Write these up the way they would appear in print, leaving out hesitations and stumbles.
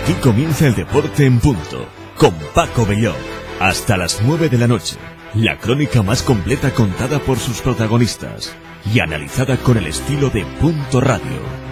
Aquí comienza el deporte en punto, con Paco Bellón. Hasta las 9 de la noche, la crónica más completa contada por sus protagonistas y analizada con el estilo de Punto Radio.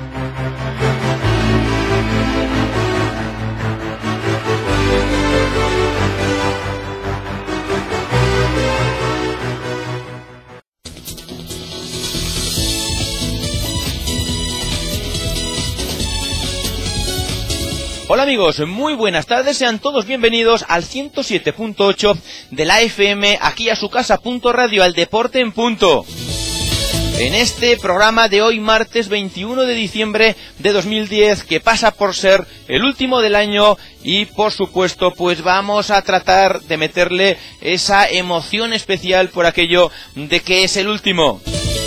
Hola amigos, muy buenas tardes, sean todos bienvenidos al 107.8 de la FM, aquí a su casa, Punto Radio, al deporte en punto. En este programa de hoy, martes 21 de diciembre de 2010, que pasa por ser el último del año y, por supuesto, pues vamos a tratar de meterle esa emoción especial por aquello de que es el último.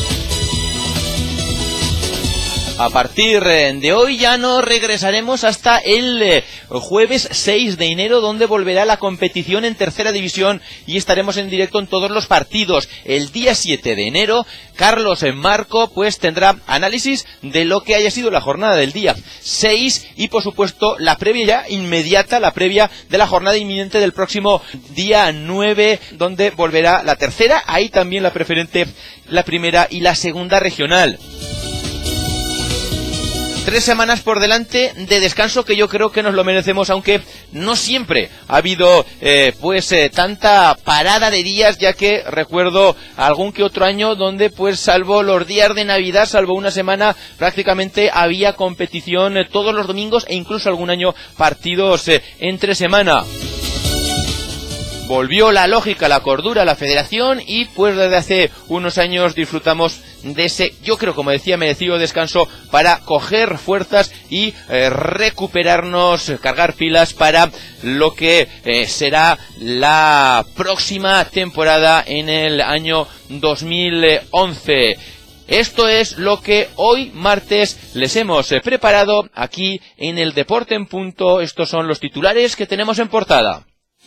A partir de hoy ya no regresaremos hasta el jueves 6 de enero, donde volverá la competición en tercera división y estaremos en directo en todos los partidos. El día 7 de enero, Carlos Marco pues tendrá análisis de lo que haya sido la jornada del día 6 y, por supuesto, la previa ya inmediata, la previa de la jornada inminente del próximo día 9, donde volverá la tercera, ahí también la preferente, la primera y la segunda regional. 3 semanas por delante de descanso que yo creo que nos lo merecemos, aunque no siempre ha habido tanta parada de días, ya que recuerdo algún que otro año donde pues salvo los días de Navidad, salvo una semana, prácticamente había competición todos los domingos e incluso algún año partidos entre semana. Volvió la lógica, la cordura, la federación y pues desde hace unos años disfrutamos de ese, yo creo, como decía, merecido descanso para coger fuerzas y recuperarnos, cargar pilas para lo que será la próxima temporada en el año 2011. Esto es lo que hoy, martes, les hemos preparado aquí en el Deporte en Punto. Estos son los titulares que tenemos en portada.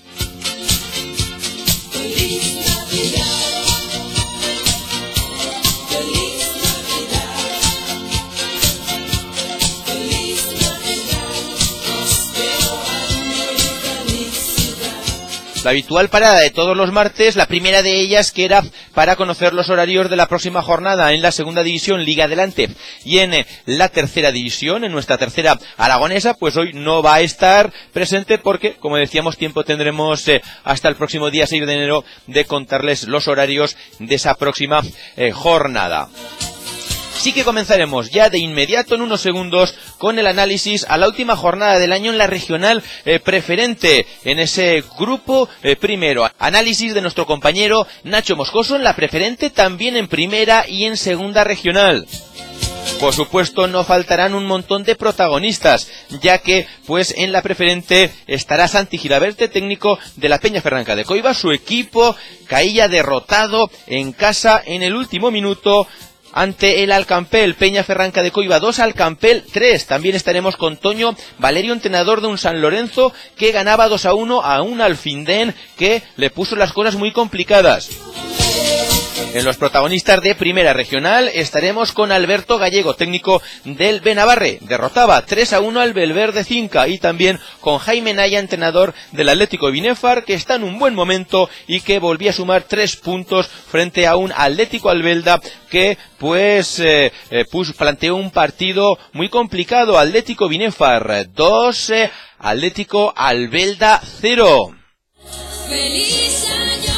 La habitual parada de todos los martes, la primera de ellas que era para conocer los horarios de la próxima jornada en la segunda división, Liga Adelante, y en la tercera división, en nuestra tercera aragonesa, pues hoy no va a estar presente porque, como decíamos, tiempo tendremos hasta el próximo día 6 de enero de contarles los horarios de esa próxima jornada. Así que comenzaremos ya de inmediato en unos segundos con el análisis a la última jornada del año en la regional preferente, en ese grupo primero. Análisis de nuestro compañero Nacho Moscoso en la preferente, también en primera y en segunda regional. Por supuesto, no faltarán un montón de protagonistas, ya que pues en la preferente estará Santi Giraberte, técnico de la Peñaferranca de Coiba. Su equipo caía derrotado en casa en el último minuto ante el Alcampel. Peñaferranca de Coiba 2, Alcampel 3. También estaremos con Toño Valerio, entrenador de un San Lorenzo que ganaba 2-1 a un Alfindén que le puso las cosas muy complicadas. En los protagonistas de primera regional estaremos con Alberto Gallego, técnico del Benabarre. Derrotaba 3-1 al Belverde Cinca, y también con Jaime Naya, entrenador del Atlético de Binefar, que está en un buen momento y que volvía a sumar 3 puntos frente a un Atlético Albelda que planteó un partido muy complicado. Atlético Binefar 2, Atlético Albelda 0. ¡Feliz año!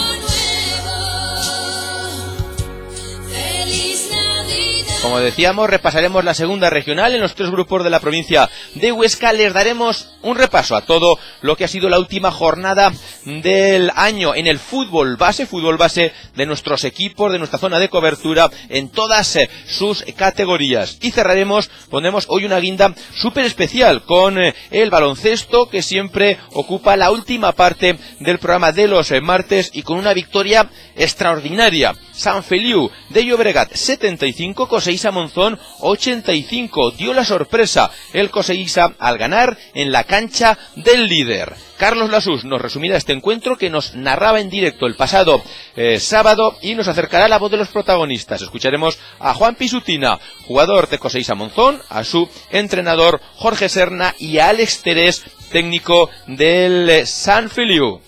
Como decíamos, repasaremos la segunda regional en los 3 grupos de la provincia de Huesca. Les daremos un repaso a todo lo que ha sido la última jornada del año en el fútbol base de nuestros equipos, de nuestra zona de cobertura, en todas sus categorías. Y pondremos hoy una guinda súper especial con el baloncesto, que siempre ocupa la última parte del programa de los martes, y con una victoria extraordinaria. Sant Feliu de Llobregat 75, Coseísa Monzón 85. Dio la sorpresa el Coseísa al ganar en la cancha del líder. Carlos Lasús nos resumirá este encuentro que nos narraba en directo el pasado sábado y nos acercará la voz de los protagonistas. Escucharemos a Juan Pisutina, jugador de Coseísa Monzón, a su entrenador Jorge Serna y a Alex Terés, técnico del Sant Feliu.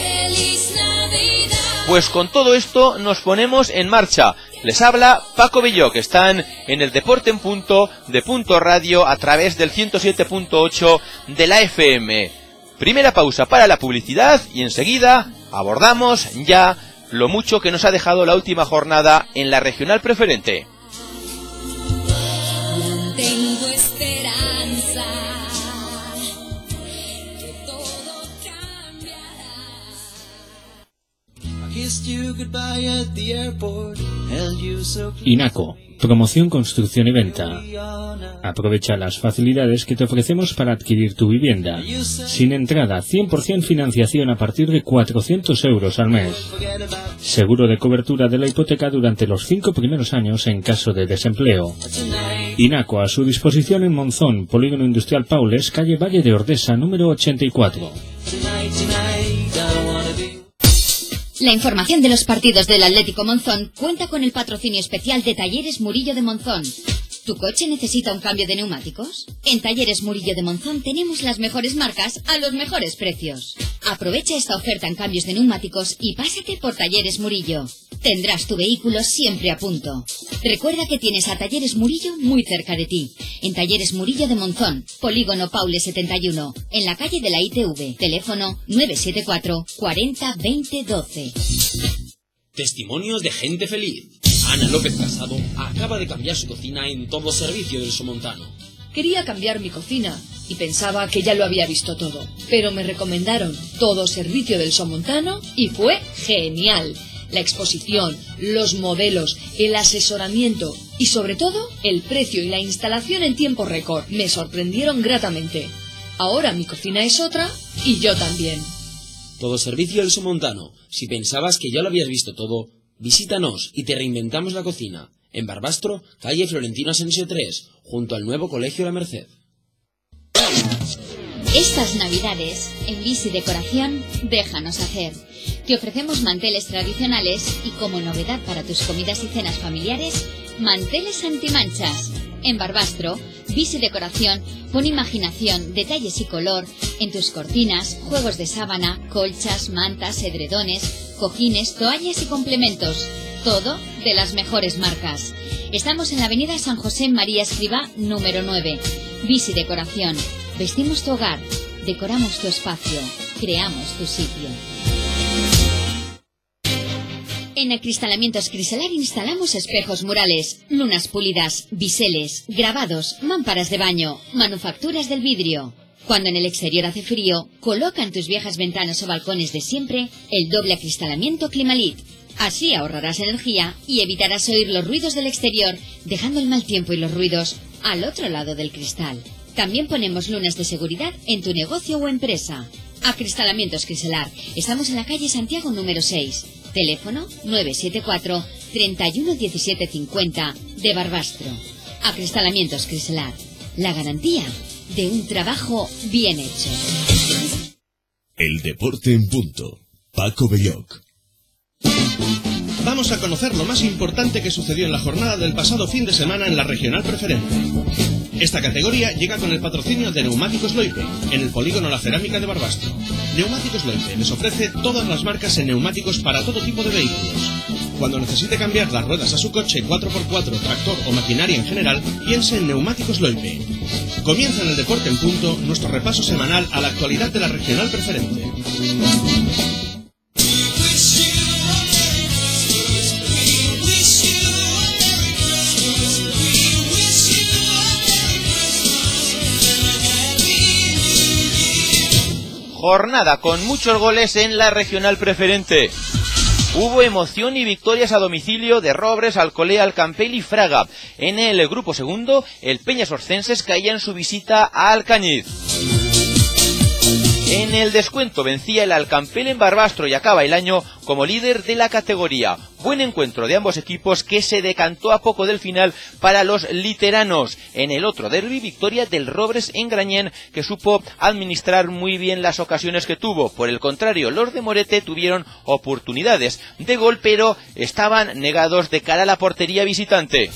Pues con todo esto nos ponemos en marcha. Les habla Paco Belló, que están en el Deporte en Punto de Punto Radio a través del 107.8 de la FM. Primera pausa para la publicidad y enseguida abordamos ya lo mucho que nos ha dejado la última jornada en la regional preferente. Tengo esperanza que todo cambiará. INACO, promoción, construcción y venta. Aprovecha las facilidades que te ofrecemos para adquirir tu vivienda. Sin entrada, 100% financiación a partir de 400 euros al mes. Seguro de cobertura de la hipoteca durante los 5 primeros años en caso de desempleo. INACO a su disposición en Monzón, Polígono Industrial Paules, calle Valle de Ordesa, número 84. La información de los partidos del Atlético Monzón cuenta con el patrocinio especial de Talleres Murillo de Monzón. ¿Tu coche necesita un cambio de neumáticos? En Talleres Murillo de Monzón tenemos las mejores marcas a los mejores precios. Aprovecha esta oferta en cambios de neumáticos y pásate por Talleres Murillo. Tendrás tu vehículo siempre a punto. Recuerda que tienes a Talleres Murillo muy cerca de ti. En Talleres Murillo de Monzón, Polígono Paule 71, en la calle de la ITV. Teléfono 974 40 20 12. Testimonios de gente feliz. Ana López Casado acaba de cambiar su cocina en Todo Servicio del Somontano. Quería cambiar mi cocina y pensaba que ya lo había visto todo, pero me recomendaron Todo Servicio del Somontano y fue genial. La exposición, los modelos, el asesoramiento y sobre todo el precio y la instalación en tiempo récord me sorprendieron gratamente. Ahora mi cocina es otra y yo también. Todo Servicio del Somontano. Si pensabas que ya lo habías visto todo, visítanos y te reinventamos la cocina. En Barbastro, calle Florentino Asensio 3, junto al nuevo Colegio La Merced. Estas Navidades, en Visi Decoración, déjanos hacer. Te ofrecemos manteles tradicionales y, como novedad para tus comidas y cenas familiares, manteles antimanchas. En Barbastro, Visi Decoración pone imaginación, detalles y color en tus cortinas, juegos de sábana, colchas, mantas, edredones, cojines, toallas y complementos. Todo de las mejores marcas. Estamos en la avenida San José María Escrivá, número 9. Visi Decoración. Vestimos tu hogar, decoramos tu espacio, creamos tu sitio. En Acristalamientos Criselar instalamos espejos murales, lunas pulidas, biseles, grabados, mámparas de baño, manufacturas del vidrio. Cuando en el exterior hace frío, coloca en tus viejas ventanas o balcones de siempre el doble acristalamiento Climalit. Así ahorrarás energía y evitarás oír los ruidos del exterior, dejando el mal tiempo y los ruidos al otro lado del cristal. También ponemos lunas de seguridad en tu negocio o empresa. Acristalamientos Criselar. Estamos en la calle Santiago número 6. Teléfono 974 31 17 50 de Barbastro. Acristalamientos Criselar. La garantía de un trabajo bien hecho. El deporte en punto. Paco Belloc. Vamos a conocer lo más importante que sucedió en la jornada del pasado fin de semana en la regional preferente. Esta categoría llega con el patrocinio de Neumáticos Loipe, en el polígono La Cerámica de Barbastro. Neumáticos Loipe les ofrece todas las marcas en neumáticos para todo tipo de vehículos. Cuando necesite cambiar las ruedas a su coche 4x4, tractor o maquinaria en general, piense en Neumáticos Loipe. Comienza en el Deporte en Punto nuestro repaso semanal a la actualidad de la regional preferente. Jornada con muchos goles en la regional preferente. Hubo emoción y victorias a domicilio de Robres, Alcolea, Alcampell y Fraga. En el grupo segundo, el Peñas Orcenses caía en su visita a Alcañiz. En el descuento vencía el Alcampell en Barbastro y acaba el año como líder de la categoría. Buen encuentro de ambos equipos que se decantó a poco del final para los literanos. En el otro derbi, victoria del Robres en Grañén, que supo administrar muy bien las ocasiones que tuvo. Por el contrario, los de Morete tuvieron oportunidades de gol, pero estaban negados de cara a la portería visitante.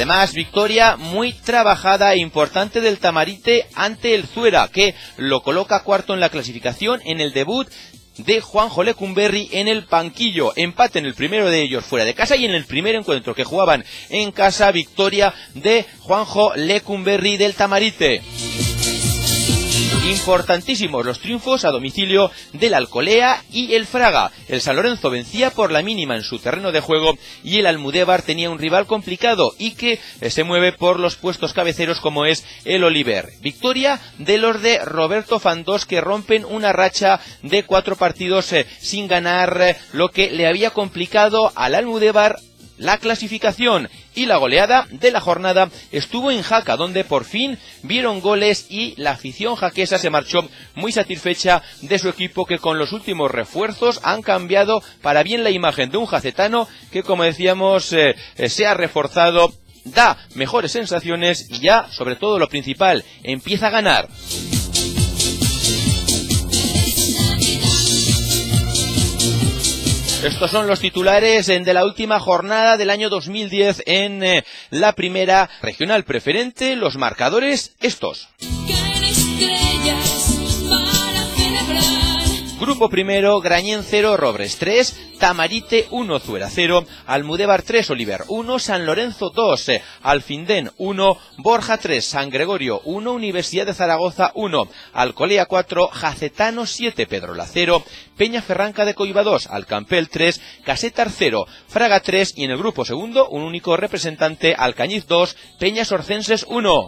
Además, victoria muy trabajada e importante del Tamarite ante el Zuera, que lo coloca cuarto en la clasificación en el debut de Juanjo Lecumberri en el banquillo. Empate en el primero de ellos fuera de casa, y en el primer encuentro que jugaban en casa, victoria de Juanjo Lecumberri del Tamarite. Importantísimos los triunfos a domicilio del Alcolea y el Fraga. El San Lorenzo vencía por la mínima en su terreno de juego, y el Almudévar tenía un rival complicado y que se mueve por los puestos cabeceros, como es el Oliver. Victoria de los de Roberto Fandós, que rompen una racha de 4 partidos sin ganar, lo que le había complicado al Almudévar la clasificación. Y la goleada de la jornada estuvo en Jaca, donde por fin vieron goles, y la afición jaquesa se marchó muy satisfecha de su equipo, que con los últimos refuerzos han cambiado para bien la imagen de un jacetano que, como decíamos, se ha reforzado, da mejores sensaciones y ya, sobre todo lo principal, empieza a ganar. Estos son los titulares de la última jornada del año 2010 en la primera regional preferente. Los marcadores, estos. Grupo primero, Grañén 0, Robres 3, Tamarite 1, Zuera 0, Almudévar 3, Oliver 1, San Lorenzo 2, Alfindén 1, Borja 3, San Gregorio 1, Universidad de Zaragoza 1, Alcolea 4, Jacetano 7, Pedrola 0, Peña Ferranca de Coiba 2, Alcampel 3, Casetar 0, Fraga 3, y en el grupo segundo un único representante, Alcañiz 2, Peñas Orcenses 1.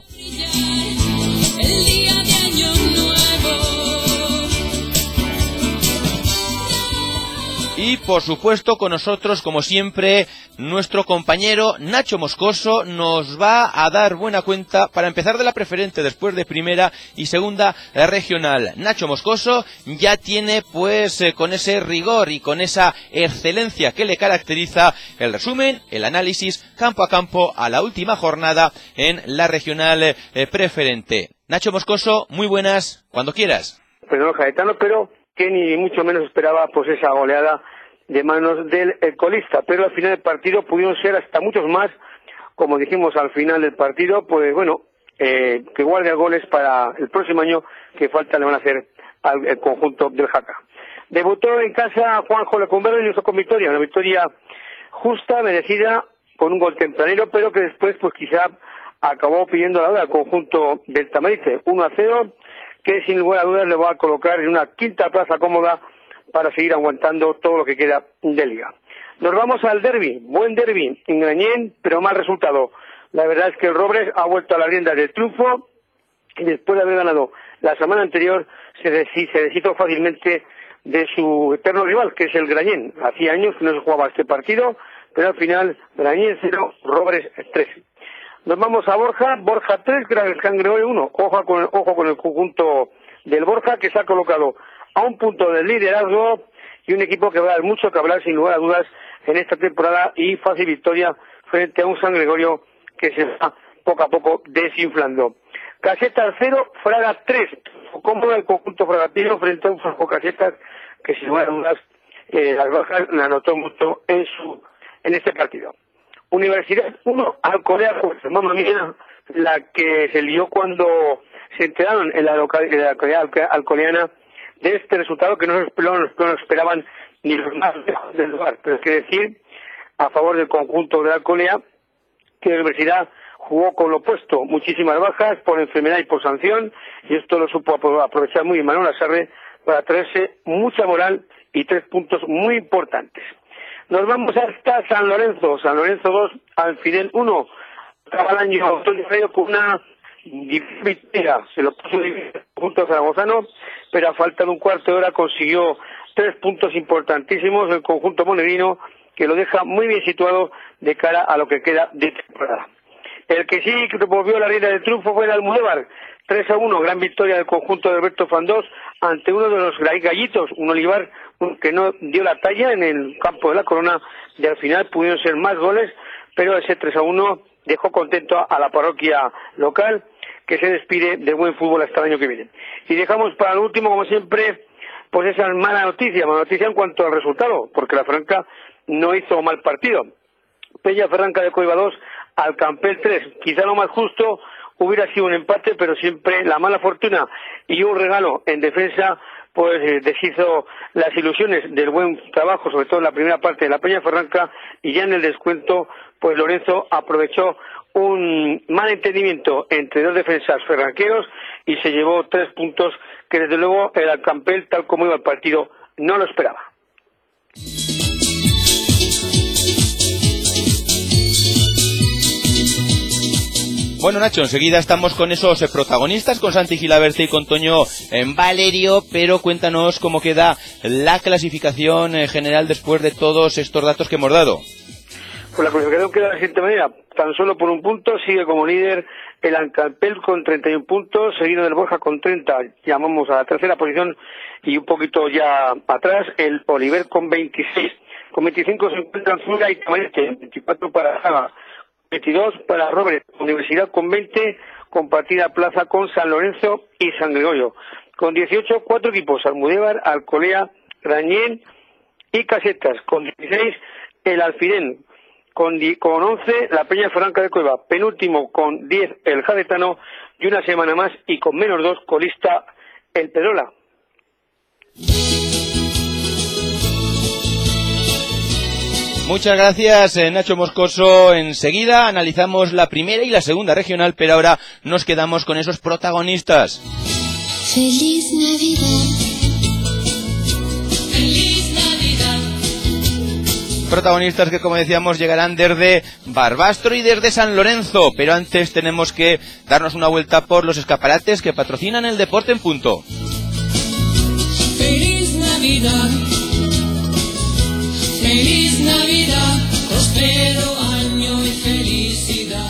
Y por supuesto con nosotros, como siempre, nuestro compañero Nacho Moscoso nos va a dar buena cuenta para empezar de la preferente después de primera y segunda regional. Nacho Moscoso ya tiene pues con ese rigor y con esa excelencia que le caracteriza el resumen, el análisis campo a campo a la última jornada en la regional preferente. Nacho Moscoso, muy buenas, cuando quieras. Perdón, Jaetano, pero que ni mucho menos esperaba pues esa goleada de manos del colista, pero al final del partido pudieron ser hasta muchos más, como dijimos al final del partido, pues bueno, que guarde goles para el próximo año, que falta le van a hacer al conjunto del Jaca. Debutó en casa Juanjo Lecumberri y hizo con victoria, una victoria justa, merecida, con un gol tempranero, pero que después pues quizá acabó pidiendo la hora al conjunto del Tamarite, 1-0, que sin lugar a dudas le va a colocar en una quinta plaza cómoda para seguir aguantando todo lo que queda de liga. Nos vamos al derbi, buen derbi en Grañén, pero mal resultado. La verdad es que el Robres ha vuelto a la rienda del triunfo, y después de haber ganado la semana anterior se deshizo fácilmente de su eterno rival, que es el Grañén. Hacía años que no se jugaba este partido, pero al final Grañén 0, Robres 3. Nos vamos a Borja 3, San Gregorio 1. Ojo con el conjunto del Borja, que se ha colocado a un punto del liderazgo, y un equipo que va a dar mucho que hablar sin lugar a dudas en esta temporada, y fácil victoria frente a un San Gregorio que se va poco a poco desinflando. Casetas 0, Fraga 3. Cómodo el conjunto fragatino frente a un Franco Casetas que sin lugar a dudas las bajas la anotó mucho en este partido. Universidad 1, Alcolea 4. Mamma mía, la que se lió cuando se enteraron en la localidad alcoleana de este resultado, que no esperaban ni los más lejos del lugar. Pero es que decir, a favor del conjunto de Alcolea, que la Universidad jugó con lo opuesto, muchísimas bajas por enfermedad y por sanción, y esto lo supo aprovechar muy bien Manuel Asarre para traerse mucha moral y 3 puntos muy importantes. Nos vamos hasta San Lorenzo 2, Alfindén 1. Acaba el año Antonio Reyes con una victoria, se lo puso junto a Zaragozano, pero a falta de un cuarto de hora consiguió 3 puntos importantísimos el conjunto monedino, que lo deja muy bien situado de cara a lo que queda de temporada. El que sí que volvió a la rienda del triunfo fue el Almudévar, 3-1, gran victoria del conjunto de Alberto Fandós ante uno de los gallitos, un Olivar que no dio la talla en el campo de la Corona, y al final pudieron ser más goles, pero ese 3-1 dejó contento a la parroquia local, que se despide de buen fútbol hasta el año que viene. Y dejamos para el último, como siempre, pues esa mala noticia en cuanto al resultado, porque la Franca no hizo mal partido. Peña Ferranca de Coiba 2, al Campbell 3. Quizá lo más justo hubiera sido un empate, pero siempre la mala fortuna y un regalo en defensa pues deshizo las ilusiones del buen trabajo, sobre todo en la primera parte de la Peñaferranca, y ya en el descuento pues Lorenzo aprovechó un mal entendimiento entre dos defensas ferranqueros y se llevó 3 puntos que desde luego el Alcampel, tal como iba el partido, no lo esperaba. Bueno, Nacho, enseguida estamos con esos protagonistas, con Santi Gilaberte y con Toño Valerio, pero cuéntanos cómo queda la clasificación general después de todos estos datos que hemos dado. Pues la clasificación queda de la siguiente manera: tan solo por un punto sigue como líder el Alcampel con 31 puntos, seguido del Borja con 30, llamamos a la tercera posición, y un poquito ya atrás el Oliver con 26. Con 25 se encuentran Zura y Tamarete, 24 para Java, 22 para Robert, Universidad con 20, compartida plaza con San Lorenzo y San Gregorio. Con 18, 4 equipos: Almudévar, Alcolea, Rañén y Casetas. Con 16, el Alfirén. Con 11, la Peñaferranca de Cueva. Penúltimo con 10, el Jadetano. Y una semana más y con menos 2, colista el Pedrola. Muchas gracias, Nacho Moscoso. Enseguida analizamos la primera y la segunda regional, pero ahora nos quedamos con esos protagonistas. Feliz Navidad. Feliz Navidad. Protagonistas que, como decíamos, llegarán desde Barbastro y desde San Lorenzo, pero antes tenemos que darnos una vuelta por los escaparates que patrocinan el deporte en punto. Feliz Navidad. Feliz Navidad, próspero año y felicidad.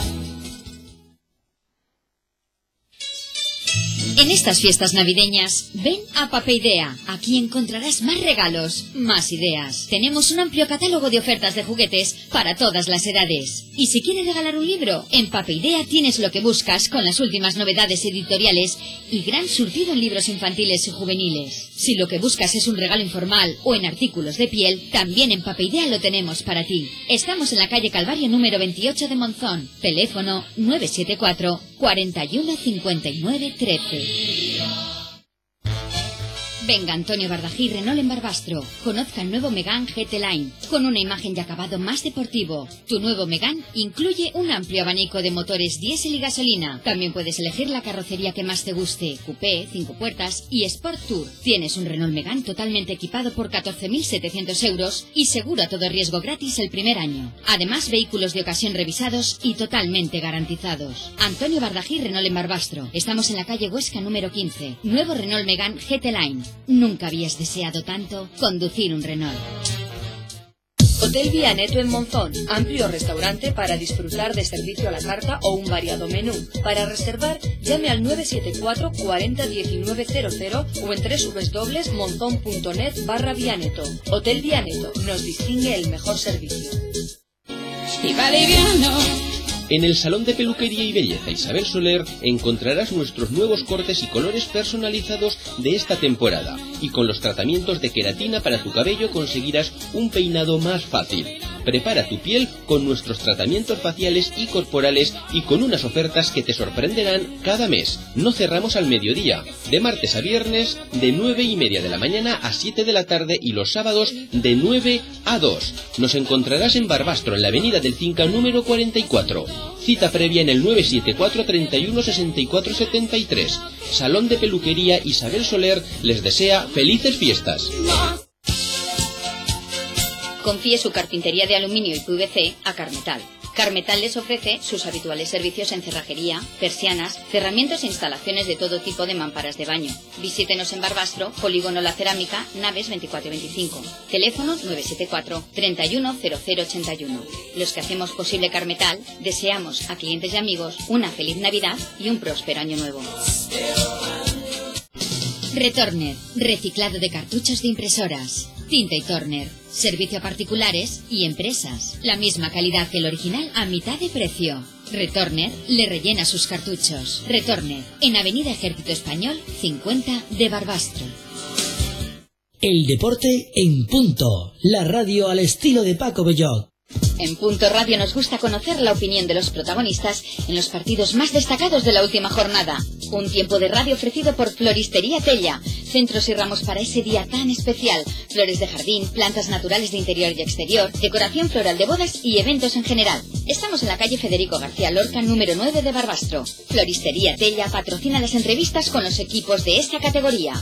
En estas fiestas navideñas, ven a Papeidea. Aquí encontrarás más regalos, más ideas. Tenemos un amplio catálogo de ofertas de juguetes para todas las edades. Y si quieres regalar un libro, en Papeidea tienes lo que buscas con las últimas novedades editoriales y gran surtido en libros infantiles y juveniles. Si lo que buscas es un regalo informal o en artículos de piel, también en Papeidea lo tenemos para ti. Estamos en la calle Calvario número 28 de Monzón. Teléfono 974 41 59 13. Venga Antonio Bardagí Renault en Barbastro. Conozca el nuevo Megane GT Line, con una imagen y acabado más deportivo. Tu nuevo Megane incluye un amplio abanico de motores diésel y gasolina. También puedes elegir la carrocería que más te guste, coupé, 5 puertas y Sport Tour. Tienes un Renault Megane totalmente equipado por 14.700 euros y seguro a todo riesgo gratis el primer año. Además, vehículos de ocasión revisados y totalmente garantizados. Antonio Bardagí Renault en Barbastro. Estamos en la calle Huesca número 15. Nuevo Renault Megane GT Line. Nunca habías deseado tanto conducir un Renault. Hotel Vianeto en Monzón. Amplio restaurante para disfrutar de servicio a la carta o un variado menú. Para reservar, llame al 974 40 1900 o en www.monzon.net/Vianeto. Hotel Vianeto. Nos distingue el mejor servicio. Viva Liviano. En el Salón de Peluquería y Belleza Isabel Soler encontrarás nuestros nuevos cortes y colores personalizados de esta temporada, y con los tratamientos de queratina para tu cabello conseguirás un peinado más fácil. Prepara tu piel con nuestros tratamientos faciales y corporales y con unas ofertas que te sorprenderán cada mes. No cerramos al mediodía, de martes a viernes de 9:30 de la mañana a 7 de la tarde y los sábados de 9 a 2. Nos encontrarás en Barbastro, en la avenida del Cinca número 44. Cita previa en el 974 31 64 73. Salón de Peluquería Isabel Soler les desea felices fiestas. Confíe su carpintería de aluminio y PVC a Carmetal. Carmetal les ofrece sus habituales servicios en cerrajería, persianas, cerramientos e instalaciones de todo tipo de mamparas de baño. Visítenos en Barbastro, Polígono La Cerámica, Naves 2425. Teléfono 974 31 0081. Los que hacemos posible Carmetal deseamos a clientes y amigos una feliz Navidad y un próspero año nuevo. Retorner, reciclado de cartuchos de impresoras. Tinta y Torner, servicio a particulares y empresas. La misma calidad que el original a mitad de precio. Retorner le rellena sus cartuchos. Retorner, en Avenida Ejército Español 50 de Barbastro. El deporte en punto. La radio al estilo de Paco Bellot. En Punto Radio nos gusta conocer la opinión de los protagonistas en los partidos más destacados de la última jornada. Un tiempo de radio ofrecido por Floristería Tella, centros y ramos para ese día tan especial. Flores de jardín, plantas naturales de interior y exterior, decoración floral de bodas y eventos en general. Estamos en la calle Federico García Lorca, número 9 de Barbastro. Floristería Tella patrocina las entrevistas con los equipos de esta categoría.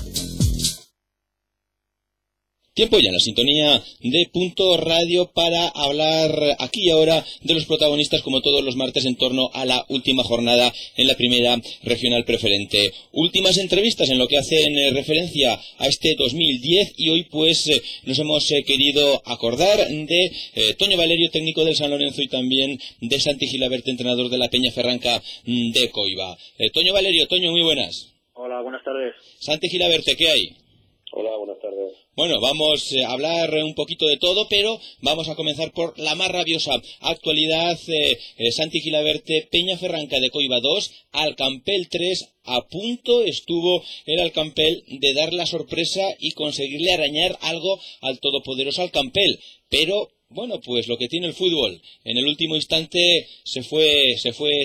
Tiempo ya en la sintonía de Punto Radio para hablar aquí y ahora de los protagonistas, como todos los martes, en torno a la última jornada en la primera regional preferente. Últimas entrevistas en lo que hacen referencia a este 2010 y hoy pues nos hemos querido acordar de Toño Valerio, técnico del San Lorenzo, y también de Santi Gilabert, entrenador de la Peñaferranca de Coiba. Toño Valerio, Toño, muy buenas. Hola, buenas tardes. Santi Gilabert, ¿qué hay? Hola, buenas tardes. Bueno, vamos a hablar un poquito de todo, pero vamos a comenzar por la más rabiosa actualidad. Santi Gilaberte, Peñaferranca de Coiba 2, Alcampel 3, a punto estuvo el Alcampel de dar la sorpresa y conseguirle arañar algo al todopoderoso Alcampel, pero bueno, pues lo que tiene el fútbol, en el último instante se fue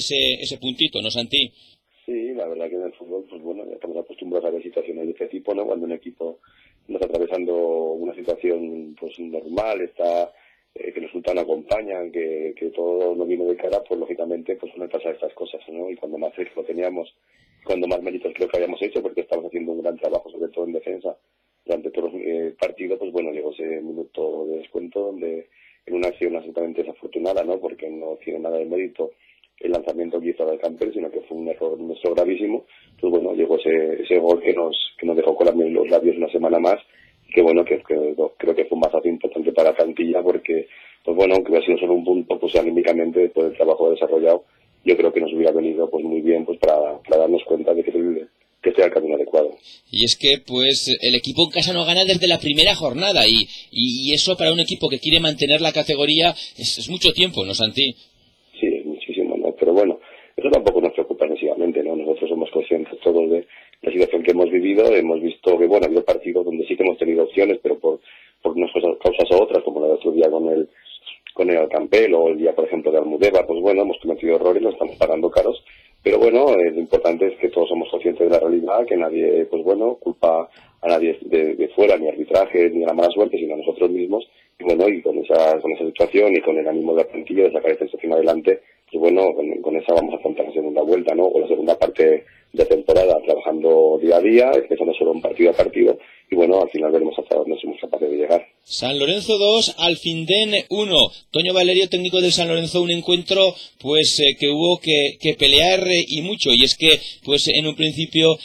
ese puntito, ¿no, Santi? Sí, la verdad que en el fútbol, pues bueno, ya estamos acostumbrados a ver situaciones de este tipo, ¿no? Cuando un equipo no está atravesando una situación pues normal, está que los resultados acompañan, que todo no viene de cara, pues lógicamente pues no pasa estas cosas, ¿no? Y cuando más riesgo teníamos, cuando más méritos creo que habíamos hecho, porque estamos haciendo un gran trabajo, sobre todo en defensa, durante todo el partido, pues bueno, llegó ese minuto de descuento donde en una acción absolutamente desafortunada, ¿no? Porque no tiene nada de mérito el lanzamiento que hizo del Camper, sino que fue un error nuestro gravísimo. Pues bueno, llegó ese gol que nos dejó colarme los labios una semana más, que bueno, que creo que fue un mazazo importante para la plantilla, porque pues bueno, aunque hubiera sido solo un punto, pues anímicamente, después del trabajo desarrollado, yo creo que nos hubiera venido pues muy bien pues para darnos cuenta de que sea el camino adecuado. Y es que pues el equipo en casa no gana desde la primera jornada, y eso para un equipo que quiere mantener la categoría es mucho tiempo, ¿no, Santi? Sí, es muchísimo, ¿no? Pero bueno, eso tampoco nos preocupa excesivamente, ¿no? Nosotros somos conscientes todos de la situación que hemos vivido. Hemos visto que, bueno, ha habido partidos donde sí que hemos tenido opciones, pero por unas causas u otras, como la de otro día con el Alcampel, o el día, por ejemplo, de Almudévar, pues bueno, hemos cometido errores, lo estamos pagando caros. Pero bueno, lo importante es que todos somos conscientes de la realidad, que nadie, pues bueno, culpa a nadie de fuera, ni arbitraje, ni a la mala suerte, sino a nosotros mismos. Y bueno, y con esa situación y con el ánimo de la plantilla de sacar esta situación adelante, pues bueno, con esa vamos a afrontar la segunda vuelta, ¿no? O la segunda parte de temporada, trabajando día a día, empezando solo un partido a partido, y bueno, al final veremos hasta dónde somos capaces de llegar. San Lorenzo 2, Alfindén 1. Toño Valerio, técnico del San Lorenzo, un encuentro pues que hubo que pelear y mucho, y es que pues en un principio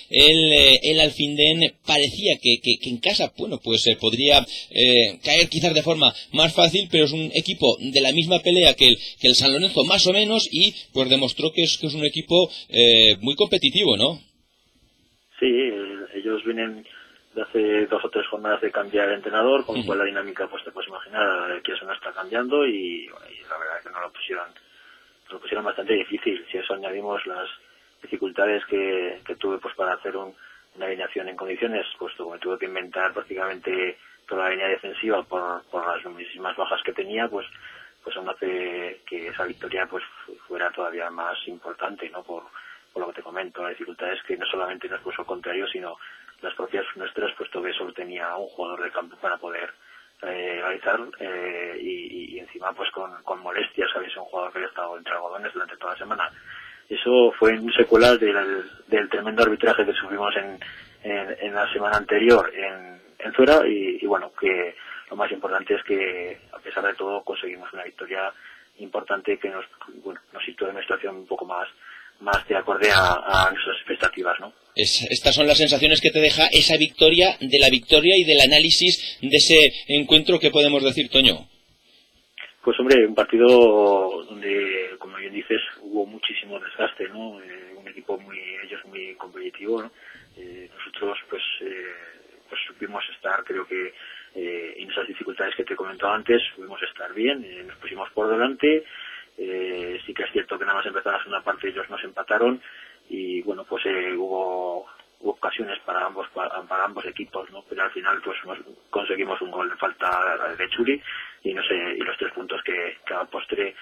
el Alfindén parecía que en casa, bueno, pues podría caer quizás de forma más fácil, pero es un equipo de la misma pelea que el San Lorenzo más o menos, y pues demostró que es un equipo muy competitivo, ¿no? Sí, ellos vienen de hace 2 o 3 jornadas de cambiar de entrenador, con lo cual la dinámica, pues te puedes imaginar que eso no está cambiando, y la verdad es que nos lo pusieron bastante difícil. Si a eso añadimos las dificultades que tuve pues para hacer una alineación en condiciones, pues me tuve que inventar prácticamente toda la línea defensiva por las mismas bajas que tenía, pues aún hace que esa victoria pues fuera todavía más importante, ¿no? Por lo que te comento, las dificultades que no solamente nos puso contrario, sino las propias nuestras, puesto que solo tenía un jugador de campo para poder realizar, y encima pues con molestias, ¿sabes? Un jugador que había estado entre algodones durante toda la semana. Eso fue en secuelas del tremendo arbitraje que sufrimos en la semana anterior en Zuera, y bueno, que lo más importante es que a pesar de todo conseguimos una victoria importante que nos situó en una situación un poco más de acorde a nuestras expectativas, ¿no? Estas son las sensaciones que te deja esa victoria, de la victoria y del análisis de ese encuentro. ¿Qué podemos decir, Toño? Pues hombre, un partido donde, como bien dices, hubo muchísimo desgaste, ¿no? Un equipo ellos muy competitivo, ¿no? Nosotros pues supimos estar, creo que en esas dificultades que te he comentado antes, supimos estar bien, nos pusimos por delante. Sí que es cierto que nada más empezar la segunda parte ellos nos empataron, y bueno, pues hubo ocasiones para ambos equipos, ¿no? Pero al final pues conseguimos un gol de falta de Churi, y no sé, y los 3 puntos que a postre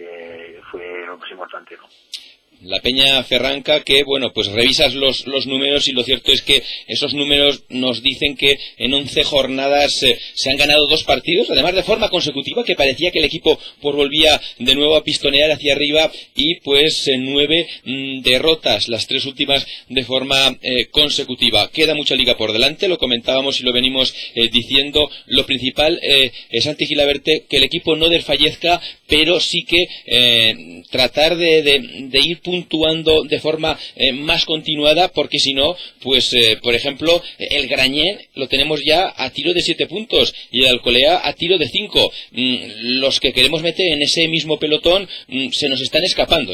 fue lo más importante, ¿no? La Peña Ferranca, que bueno, pues revisas los números y lo cierto es que esos números nos dicen que en 11 jornadas se han ganado 2 partidos, además de forma consecutiva, que parecía que el equipo pues volvía de nuevo a pistonear hacia arriba, y pues 9 derrotas, las 3 últimas de forma consecutiva. Queda mucha liga por delante, lo comentábamos y lo venimos diciendo. Lo principal, Santi Gilaberte, que el equipo no desfallezca, pero sí que tratar de ir puntuando de forma más continuada, porque si no, pues por ejemplo, el Grañén lo tenemos ya a tiro de 7 puntos y el Alcolea a tiro de 5. Los que queremos meter en ese mismo pelotón se nos están escapando,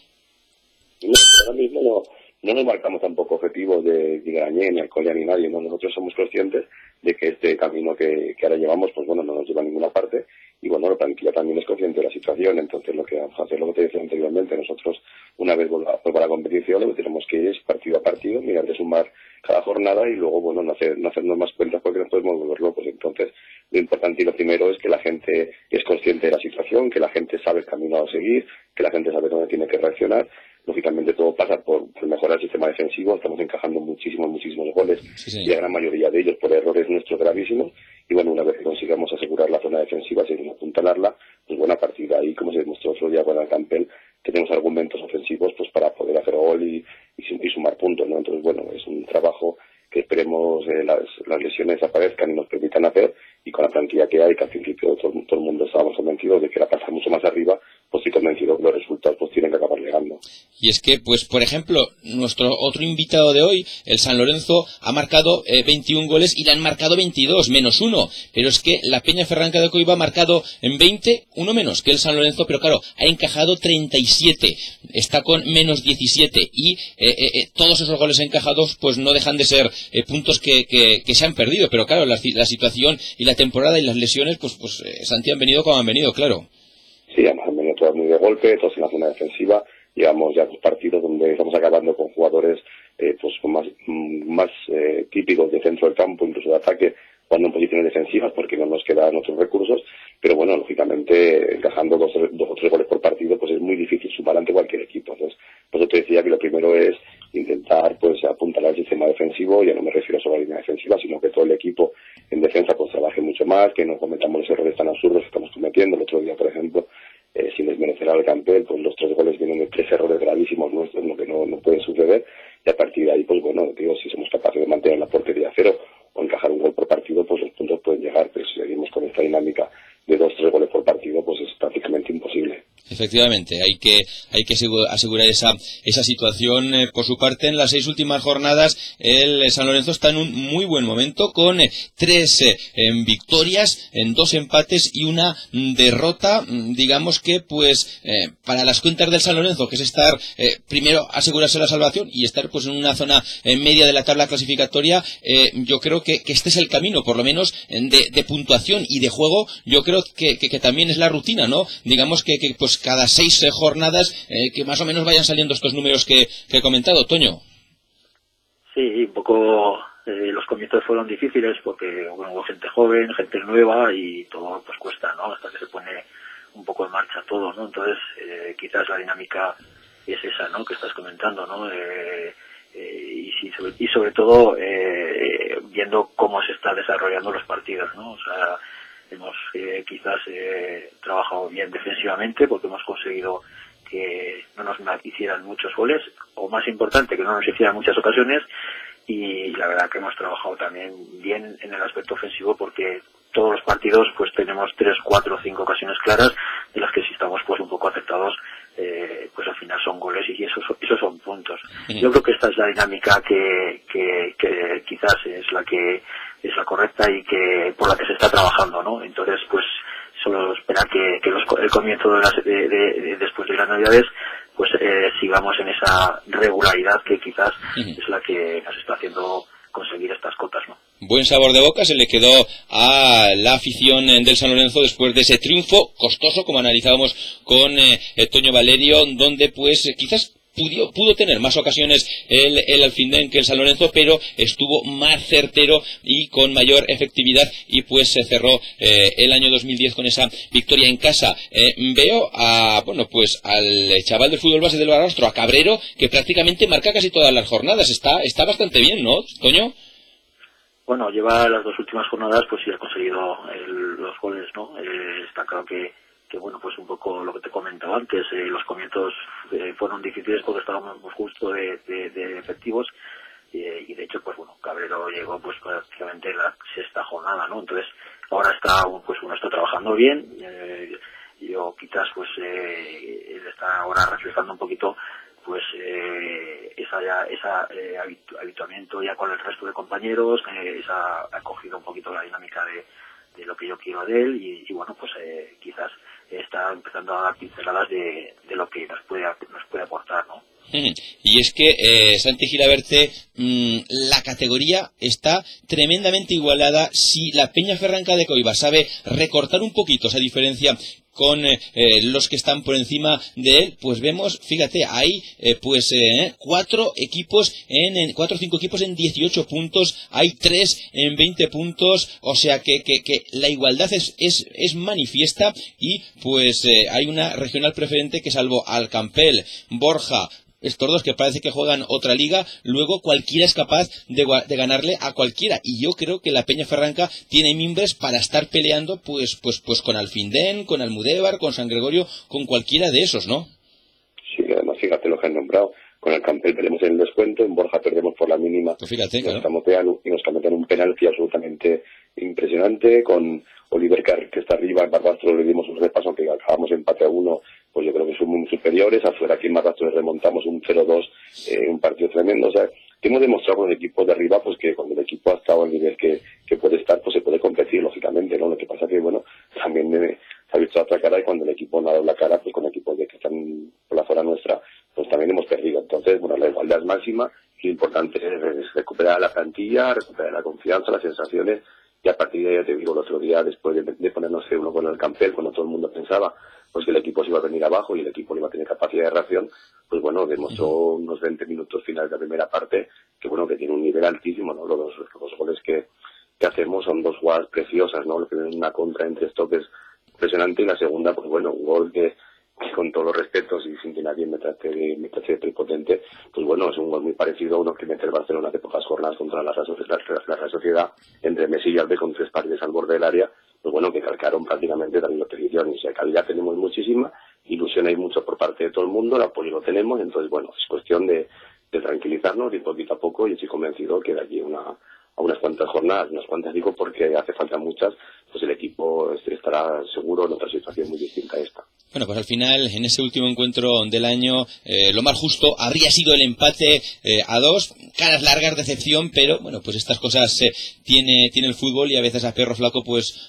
No, ahora mismo no nos marcamos tampoco objetivos de Grañén, ni Alcolea, ni nadie, ¿no? Nosotros somos conscientes de que este camino que ahora llevamos, pues bueno, no nos lleva a ninguna parte, y bueno, la plantilla también es consciente de la situación. Entonces lo que vamos a hacer, lo que te decía anteriormente, nosotros una vez vuelva a la competición, lo que tenemos que ir es partido a partido, mirar de sumar cada jornada y luego, bueno, no hacernos más cuentas porque nos podemos volver locos. Entonces lo importante y lo primero es que la gente es consciente de la situación, que la gente sabe el camino a seguir, que la gente sabe dónde tiene que reaccionar. Lógicamente todo pasa por mejorar el sistema defensivo. Estamos encajando muchísimos goles, y la gran mayoría de ellos por errores nuestros gravísimos, y bueno, una vez que consigamos asegurar la zona defensiva sin apuntalarla, pues bueno, a partir de ahí, como se demostró otro día con el Campbell, tenemos argumentos ofensivos pues para poder hacer gol y sumar puntos, ¿no? Entonces bueno, es un trabajo que esperemos las lesiones aparezcan y nos permitan hacer, y con la plantilla que hay, que al principio todo el mundo estábamos convencidos de que la pasa mucho más arriba, pues estoy convencido que los resultados pues tienen que acabar llegando. Y es que, pues por ejemplo, nuestro otro invitado de hoy, el San Lorenzo, ha marcado 21 goles y le han marcado 22, menos 1, pero es que la Peña Ferranca de Coiba ha marcado en 20, uno menos que el San Lorenzo, pero claro, ha encajado 37, está con menos 17, y todos esos goles encajados pues no dejan de ser puntos que se han perdido, pero claro, la situación y la temporada y las lesiones, pues Santi, han venido como han venido, claro. Sí, han venido todos muy de golpe, todos en la zona defensiva. Llevamos ya 2 partidos donde estamos acabando con jugadores pues más típicos de centro del campo, incluso de ataque, jugando en posiciones defensivas porque no nos quedan otros recursos, pero bueno, lógicamente encajando 2 o 3 goles por partido pues es muy difícil sumar ante cualquier equipo. Entonces, por eso te decía que lo primero es intentar pues apuntalar el sistema defensivo. Ya no me refiero solo a la línea defensiva, sino que todo el equipo en defensa pues trabaje mucho más, que no cometamos los errores tan absurdos que estamos cometiendo. El otro día, por ejemplo, sin desmerecer al Campbell, pues los 3 goles vienen de 3 errores gravísimos nuestros, lo que no puede suceder, y a partir de ahí, pues bueno, digo, si somos capaces de mantener la portería a 0 o encajar un gol por partido, pues los puntos pueden llegar. Pero si seguimos con esta dinámica de 2-3 goles por partido, pues es prácticamente imposible. Efectivamente, hay que asegurar esa situación. Por su parte, en las 6 últimas jornadas, el San Lorenzo está en un muy buen momento, con 3 victorias, en 2 empates y 1 derrota. Digamos que, pues, para las cuentas del San Lorenzo, que es estar, primero, asegurarse la salvación y estar, pues, en una zona media de la tabla clasificatoria, yo creo que este es el camino, por lo menos, de puntuación y de juego. Yo creo que también es la rutina, ¿no? Digamos que pues cada 6 jornadas que más o menos vayan saliendo estos números que he comentado, Toño. Sí, un poco los comienzos fueron difíciles porque bueno, hubo gente joven, gente nueva y todo pues cuesta, ¿no? Hasta que se pone un poco en marcha todo, ¿no? Entonces quizás la dinámica es esa, ¿no? Que estás comentando, ¿no? Y sobre todo viendo cómo se está desarrollando los partidos, ¿no? O sea, hemos quizás trabajado bien defensivamente porque hemos conseguido que no nos hicieran muchos goles, o más importante, que no nos hicieran muchas ocasiones, y la verdad que hemos trabajado también bien en el aspecto ofensivo porque todos los partidos pues tenemos 3, 4, 5 ocasiones claras de las que si estamos pues un poco afectados pues al final son goles y esos son puntos. Yo creo que esta es la dinámica que quizás es la correcta y que por la que se está trabajando, ¿no? Entonces pues solo esperar que el comienzo de después de las Navidades pues sigamos en esa regularidad que quizás es la que nos está haciendo conseguir estas cotas, ¿no? Buen sabor de boca se le quedó a la afición del San Lorenzo después de ese triunfo costoso, como analizábamos con Toño Valerio, donde pues quizás pudo tener más ocasiones el Alfindén que el San Lorenzo, pero estuvo más certero y con mayor efectividad, y pues se cerró el año 2010 con esa victoria en casa. Veo al chaval del fútbol base del Barbastro, a Cabrero, que prácticamente marca casi todas las jornadas. Está bastante bien, ¿no, Toño? Bueno, lleva las 2 últimas jornadas, pues sí ha conseguido los goles, ¿no? Está claro que bueno, pues un poco lo que te comentaba antes, los comienzos fueron difíciles porque estábamos justo de efectivos, y de hecho, pues bueno, Cabrero llegó pues prácticamente en la 6ª jornada, ¿no? Entonces, ahora está trabajando bien, yo quizás pues él está ahora reflejando un poquito pues habituamiento ya con el resto de compañeros, ha cogido un poquito la dinámica de lo que yo quiero de él, y bueno, pues quizás está empezando a dar pinceladas de lo que nos puede aportar, ¿no? Y es que, Santi Gilaberte, la categoría está tremendamente igualada. Si la Peñaferranca de Coiba sabe recortar un poquito esa diferencia con los que están por encima de él, pues vemos, fíjate, hay 4 equipos 4 o 5 equipos en 18 puntos, hay 3 en 20 puntos, o sea que la igualdad es manifiesta, y pues hay una regional preferente que, salvo Alcampel, Borja, estos dos que parece que juegan otra liga, luego cualquiera es capaz de ganarle a cualquiera, y yo creo que la Peñaferranca tiene mimbres para estar peleando pues con Alfindén, con Almudévar, con San Gregorio, con cualquiera de esos, ¿no? Sí, además fíjate lo que han nombrado. Con el Campbell perdemos en el descuento, en Borja perdemos por la mínima, pues fíjate, y nos camotean un penalti absolutamente impresionante. Con Oliver Carr, que está arriba, en Barbastro le dimos un repaso, aunque acabamos empate a 1, pues yo creo que son muy superiores. Afuera aquí en Barbastro le remontamos un 0-2, un partido tremendo. O sea, que hemos demostrado con el equipo de arriba, pues que cuando el equipo ha estado al nivel que puede estar, pues se puede competir, lógicamente, ¿no? Lo que pasa que, bueno, también se ha visto la otra cara, y cuando el equipo no ha dado la cara, pues con equipos que están por la zona nuestra, pues también hemos perdido. Entonces, bueno, la igualdad es máxima, y lo importante es recuperar la plantilla, recuperar la confianza, las sensaciones, y a partir de ahí, ya te digo, el otro día, después de ponernos uno con el Campbell, cuando todo el mundo pensaba pues que el equipo se iba a venir abajo y el equipo no iba a tener capacidad de reacción, pues bueno, demostró unos 20 minutos finales de la primera parte que bueno, que tiene un nivel altísimo, ¿no? Los goles que hacemos son 2 jugadas preciosas, ¿no? Lo primero, una contra en 3 toques impresionante, y la segunda, pues bueno, un gol que con todos los respetos y sin que nadie me trate de prepotente, pues bueno, es un gol muy parecido a uno que mete el Barcelona hace pocas jornadas contra la Real Sociedad, entre Messi y Albe, con 3 paredes al borde del área, pues bueno, que calcaron prácticamente también la petición. Y si calidad tenemos muchísima, ilusión hay mucho por parte de todo el mundo, el apoyo lo tenemos, entonces bueno, es cuestión de tranquilizarnos, y poquito a poco, y estoy convencido que de aquí a unas cuantas jornadas, digo porque hace falta muchas, pues el equipo estará seguro en otra situación muy distinta a esta. Bueno, pues al final, en ese último encuentro del año, lo más justo habría sido el empate a 2, caras largas, decepción, pero bueno, pues estas cosas tiene el fútbol, y a veces a perro flaco pues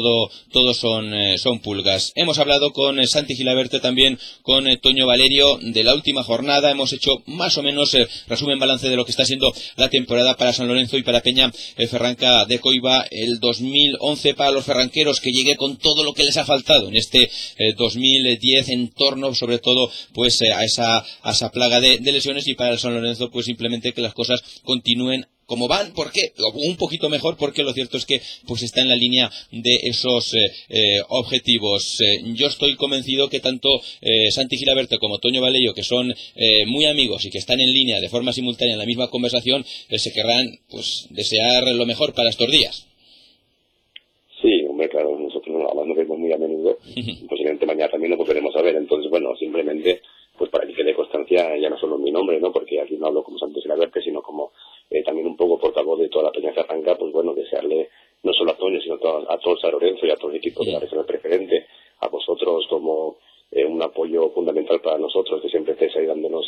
todo son pulgas. Hemos hablado con Santi Gilaberte, también con Toño Valerio, de la última jornada. Hemos hecho más o menos resumen, balance de lo que está siendo la temporada para San Lorenzo y para Peñaferranca de Coiba. El 2011 para los ferranqueros, que llegue con todo lo que les ha faltado en este 2010, en torno sobre todo pues a esa plaga de lesiones, y para el San Lorenzo pues simplemente que las cosas continúen como van, porque un poquito mejor, porque lo cierto es que pues está en la línea de esos objetivos. Yo estoy convencido que tanto Santi Gilaberte como Toño Valerio, que son muy amigos y que están en línea de forma simultánea en la misma conversación, se querrán pues desear lo mejor para estos días. Sí, hombre, claro, nosotros además nos vemos muy a menudo, posiblemente mañana también lo volveremos a ver, entonces bueno, simplemente pues para que quede constancia, ya no solo mi nombre, ¿no? Porque aquí no hablo como Santi Gilaberte, sino como también un poco portavoz de toda la Peñaferranca, pues bueno, desearle no solo a Toño, sino a todo el San Lorenzo y a todo el equipo de la regional preferente, a vosotros como un apoyo fundamental para nosotros, que siempre estáis ahí dándonos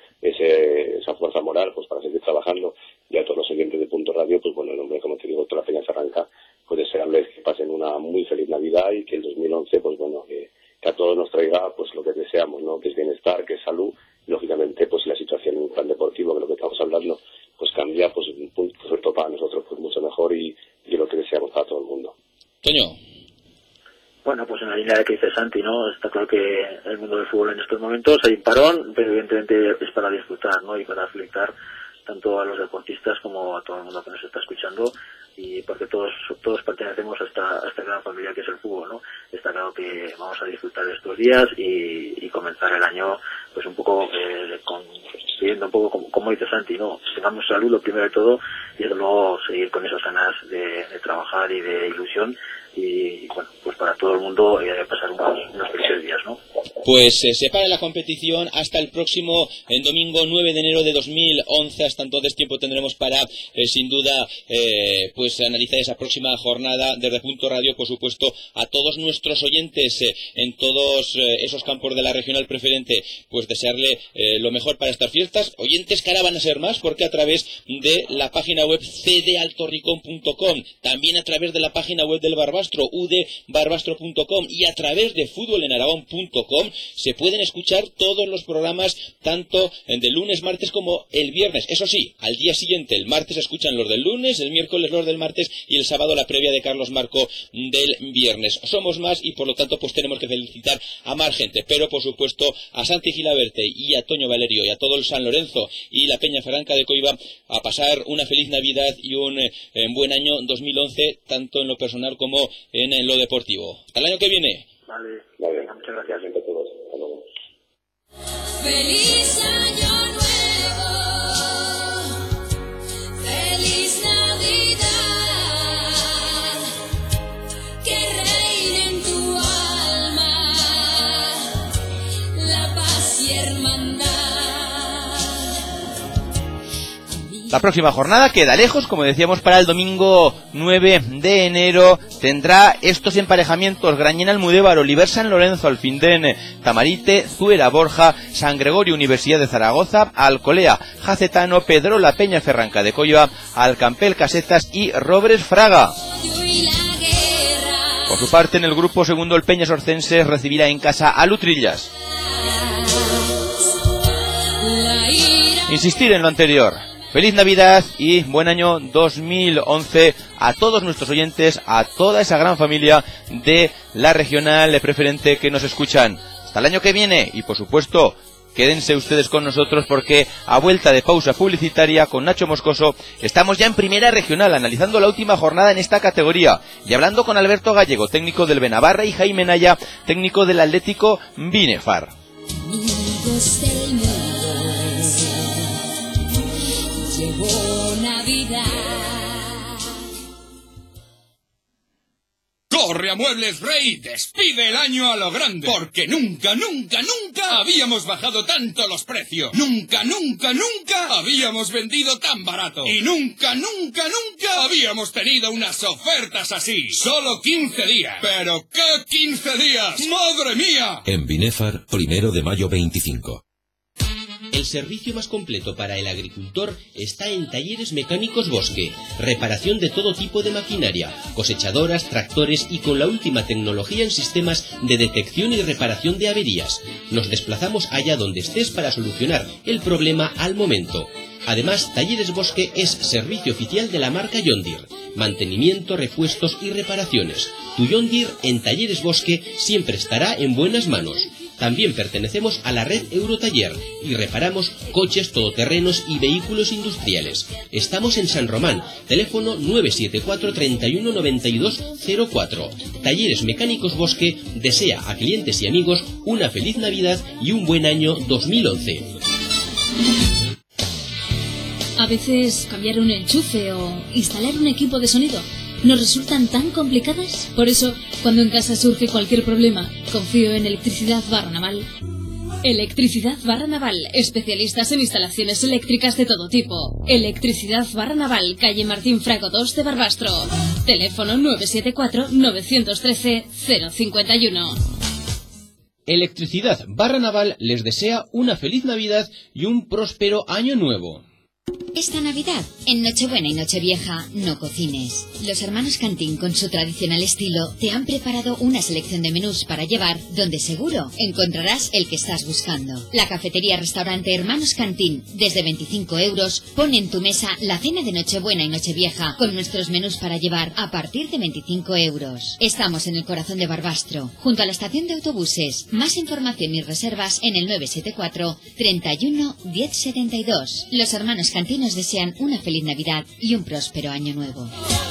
esa fuerza moral pues para seguir trabajando, y a todos los oyentes de Punto Radio, pues bueno, en nombre, como te digo, toda la Peñaferranca, pues desearles que pasen una muy feliz Navidad, y que el 2011, pues bueno, que a todos nos traiga pues lo que deseamos, ¿no? Que es bienestar, que es salud, y lógicamente pues si la situación en el plan deportivo, que es lo que estamos hablando, pues cambia, pues un punto suelto para nosotros pues mucho mejor, y lo que deseamos para todo el mundo. Toño. Bueno, pues en la línea línea de que dice Santi, ¿no? Está claro que el mundo del fútbol en estos momentos hay un parón, pero evidentemente es para disfrutar, ¿no? Y para felicitar tanto a los deportistas como a todo el mundo que nos está escuchando, y porque todos pertenecemos a esta gran familia que es el fútbol, ¿no? Está claro que vamos a disfrutar de estos días y comenzar el año pues un poco pidiendo un poco como dice Santi, ¿no? Tengamos salud lo primero de todo, y luego seguir con esas ganas de trabajar y de ilusión, y bueno, pues para todo el mundo pasar unos felices días, ¿no? Pues se para la competición hasta el próximo domingo 9 de enero de 2011. Hasta entonces tiempo tendremos para, sin duda, pues analizar esa próxima jornada desde Punto Radio. Por supuesto, a todos nuestros oyentes en todos esos campos de la regional preferente, pues desearle lo mejor para estas fiestas. Oyentes que ahora van a ser más, porque a través de la página web cdaltorricón.com, también a través de la página web del Barbastro, udbarbastro.com, y a través de futbolenaragón.com se pueden escuchar todos los programas, tanto de lunes, martes como el viernes. Eso sí, al día siguiente, el martes, se escuchan los del lunes, el miércoles los del martes, y el sábado la previa de Carlos Marco del viernes. Somos más y por lo tanto pues tenemos que felicitar a más gente, pero por supuesto a Santi Gilaberte y a Toño Valerio y a todo el San Lorenzo y la Peña Ferranca de Coiba a pasar una feliz Navidad y un buen año 2011, tanto en lo personal como en lo deportivo. Hasta el año que viene. Vale, muchas gracias. Feliz año nuevo, feliz Navidad, que reine en tu alma la paz y hermandad. La próxima jornada queda lejos, como decíamos, para el domingo 9 de enero. Tendrá estos emparejamientos: Grañén Almudévar, Oliver San Lorenzo, Alfindén Tamarite, Zuera Borja, San Gregorio Universidad de Zaragoza, Alcolea Jacetano, Pedrola Peña Ferranca de Coiba, Alcampel Casetas y Robres Fraga. Por su parte, en el grupo segundo, el Peñas Orcenses recibirá en casa a Lutrillas. Insistir en lo anterior: feliz Navidad y buen año 2011 a todos nuestros oyentes, a toda esa gran familia de la regional preferente que nos escuchan. Hasta el año que viene, y por supuesto, quédense ustedes con nosotros, porque a vuelta de pausa publicitaria con Nacho Moscoso estamos ya en primera regional analizando la última jornada en esta categoría y hablando con Alberto Gallego, técnico del Benabarra, y Jaime Naya, técnico del Atlético Binefar. Llegó Navidad. Corre a Muebles Rey, despide el año a lo grande, porque nunca habíamos bajado tanto los precios. Nunca habíamos vendido tan barato. Y nunca habíamos tenido unas ofertas así. Solo 15 días. ¿Pero qué 15 días? ¡Madre mía! En Binefar, 1 de mayo 25. El servicio más completo para el agricultor está en Talleres Mecánicos Bosque. Reparación de todo tipo de maquinaria, cosechadoras, tractores y con la última tecnología en sistemas de detección y reparación de averías. Nos desplazamos allá donde estés para solucionar el problema al momento. Además, Talleres Bosque es servicio oficial de la marca John Deere. Mantenimiento, repuestos y reparaciones. Tu John Deere en Talleres Bosque siempre estará en buenas manos. También pertenecemos a la red Eurotaller y reparamos coches, todoterrenos y vehículos industriales. Estamos en San Román, teléfono 974 31 92 04. Talleres Mecánicos Bosque desea a clientes y amigos una feliz Navidad y un buen año 2011. A veces cambiar un enchufe o instalar un equipo de sonido nos resultan tan complicadas. Por eso, cuando en casa surge cualquier problema, confío en Electricidad Barra Naval. Electricidad Barra Naval, especialistas en instalaciones eléctricas de todo tipo. Electricidad Barra Naval, calle Martín Frago 2 de Barbastro. Teléfono 974-913-051. Electricidad Barra Naval les desea una feliz Navidad y un próspero año nuevo. Esta Navidad, en Nochebuena y Nochevieja, no cocines. Los hermanos Cantín, con su tradicional estilo, te han preparado una selección de menús para llevar, donde seguro encontrarás el que estás buscando. La cafetería-restaurante Hermanos Cantín, desde 25 euros, pone en tu mesa la cena de Nochebuena y Nochevieja, con nuestros menús para llevar a partir de 25 euros. Estamos en el corazón de Barbastro, junto a la estación de autobuses. Más información y reservas en el 974 31 1072. Los hermanos Cantín nos desean una feliz Navidad y un próspero año nuevo.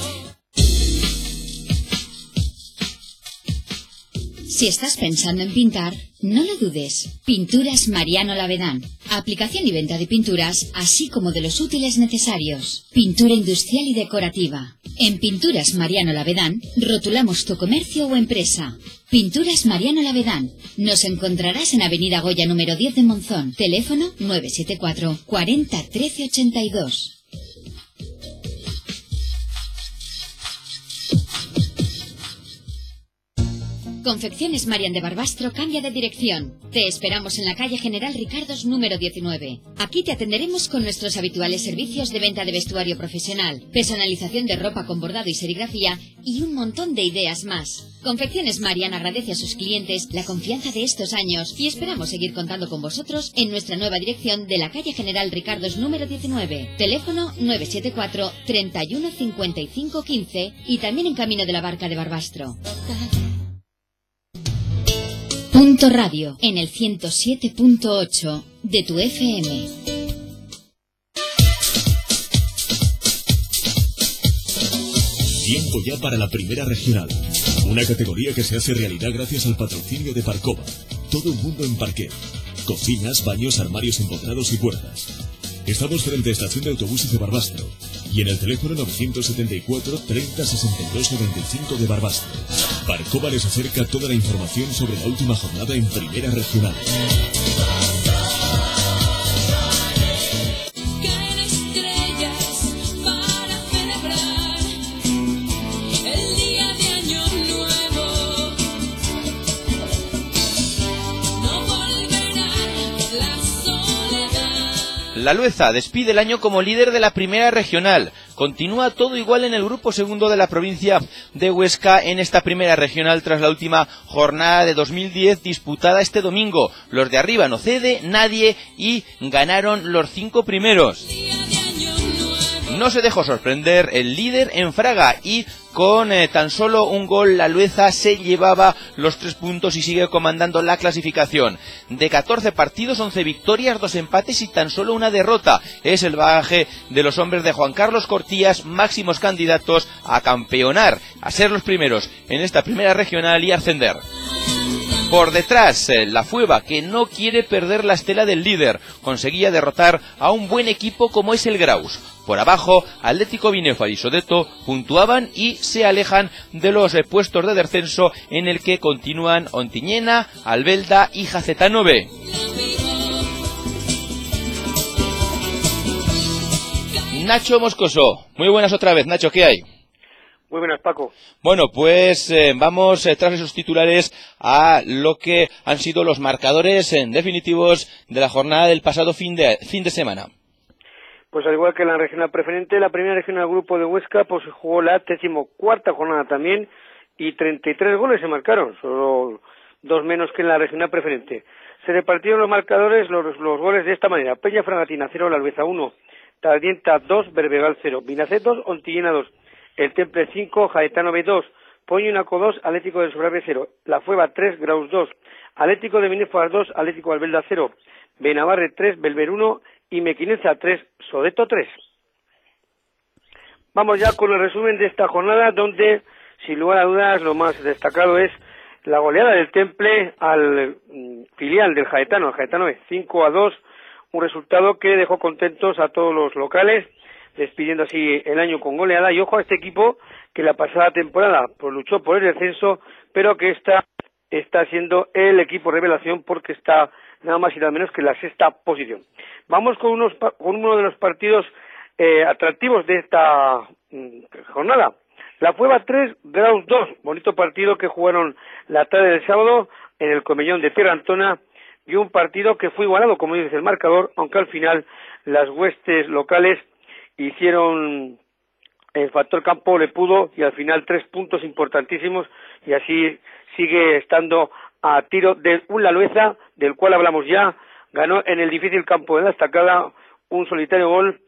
Si estás pensando en pintar, no lo dudes. Pinturas Mariano Lavedán. Aplicación y venta de pinturas, así como de los útiles necesarios. Pintura industrial y decorativa. En Pinturas Mariano Lavedán, rotulamos tu comercio o empresa. Pinturas Mariano Lavedán. Nos encontrarás en Avenida Goya número 10 de Monzón. Teléfono 974 40 13 82. Confecciones Marian de Barbastro cambia de dirección. Te esperamos en la calle General Ricardos número 19. Aquí te atenderemos con nuestros habituales servicios de venta de vestuario profesional, personalización de ropa con bordado y serigrafía y un montón de ideas más. Confecciones Marian agradece a sus clientes la confianza de estos años y esperamos seguir contando con vosotros en nuestra nueva dirección de la calle General Ricardos número 19. Teléfono 974 31 55 15 y también en Camino de la Barca de Barbastro. Punto Radio, en el 107.8 de tu FM. Tiempo ya para la primera regional. Una categoría que se hace realidad gracias al patrocinio de Parcova. Todo el mundo en parquet. Cocinas, baños, armarios empotrados y puertas. Estamos frente a estación de autobuses de Barbastro y en el teléfono 974 30 62 95 de Barbastro. Parcova les acerca toda la información sobre la última jornada en Primera Regional. Caen estrellas para celebrar el día de Año Nuevo. No volverá la soledad. La Lueza despide el año como líder de la Primera Regional. Continúa todo igual en el grupo segundo de la provincia de Huesca en esta Primera Regional tras la última jornada de 2010 disputada este domingo. Los de arriba no cede nadie y ganaron los 5 primeros. No se dejó sorprender el líder en Fraga y con tan solo un gol la Lueza se llevaba los 3 puntos y sigue comandando la clasificación. De 14 partidos, 11 victorias, 2 empates y tan solo una derrota. Es el bagaje de los hombres de Juan Carlos Cortías, máximos candidatos a campeonar, a ser los primeros en esta Primera Regional y ascender. Por detrás, la Fueva, que no quiere perder la estela del líder, conseguía derrotar a un buen equipo como es el Graus. Por abajo, Atlético Binefar y Sodeto puntuaban y se alejan de los puestos de descenso en el que continúan Ontiñena, Albelda y Jacetano B. Nacho Moscoso, muy buenas otra vez. Nacho, ¿qué hay? Muy buenas, Paco. Bueno, pues vamos tras esos titulares a lo que han sido los marcadores definitivos de la jornada del pasado fin de semana. Pues al igual que en la regional preferente, la primera regional grupo de Huesca pues jugó la 34ª jornada también y 33 goles se marcaron, solo 2 menos que en la regional preferente. Se repartieron los marcadores, los goles de esta manera: Peña Fragatina 0, La Lueza 1, Taldienta 2, Berbegal 0, Binacet 2, Ontillena 2, El Temple 5, Jaetano B 2, Poñunaco 2, Atlético del Sobrarbe 0, La Fueva 3, Graus 2, Atlético de Binefar 2, Atlético Albelda 0, Benavarre 3, Belver 1 y Mequinenza 3, Sodeto 3. Vamos ya con el resumen de esta jornada, donde sin lugar a dudas lo más destacado es la goleada del Temple al filial del Jaetano, el Jaetano B, 5-2, un resultado que dejó contentos a todos los locales, despidiendo así el año con goleada. Y ojo a este equipo que la pasada temporada pues luchó por el descenso, pero que está siendo el equipo revelación porque está nada más y nada menos que en la 6ª posición. Vamos con uno de los partidos atractivos de esta jornada. La Fueva 3, Graus 2, bonito partido que jugaron la tarde del sábado en el Comellón de Tierra Antona, y un partido que fue igualado, como dice el marcador, aunque al final las huestes locales hicieron el factor campo, le pudo, y al final 3 puntos importantísimos, y así sigue estando a tiro de un Lalueza, del cual hablamos ya. Ganó en el difícil campo de la Estacada, un solitario gol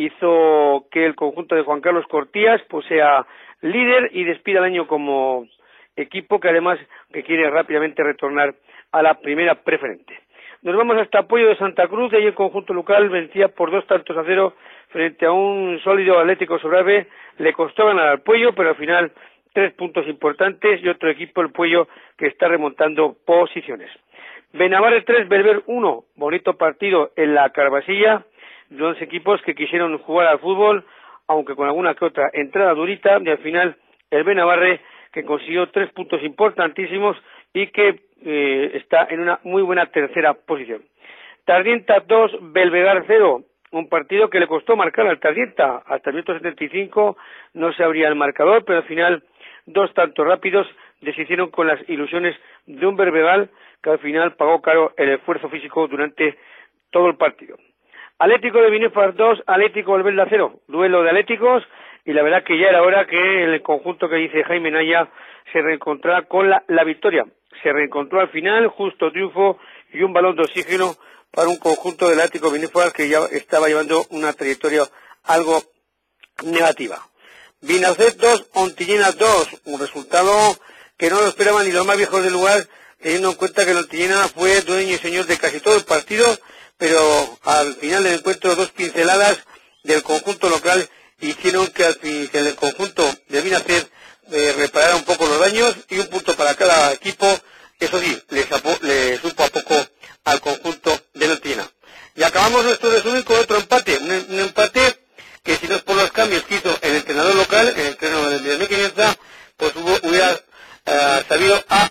hizo que el conjunto de Juan Carlos Cortías pues sea líder y despida el año como equipo que además que quiere rápidamente retornar a la primera preferente. Nos vamos hasta Apoyo de Santa Cruz, de ahí el conjunto local vencía por 2-0 frente a un sólido Atlético Sobrave. Le costó ganar al Puello, pero al final 3 puntos importantes, y otro equipo, el Puello, que está remontando posiciones. Benabarre 3, Belver 1, bonito partido en la Carvasilla, dos equipos que quisieron jugar al fútbol, aunque con alguna que otra entrada durita, y al final el Benabarre, que consiguió 3 puntos importantísimos y que está en una muy buena tercera posición. Tardienta 2, Belvegar 0, un partido que le costó marcar al Tardienta, hasta el minuto 75 no se abría el marcador, pero al final 2 tantos rápidos deshicieron con las ilusiones de un Belvegar que al final pagó caro el esfuerzo físico durante todo el partido. Atlético de Binefar 2, Atlético Valverde 0, duelo de Atléticos, y la verdad que ya era hora que el conjunto que dice Jaime Naya se reencontrara con la victoria. Se reencontró al final, justo triunfo y un balón de oxígeno para un conjunto del Atlético Binefar que ya estaba llevando una trayectoria algo negativa. Binacet 2, Ontillena 2, un resultado que no lo esperaban ni los más viejos del lugar, teniendo en cuenta que el Ontillena fue dueño y señor de casi todo el partido, pero al final del encuentro 2 pinceladas del conjunto local hicieron que el conjunto de Binacet reparara un poco los daños, y un punto para cada equipo. Eso sí, le supo a poco al conjunto de Ontillena. Y acabamos nuestro resumen con otro empate, un empate que, si no es por los cambios que hizo el entrenador local, el entrenador de Mequinenza, pues hubiera sabido a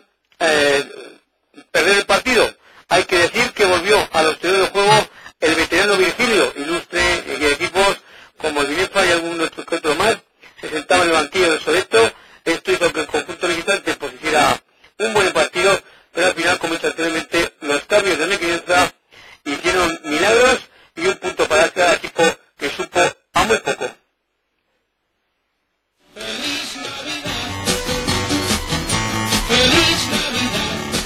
perder el partido. Hay que decir que volvió a los terrenos de juego el veterano Virgilio, ilustre, y equipos como el Binefar y algún otro más se sentaba en el banquillo del Soleto. Esto hizo que el conjunto visitante pues hiciera un buen partido, pero al final, como he dicho anteriormente, los cambios de Mequinenza hicieron milagros, y un punto para cada equipo que supo a muy poco. Feliz Navidad. Feliz Navidad.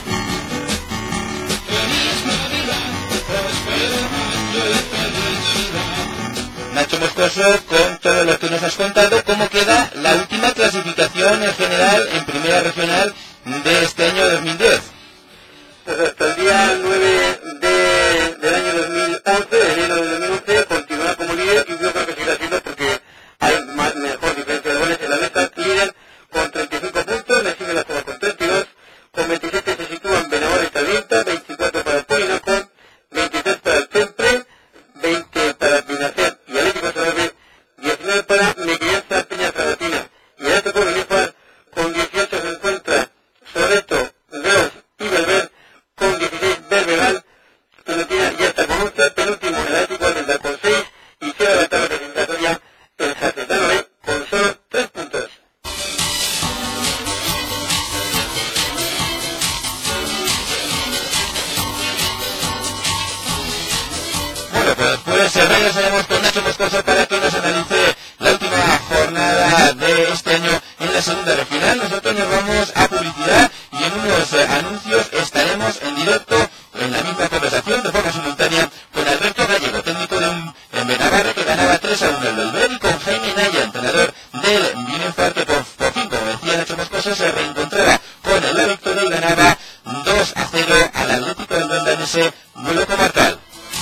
Feliz Navidad. Prospero año y felicidad. Nacho Moscoso, con todo lo que nos has contado, ¿cómo queda la última clasificación en general en Primera Regional de este año 2010? Pues hasta el día 9 del año 2011, de enero de 2011, continuará como líder, y yo creo que seguirá siendo porque hay mejor diferencia de goles en la meta. Líder con 35 puntos, le sigue la zona con 32, con 27 se sitúan Benabarre y Tardienta, 24 para el Polinaco, 23 para el Sempre, 20 para el Binacet y Atlético Sobrave, 19 para Mequinenza Peña Sabatina, y el Atlético Binefar con 18 se encuentra Soreto, Reos y Belver, con 16 Belvegal, Pelotina ya está con 11, penúltimo el Atlético Valverde con 6, y cierra la tabla clasificatoria el Jacetano B con solo 3 puntos. Bueno, pues regresaremos con Nacho Moscoso para que nos analice la última jornada de este año en la segunda regional. Nosotros nos vamos a publicidad, y en unos anuncios estaremos en directo en la misma conversación de forma simultánea con Alberto Gallego, técnico de un Benabarre que ganaba 3-1 el Belver, y con Jaime Naya, entrenador del Binefar, que por fin, como decía Nacho Moscoso, se reencontraba con la victoria y ganaba 2-0 al Atlético del Belver en ese duelo comarcal.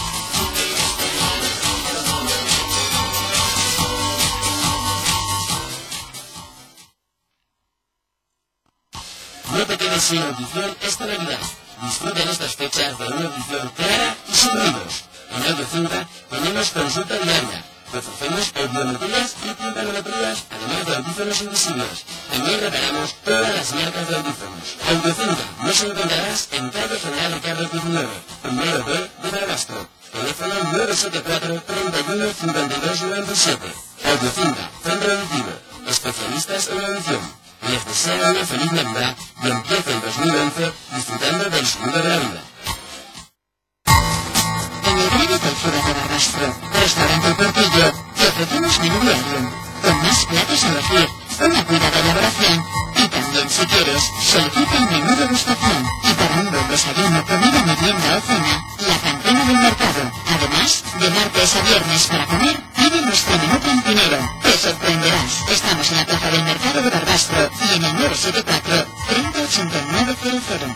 No te quedes sin audición esta Navidad. Disfruta en estas fechas de una audición clara y sin ruidos. En Audio 5 tenemos consulta diaria. Te ofrecemos audiometrías y timpanometrías, además de audífonos invisibles. También reparamos todas las marcas de audífonos. Audio 5 nos encontrarás en calle General Ricardo 19, primero B de Barbastro. Teléfono 974 31 52 97. Audio 5, centro auditivo. Especialistas en audición. Les deseo una feliz Navidad y empiece el 2011 disfrutando del sonido de la vida. En el breve Cultura de Barbastro, Restaurante El Portillo, Te ofrecemos menú diario, con más platos a elegir, una cuidada elaboración. Y también, si quieres, solicita el menú degustación. Y para un buen desayuno, comida, merienda o cena, la cantina del mercado. Además, de martes a viernes para comer, pide nuestro menú cantinero. Te sorprenderás. Estamos en la plaza del mercado de Barbastro y en el 974 308900.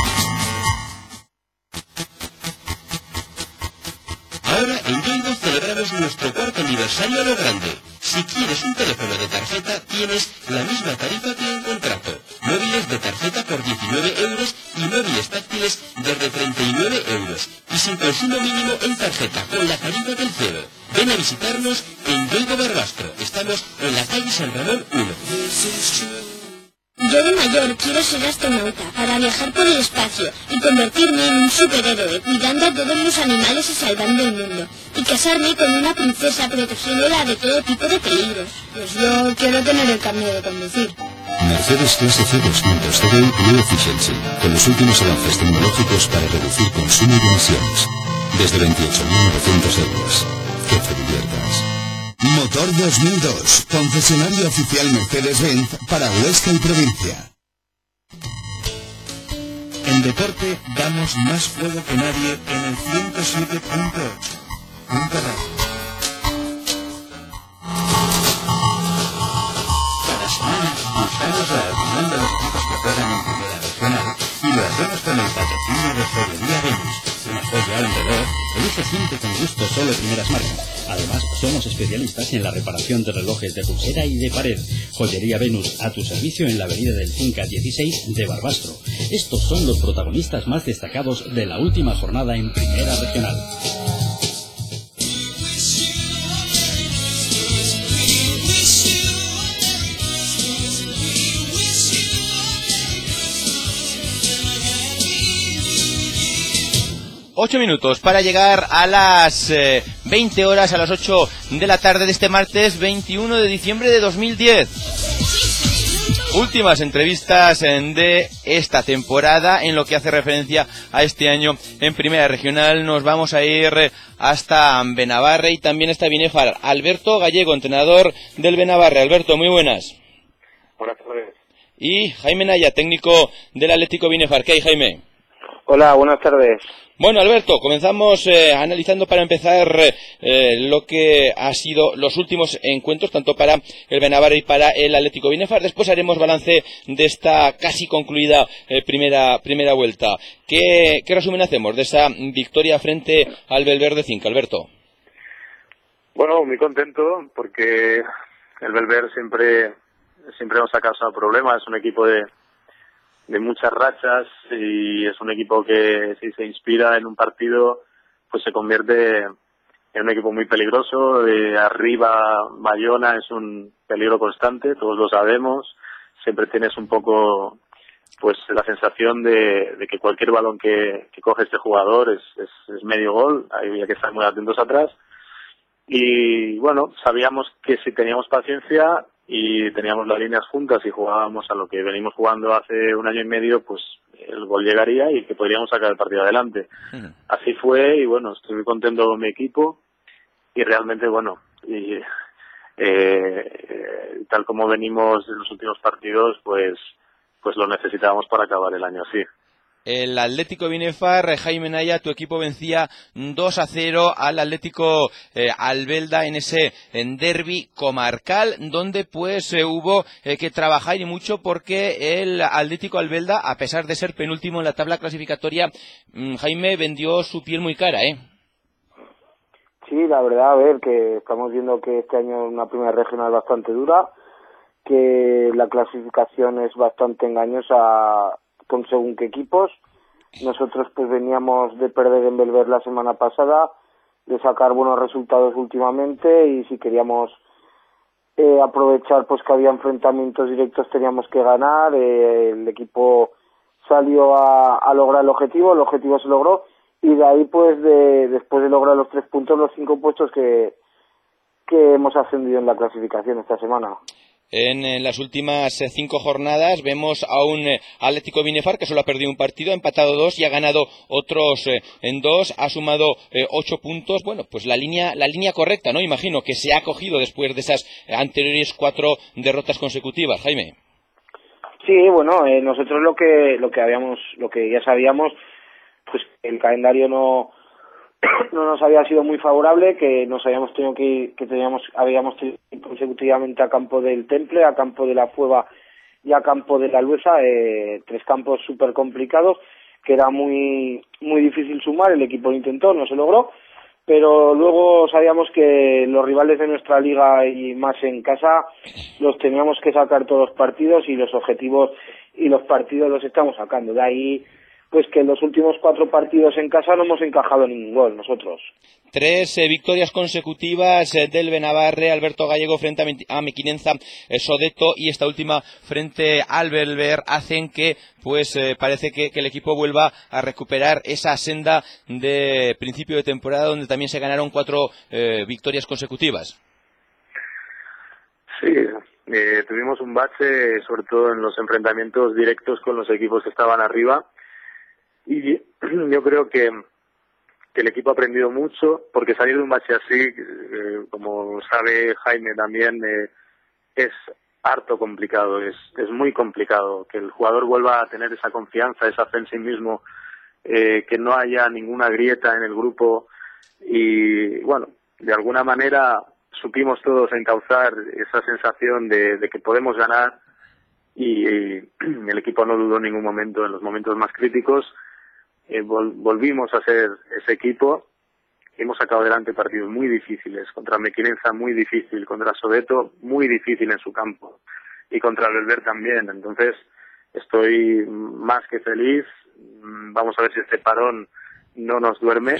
Ahora en Yoigo celebramos nuestro cuarto aniversario a lo grande. Si quieres un teléfono de tarjeta, tienes la misma tarifa que en contrato. Móviles de tarjeta por 19 euros y móviles táctiles desde 39 euros. Y sin consumo mínimo en tarjeta, con la tarifa del cero. Ven a visitarnos en Yoigo Barbastro. Estamos en la calle San Ramón 1. Yo de mayor quiero ser astronauta para viajar por el espacio y convertirme en un superhéroe cuidando a todos los animales y salvando el mundo. Y casarme con una princesa protegiéndola de todo tipo de peligros. Pues yo quiero tener el carnet de conducir. Mercedes clase C 200 Blue Efficiency, con los últimos avances tecnológicos para reducir consumo y emisiones. Desde 28.900 euros. Que te diviertas. Motor 2002, concesionario oficial Mercedes-Benz para Huesca y provincia. En deporte damos más fuego que nadie en el 107.8. Punto Radio. Cada semana buscamos la opinión de los equipos que juegan en primera regional y lo hacemos con el patrocinio de Joyería Venus. Una joya al reloj, elige siempre con gusto solo primeras marcas. Además, somos especialistas en la reparación de relojes de pulsera y de pared. Joyería Venus, a tu servicio en la avenida del Finca 16 de Barbastro. Estos son los protagonistas más destacados de la última jornada en primera regional. Ocho minutos para llegar a las 20 horas, a las 8 de la tarde de este martes 21 de diciembre de 2010. Últimas entrevistas de esta temporada en lo que hace referencia a este año en Primera Regional. Nos vamos a ir hasta Benabarre y también está Binefar. Alberto Gallego, entrenador del Benabarre. Alberto, muy buenas. Buenas tardes. Y Jaime Naya, técnico del Atlético Binefar. ¿Qué hay, Jaime? Hola, buenas tardes. Bueno, Alberto, comenzamos analizando para empezar lo que ha sido los últimos encuentros, tanto para el Benabarre y para el Atlético Binefar. Después haremos balance de esta casi concluida primera vuelta. ¿Qué resumen hacemos de esa victoria frente al Belverde 5, Alberto? Bueno, muy contento porque el Belverde siempre nos ha causado problemas. Es un equipo de muchas rachas y es un equipo que si se inspira en un partido pues se convierte en un equipo muy peligroso. De arriba Bayona es un peligro constante, todos lo sabemos. Siempre tienes un poco pues la sensación de que cualquier balón que coge este jugador es medio gol. Había que estar muy atentos atrás y bueno, sabíamos que si teníamos paciencia y teníamos las líneas juntas y jugábamos a lo que venimos jugando hace un año y medio, pues el gol llegaría y que podríamos sacar el partido adelante. Así fue y bueno, estoy muy contento con mi equipo y realmente bueno, y tal como venimos en los últimos partidos, pues lo necesitábamos para acabar el año así. El Atlético Binefar, Jaime Naya, tu equipo vencía 2-0 al Atlético Albelda en ese derbi comarcal, donde pues hubo que trabajar y mucho porque el Atlético Albelda, a pesar de ser penúltimo en la tabla clasificatoria, Jaime, vendió su piel muy cara, ¿eh? Sí, la verdad, a ver, que estamos viendo que este año es una primera regional bastante dura, que la clasificación es bastante engañosa con según qué equipos. Nosotros pues veníamos de perder en Belver la semana pasada, de sacar buenos resultados últimamente y si queríamos aprovechar pues que había enfrentamientos directos teníamos que ganar. El equipo salió a lograr el objetivo se logró y de ahí pues después de lograr los 3 puntos, los 5 puestos que hemos ascendido en la clasificación esta semana. En las últimas 5 jornadas vemos a un Atlético Binefar que solo ha perdido un partido, ha empatado 2 y ha ganado otros en 2, ha sumado 8 puntos. Bueno, pues la línea correcta, ¿no? Imagino que se ha cogido después de esas anteriores 4 derrotas consecutivas, Jaime. Sí, bueno, nosotros lo que ya sabíamos, pues el calendario no nos había sido muy favorable, que nos habíamos tenido habíamos tenido consecutivamente a campo del Temple, a campo de la Fueva y a campo de la Lueza, 3 campos súper complicados, que era muy muy difícil sumar. El equipo lo intentó, no se logró, pero luego sabíamos que los rivales de nuestra liga y más en casa los teníamos que sacar todos los partidos, y los objetivos y los partidos los estamos sacando. De ahí pues que en los últimos 4 partidos en casa no hemos encajado ningún gol nosotros. 3 victorias consecutivas del Benabarre, Alberto Gallego frente a Mequinenza, Sodeto, y esta última frente al Belver hacen que pues parece que el equipo vuelva a recuperar esa senda de principio de temporada, donde también se ganaron 4 victorias consecutivas. Sí, tuvimos un bache, sobre todo en los enfrentamientos directos con los equipos que estaban arriba, y yo creo que el equipo ha aprendido mucho, porque salir de un bache así, como sabe Jaime también, es harto complicado, es muy complicado que el jugador vuelva a tener esa confianza, esa fe en sí mismo, que no haya ninguna grieta en el grupo. Y bueno, de alguna manera supimos todos encauzar esa sensación de que podemos ganar, y el equipo no dudó en ningún momento. En los momentos más críticos volvimos a ser ese equipo. Hemos sacado adelante partidos muy difíciles, contra Mequinenza muy difícil, contra Sodeto muy difícil en su campo, y contra el Belver también. Entonces estoy más que feliz. Vamos a ver si este parón no nos duerme,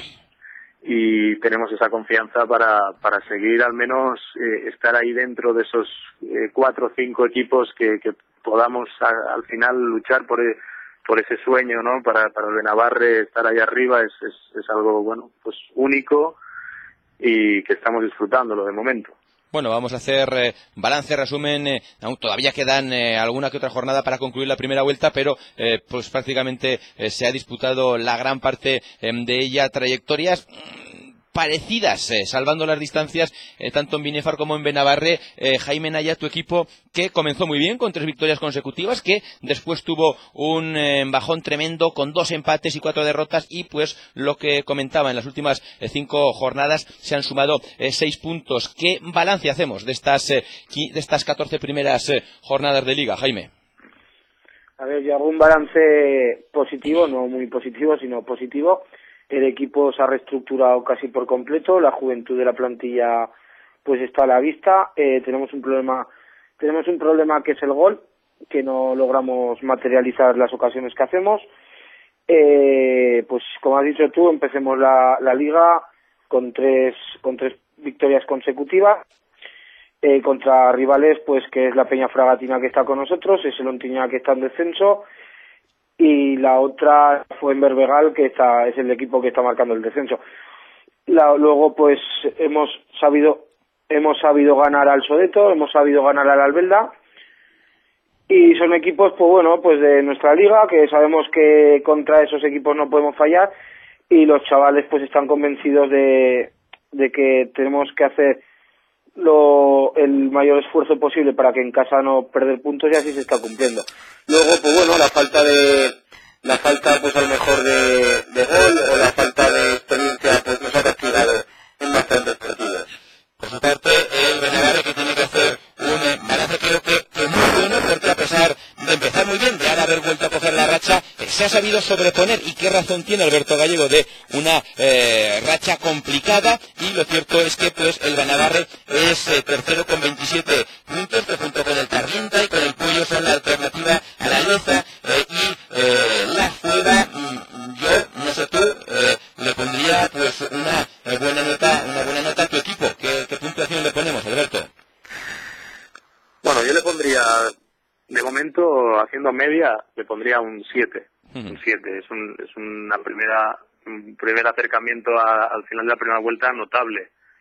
y tenemos esa confianza para seguir al menos estar ahí dentro de esos 4 o 5 equipos que podamos al final luchar por ese sueño, ¿no? Para el Benabarre estar ahí arriba es algo, bueno, pues único, y que estamos disfrutándolo de momento. Bueno, vamos a hacer balance, resumen. Aún todavía quedan alguna que otra jornada para concluir la primera vuelta, pero pues prácticamente se ha disputado la gran parte de ella. Trayectorias parecidas, salvando las distancias, tanto en Binefar como en Benabarre. Jaime Naya, tu equipo, que comenzó muy bien con 3 victorias consecutivas, que después tuvo un bajón tremendo con 2 empates y 4 derrotas, y pues lo que comentaba, en las últimas 5 jornadas se han sumado 6 puntos. ¿Qué balance hacemos de estas 14 primeras jornadas de liga, Jaime? A ver, yo hago un balance positivo, no muy positivo, sino positivo. El equipo se ha reestructurado casi por completo, la juventud de la plantilla pues está a la vista. Tenemos un problema que es el gol, que no logramos materializar las ocasiones que hacemos. Pues como has dicho tú, empecemos la liga con tres victorias consecutivas, contra rivales pues que es la Peña Fragatina, que está con nosotros, es el Ontiña, que está en descenso, y la otra fue en Berbegal, que es el equipo que está marcando el descenso. Luego pues hemos sabido ganar al Sodeto, hemos sabido ganar al Albelda, y son equipos pues bueno, pues de nuestra liga, que sabemos que contra esos equipos no podemos fallar, y los chavales pues están convencidos de que tenemos que hacer el mayor esfuerzo posible para que en casa no perder puntos, y así se está cumpliendo. Luego pues bueno, la falta pues a lo mejor de gol, o la falta de experiencia pues nos ha castigado en bastantes partidos. Por su parte, el Benabarre, que tiene que hacer un balance, creo que muy bueno, porque a pesar de empezar muy bien, de ahora haber vuelto a coger la racha, se ha sabido sobreponer. ¿Y qué razón tiene Alberto Gallego de una racha complicada? Y lo cierto es que pues el Benabarre es tercero con 27 puntos, que junto con el Tarrienta y con el Puyo son la alternativa a la Leza y la Fueva. Yo, no sé tú, le pondría pues una buena nota a tu equipo. ¿Qué puntuación le ponemos, Alberto? Bueno, yo le pondría, de momento, haciendo media, le pondría un 7. Un 7. Es un primer acercamiento al final de la primera vuelta notable.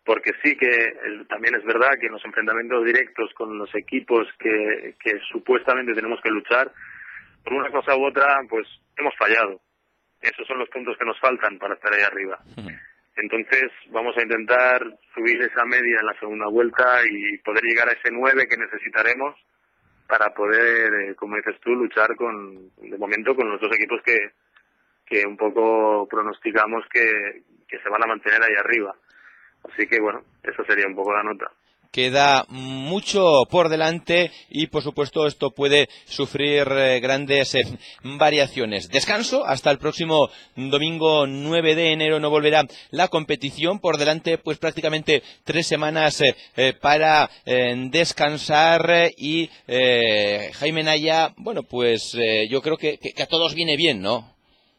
porque sí que también es verdad que en los enfrentamientos directos con los equipos que supuestamente tenemos que luchar, por una cosa u otra, pues hemos fallado. Esos son los puntos que nos faltan para estar ahí arriba. Entonces vamos a intentar subir esa media en la segunda vuelta y poder llegar a ese 9 que necesitaremos para poder, como dices tú, luchar de momento con los dos equipos que un poco pronosticamos que se van a mantener ahí arriba. Así que bueno, eso sería un poco la nota. Queda mucho por delante y por supuesto esto puede sufrir grandes variaciones. Descanso hasta el próximo domingo 9 de enero, no volverá la competición. Por delante pues prácticamente 3 semanas para descansar y Jaime Naya, bueno pues yo creo que a todos viene bien, ¿no?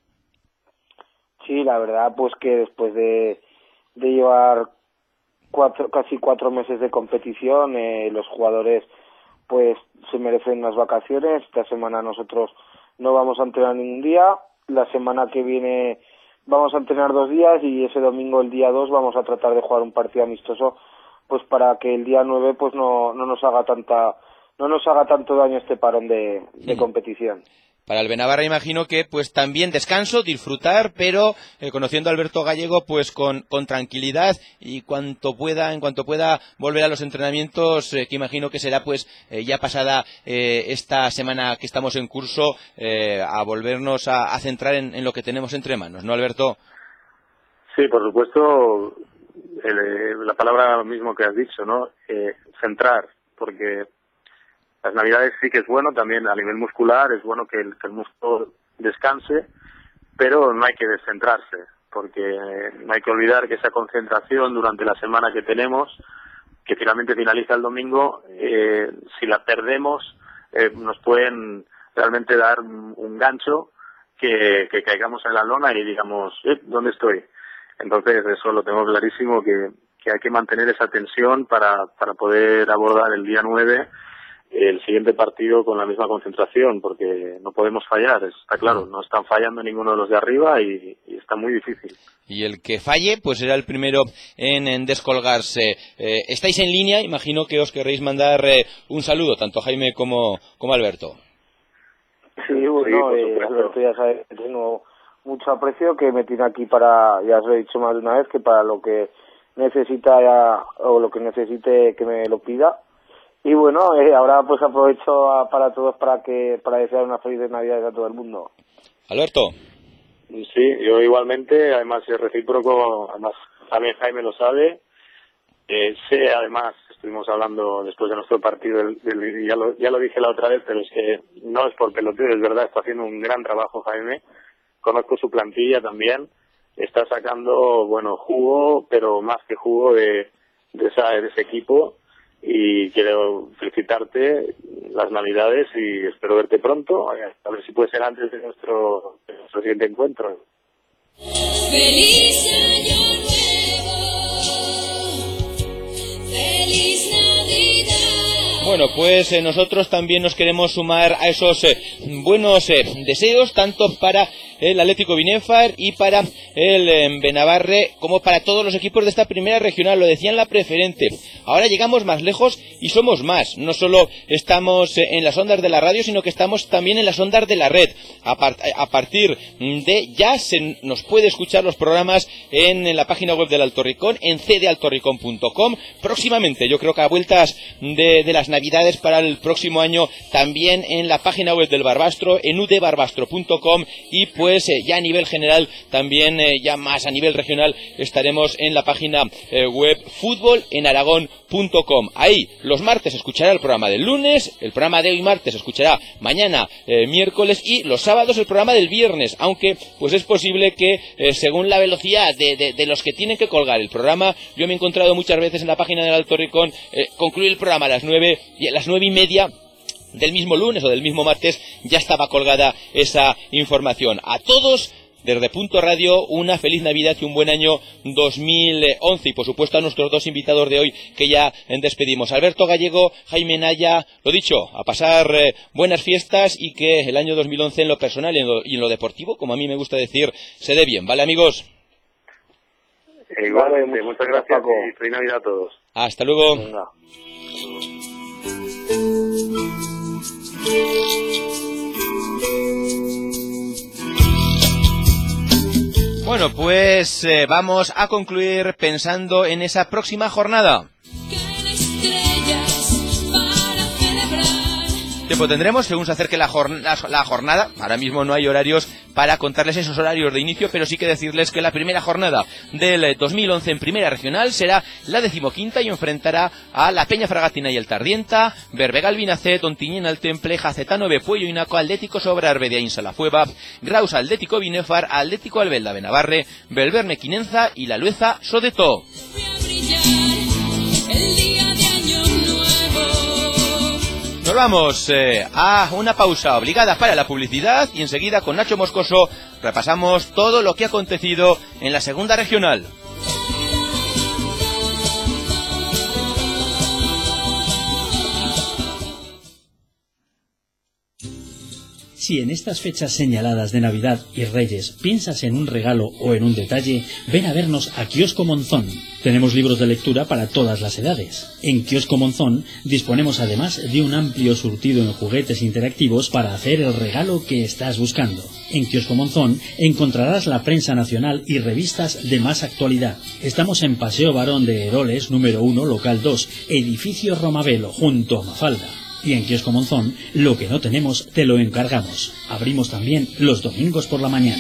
Sí, la verdad pues que después de llevar casi 4 meses de competición, los jugadores pues se merecen unas vacaciones. Esta semana nosotros no vamos a entrenar ningún día, la semana que viene vamos a entrenar 2 días y ese domingo, el día 2, vamos a tratar de jugar un partido amistoso pues para que el día 9 pues no nos haga tanto daño este parón de competición. Para el Benabarra imagino que pues también descanso, disfrutar, pero conociendo a Alberto Gallego pues con tranquilidad y en cuanto pueda volver a los entrenamientos, que imagino que será pues ya pasada esta semana que estamos en curso, a volvernos a centrar en lo que tenemos entre manos, ¿no, Alberto? Sí, por supuesto, la palabra mismo que has dicho, ¿no? Centrar, porque las Navidades sí que es bueno, también a nivel muscular es bueno que el músculo descanse, pero no hay que descentrarse, porque no hay que olvidar que esa concentración durante la semana que tenemos, que finalmente finaliza el domingo, si la perdemos, nos pueden realmente dar un gancho que caigamos en la lona y digamos, ¿dónde estoy? Entonces eso lo tengo clarísimo, que hay que mantener esa tensión para poder abordar el día 9 el siguiente partido con la misma concentración, porque no podemos fallar, está claro, no están fallando ninguno de los de arriba y está muy difícil. Y el que falle, pues será el primero en descolgarse. Estáis en línea, imagino que os querréis mandar un saludo, tanto Jaime como Alberto. Sí, bueno, Alberto ya sabe que tengo mucho aprecio, que me tiene aquí para, ya os lo he dicho más de una vez, que para lo que necesita o lo que necesite que me lo pida. Y bueno, ahora pues aprovecho para todos para desear una feliz Navidad a todo el mundo. Alberto. Sí, yo igualmente, además es recíproco, además también Jaime lo sabe. Sé, además, estuvimos hablando después de nuestro partido, ya lo dije la otra vez, pero es que no es por peloteo, es verdad, está haciendo un gran trabajo Jaime. Conozco su plantilla también, está sacando, bueno, jugo, pero más que jugo de ese equipo. Y quiero felicitarte las Navidades y espero verte pronto, a ver si puede ser antes de nuestro siguiente encuentro. ¡Feliz Año Nuevo! ¡Feliz Navidad! Bueno, pues nosotros también nos queremos sumar a esos buenos deseos, tanto para el Atlético Binefar y para el Benabarre, como para todos los equipos de esta primera regional. Lo decía en la preferente, ahora llegamos más lejos y somos más. No solo estamos en las ondas de la radio, sino que estamos también en las ondas de la red. A partir de ya se nos puede escuchar los programas en la página web del Alto Ricón, en cdaltorricón.com. Próximamente, yo creo que a vueltas de las Navidades para el próximo año, también en la página web del Barbastro, en udbarbastro.com, y pues ya a nivel general, también ya más a nivel regional, estaremos en la página web futbolenaragón.com. Ahí los martes escuchará el programa del lunes, el programa de hoy martes escuchará mañana miércoles, y los sábados el programa del viernes, aunque pues es posible que según la velocidad de los que tienen que colgar el programa, yo me he encontrado muchas veces en la página del Alto Ricón concluir el programa a las 9 y a las 9:30 del mismo lunes o del mismo martes ya estaba colgada esa información. A todos, desde Punto Radio, una feliz Navidad y un buen año 2011. Y por supuesto a nuestros dos invitados de hoy, que ya despedimos. Alberto Gallego, Jaime Naya, lo dicho, a pasar buenas fiestas y que el año 2011 en lo personal y en lo deportivo, como a mí me gusta decir, se dé bien. ¿Vale, amigos? Igualmente, muchas gracias Paco. y feliz Navidad a todos. Hasta luego. Venga. Bueno, pues vamos a concluir pensando en esa próxima jornada. Tiempo tendremos según se acerque la jornada. Ahora mismo no hay horarios para contarles esos horarios de inicio, pero sí que decirles que la primera jornada del 2011 en Primera Regional será la 15ª y enfrentará a la Peña Fragatina y el Tardienta, Berbegal Vinacet, Ontinyent al Temple, Jacetano Bepuello Inaco, Atlético Sobra Arbediain Salafueva, Graus Atlético Binefar, Atlético Albelda Benavarre, Belverne Quinenza y La Lueza Sodetó. Nos vamos a una pausa obligada para la publicidad y enseguida con Nacho Moscoso repasamos todo lo que ha acontecido en la segunda regional. Si en estas fechas señaladas de Navidad y Reyes piensas en un regalo o en un detalle, ven a vernos a Kiosco Monzón. Tenemos libros de lectura para todas las edades. En Kiosco Monzón disponemos además de un amplio surtido en juguetes interactivos para hacer el regalo que estás buscando. En Kiosco Monzón encontrarás la prensa nacional y revistas de más actualidad. Estamos en Paseo Barón de Eroles, número 1, local 2, edificio Romavelo, junto a Mafalda. Y en Kiosco Monzón, lo que no tenemos, te lo encargamos. Abrimos también los domingos por la mañana.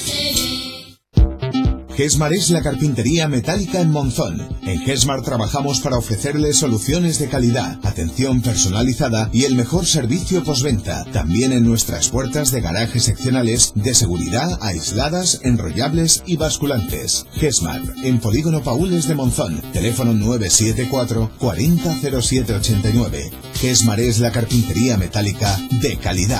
Gesmar es la carpintería metálica en Monzón. En Gesmar trabajamos para ofrecerles soluciones de calidad, atención personalizada y el mejor servicio postventa. También en nuestras puertas de garaje seccionales de seguridad, aisladas, enrollables y basculantes. Gesmar, en Polígono Paules de Monzón. Teléfono 974 40 07 89. Gesmar es la carpintería metálica de calidad.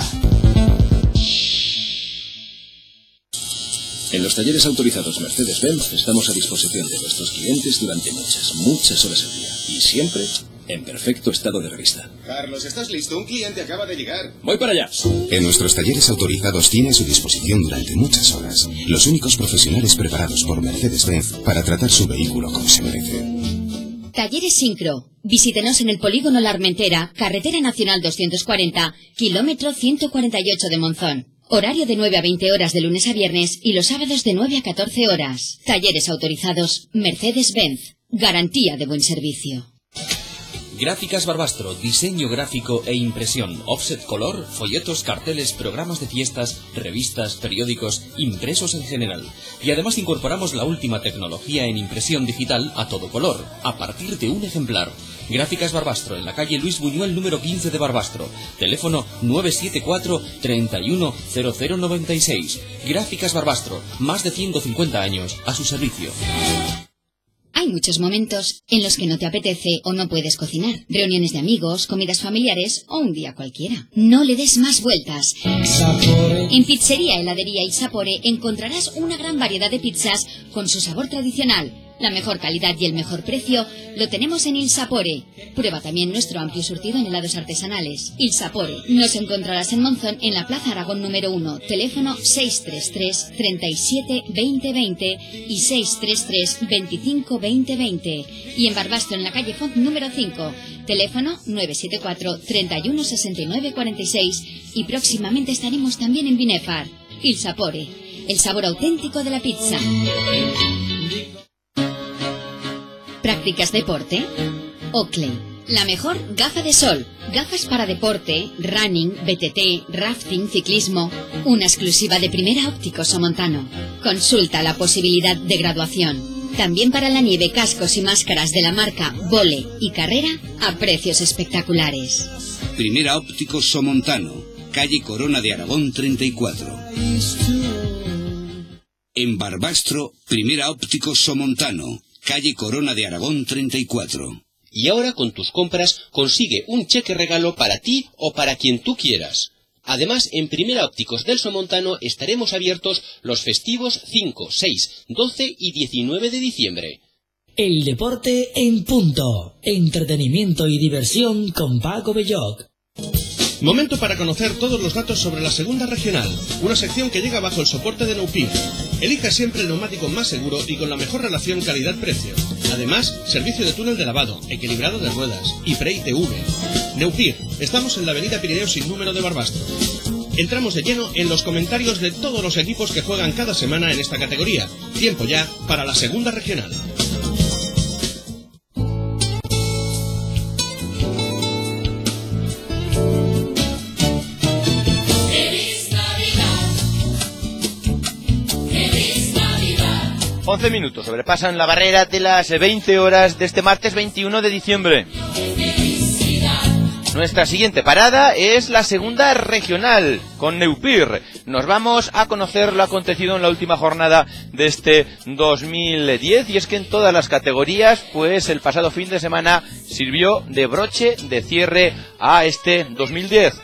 En los talleres autorizados Mercedes-Benz estamos a disposición de nuestros clientes durante muchas horas al día. Y siempre en perfecto estado de revista. Carlos, ¿estás listo? Un cliente acaba de llegar. ¡Voy para allá! En nuestros talleres autorizados tiene a su disposición durante muchas horas los únicos profesionales preparados por Mercedes-Benz para tratar su vehículo como se merece. Talleres Sincro. Visítenos en el Polígono La Armentera, Carretera Nacional 240, kilómetro 148 de Monzón. Horario de 9 a 20 horas de lunes a viernes y los sábados de 9 a 14 horas. Talleres autorizados Mercedes-Benz. Garantía de buen servicio. Gráficas Barbastro, diseño gráfico e impresión, offset color, folletos, carteles, programas de fiestas, revistas, periódicos, impresos en general. Y además incorporamos la última tecnología en impresión digital a todo color, a partir de un ejemplar. Gráficas Barbastro, en la calle Luis Buñuel número 15 de Barbastro. Teléfono 974 310096. Gráficas Barbastro, más de 150 años a su servicio. Hay muchos momentos en los que no te apetece o no puedes cocinar. Reuniones de amigos, comidas familiares o un día cualquiera. No le des más vueltas. En Pizzería Heladería Il Sapore encontrarás una gran variedad de pizzas con su sabor tradicional. La mejor calidad y el mejor precio lo tenemos en Il Sapore. Prueba también nuestro amplio surtido en helados artesanales. Il Sapore. Nos encontrarás en Monzón en la Plaza Aragón número 1. Teléfono 633 37 20 20 y 633 25 20 20. Y en Barbastro en la calle Font número 5. Teléfono 974 31 69 46. Y próximamente estaremos también en Binefar. Il Sapore. El sabor auténtico de la pizza. ¿Practicas deporte? Oakley, la mejor gafa de sol. Gafas para deporte, running, BTT, rafting, ciclismo. Una exclusiva de Primera Ópticos Somontano. Consulta la posibilidad de graduación. También para la nieve, cascos y máscaras de la marca Vole y Carrera a precios espectaculares. Primera Ópticos Somontano, calle Corona de Aragón 34. En Barbastro, Primera Ópticos Somontano, calle Corona de Aragón 34. Y ahora con tus compras consigue un cheque regalo para ti o para quien tú quieras. Además, en Primera Ópticos del Somontano estaremos abiertos los festivos 5, 6, 12 y 19 de diciembre. El deporte en punto. Entretenimiento y diversión con Paco Belloc. Momento para conocer todos los datos sobre la segunda regional, una sección que llega bajo el soporte de Neupir. Elija siempre el neumático más seguro y con la mejor relación calidad-precio. Además, servicio de túnel de lavado, equilibrado de ruedas y pre-ITV. Neupir, estamos en la avenida Pirineo sin número de Barbastro. Entramos de lleno en los comentarios de todos los equipos que juegan cada semana en esta categoría. Tiempo ya para la segunda regional. Feliz Navidad. Feliz Navidad. 11 minutos, sobrepasan la barrera de las 20 horas de este martes 21 de diciembre. Nuestra siguiente parada es la segunda regional, con Neupir. Nos vamos a conocer lo acontecido en la última jornada de este 2010, y es que en todas las categorías, pues el pasado fin de semana sirvió de broche de cierre a este 2010.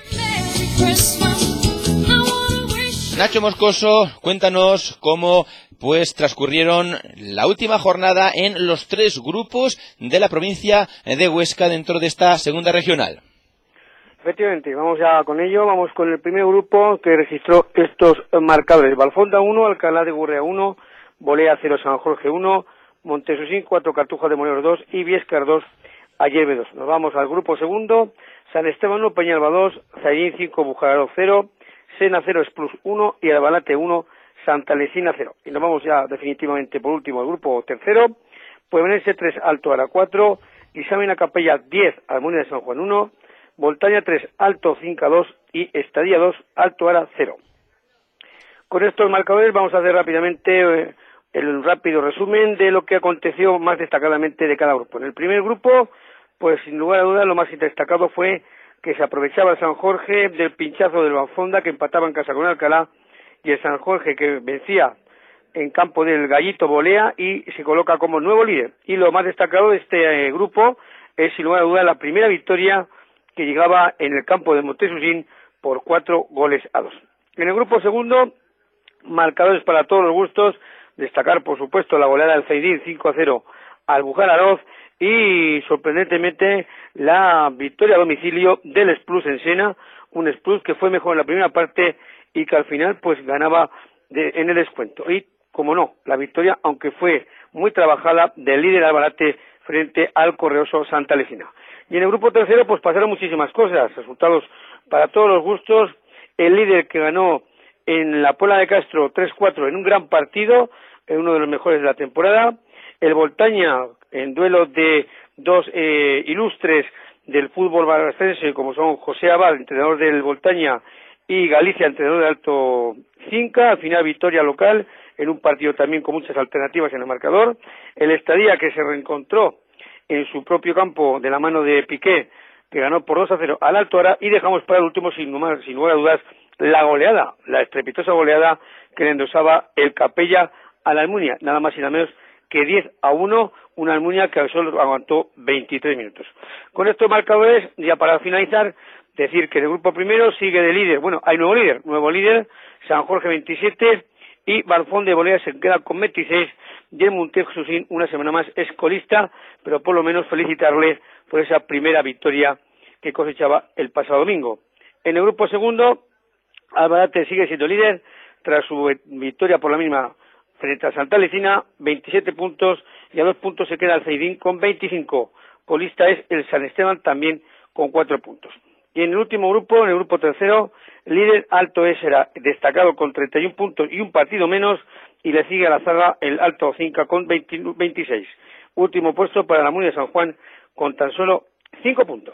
Nacho Moscoso, cuéntanos cómo pues transcurrieron la última jornada en los 3 grupos de la provincia de Huesca dentro de esta segunda regional. Efectivamente, vamos ya con ello. Vamos con el primer grupo que registró estos marcadores: Valfonda 1, Alcalá de Gurrea 1, Bolea 0, San Jorge 1, Montesusín 4, Cartuja de Moneros 2 y Viescar 2, Ayerbe 2. Nos vamos al grupo segundo: San Esteban 1, Peñalba 2, Zayín 5, Bujararo 0, Sena 0, Esplus 1 y Albalate 1, Santa Lecina 0. Y nos vamos ya definitivamente por último al grupo tercero: Pueblense 3, Alto Ara 4, Isámena Capella 10, Almunia de San Juan 1, Voltaña 3, Alto Cinca 2 y Estadía 2, Alto Ara 0. Con estos marcadores vamos a hacer rápidamente el rápido resumen de lo que aconteció más destacadamente de cada grupo. En el primer grupo, pues sin lugar a dudas lo más destacado fue que se aprovechaba el San Jorge del pinchazo del Valfonda, que empataba en casa con Alcalá, y el San Jorge que vencía en campo del Gallito Bolea y se coloca como nuevo líder. Y lo más destacado de este grupo es sin lugar a dudas la primera victoria que llegaba en el campo de Montesusín por 4-2. En el grupo segundo, marcadores para todos los gustos, destacar por supuesto la goleada del Zaidín 5-0 al Bujar y sorprendentemente la victoria a domicilio del Esplus en Sena, un Esplus que fue mejor en la primera parte y que al final pues ganaba en el descuento. Y como no, la victoria, aunque fue muy trabajada, del líder Albalate frente al correoso Santa Lecina. Y en el grupo tercero pues pasaron muchísimas cosas, resultados para todos los gustos. El líder que ganó en la Puebla de Castro 3-4 en un gran partido, en uno de los mejores de la temporada. El Voltaña en duelo de dos ilustres del fútbol barbastense como son José Abad, entrenador del Voltaña, y Galicia, entrenador de Alto Cinca. Al final victoria local en un partido también con muchas alternativas en el marcador. El Estadía que se reencontró en su propio campo de la mano de Piqué, que ganó por 2-0 al Alto Ara. Y dejamos para el último, sin lugar a dudas, la goleada, la estrepitosa goleada que le endosaba el Capella a la Almunia, nada más y nada menos que 10-1, una Almunia que solo aguantó 23 minutos. Con estos marcadores, ya para finalizar, decir que el grupo primero sigue de líder. Bueno, hay nuevo líder, San Jorge 27 y Valfón de Bolea se queda con 26, y el Montesusín una semana más es colista, pero por lo menos felicitarle por esa primera victoria que cosechaba el pasado domingo. En el grupo segundo, Albalate sigue siendo líder tras su victoria por la misma frente a Santa Lecina, 27 puntos, y a 2 puntos se queda el Zaidín con 25. Colista es el San Esteban también con 4 puntos. Y en el último grupo, en el grupo tercero, líder Alto Ésera, destacado con 31 puntos y un partido menos, y le sigue a la zaga el Alto Cinca con 26. Último puesto para la Muni de San Juan con tan solo 5 puntos.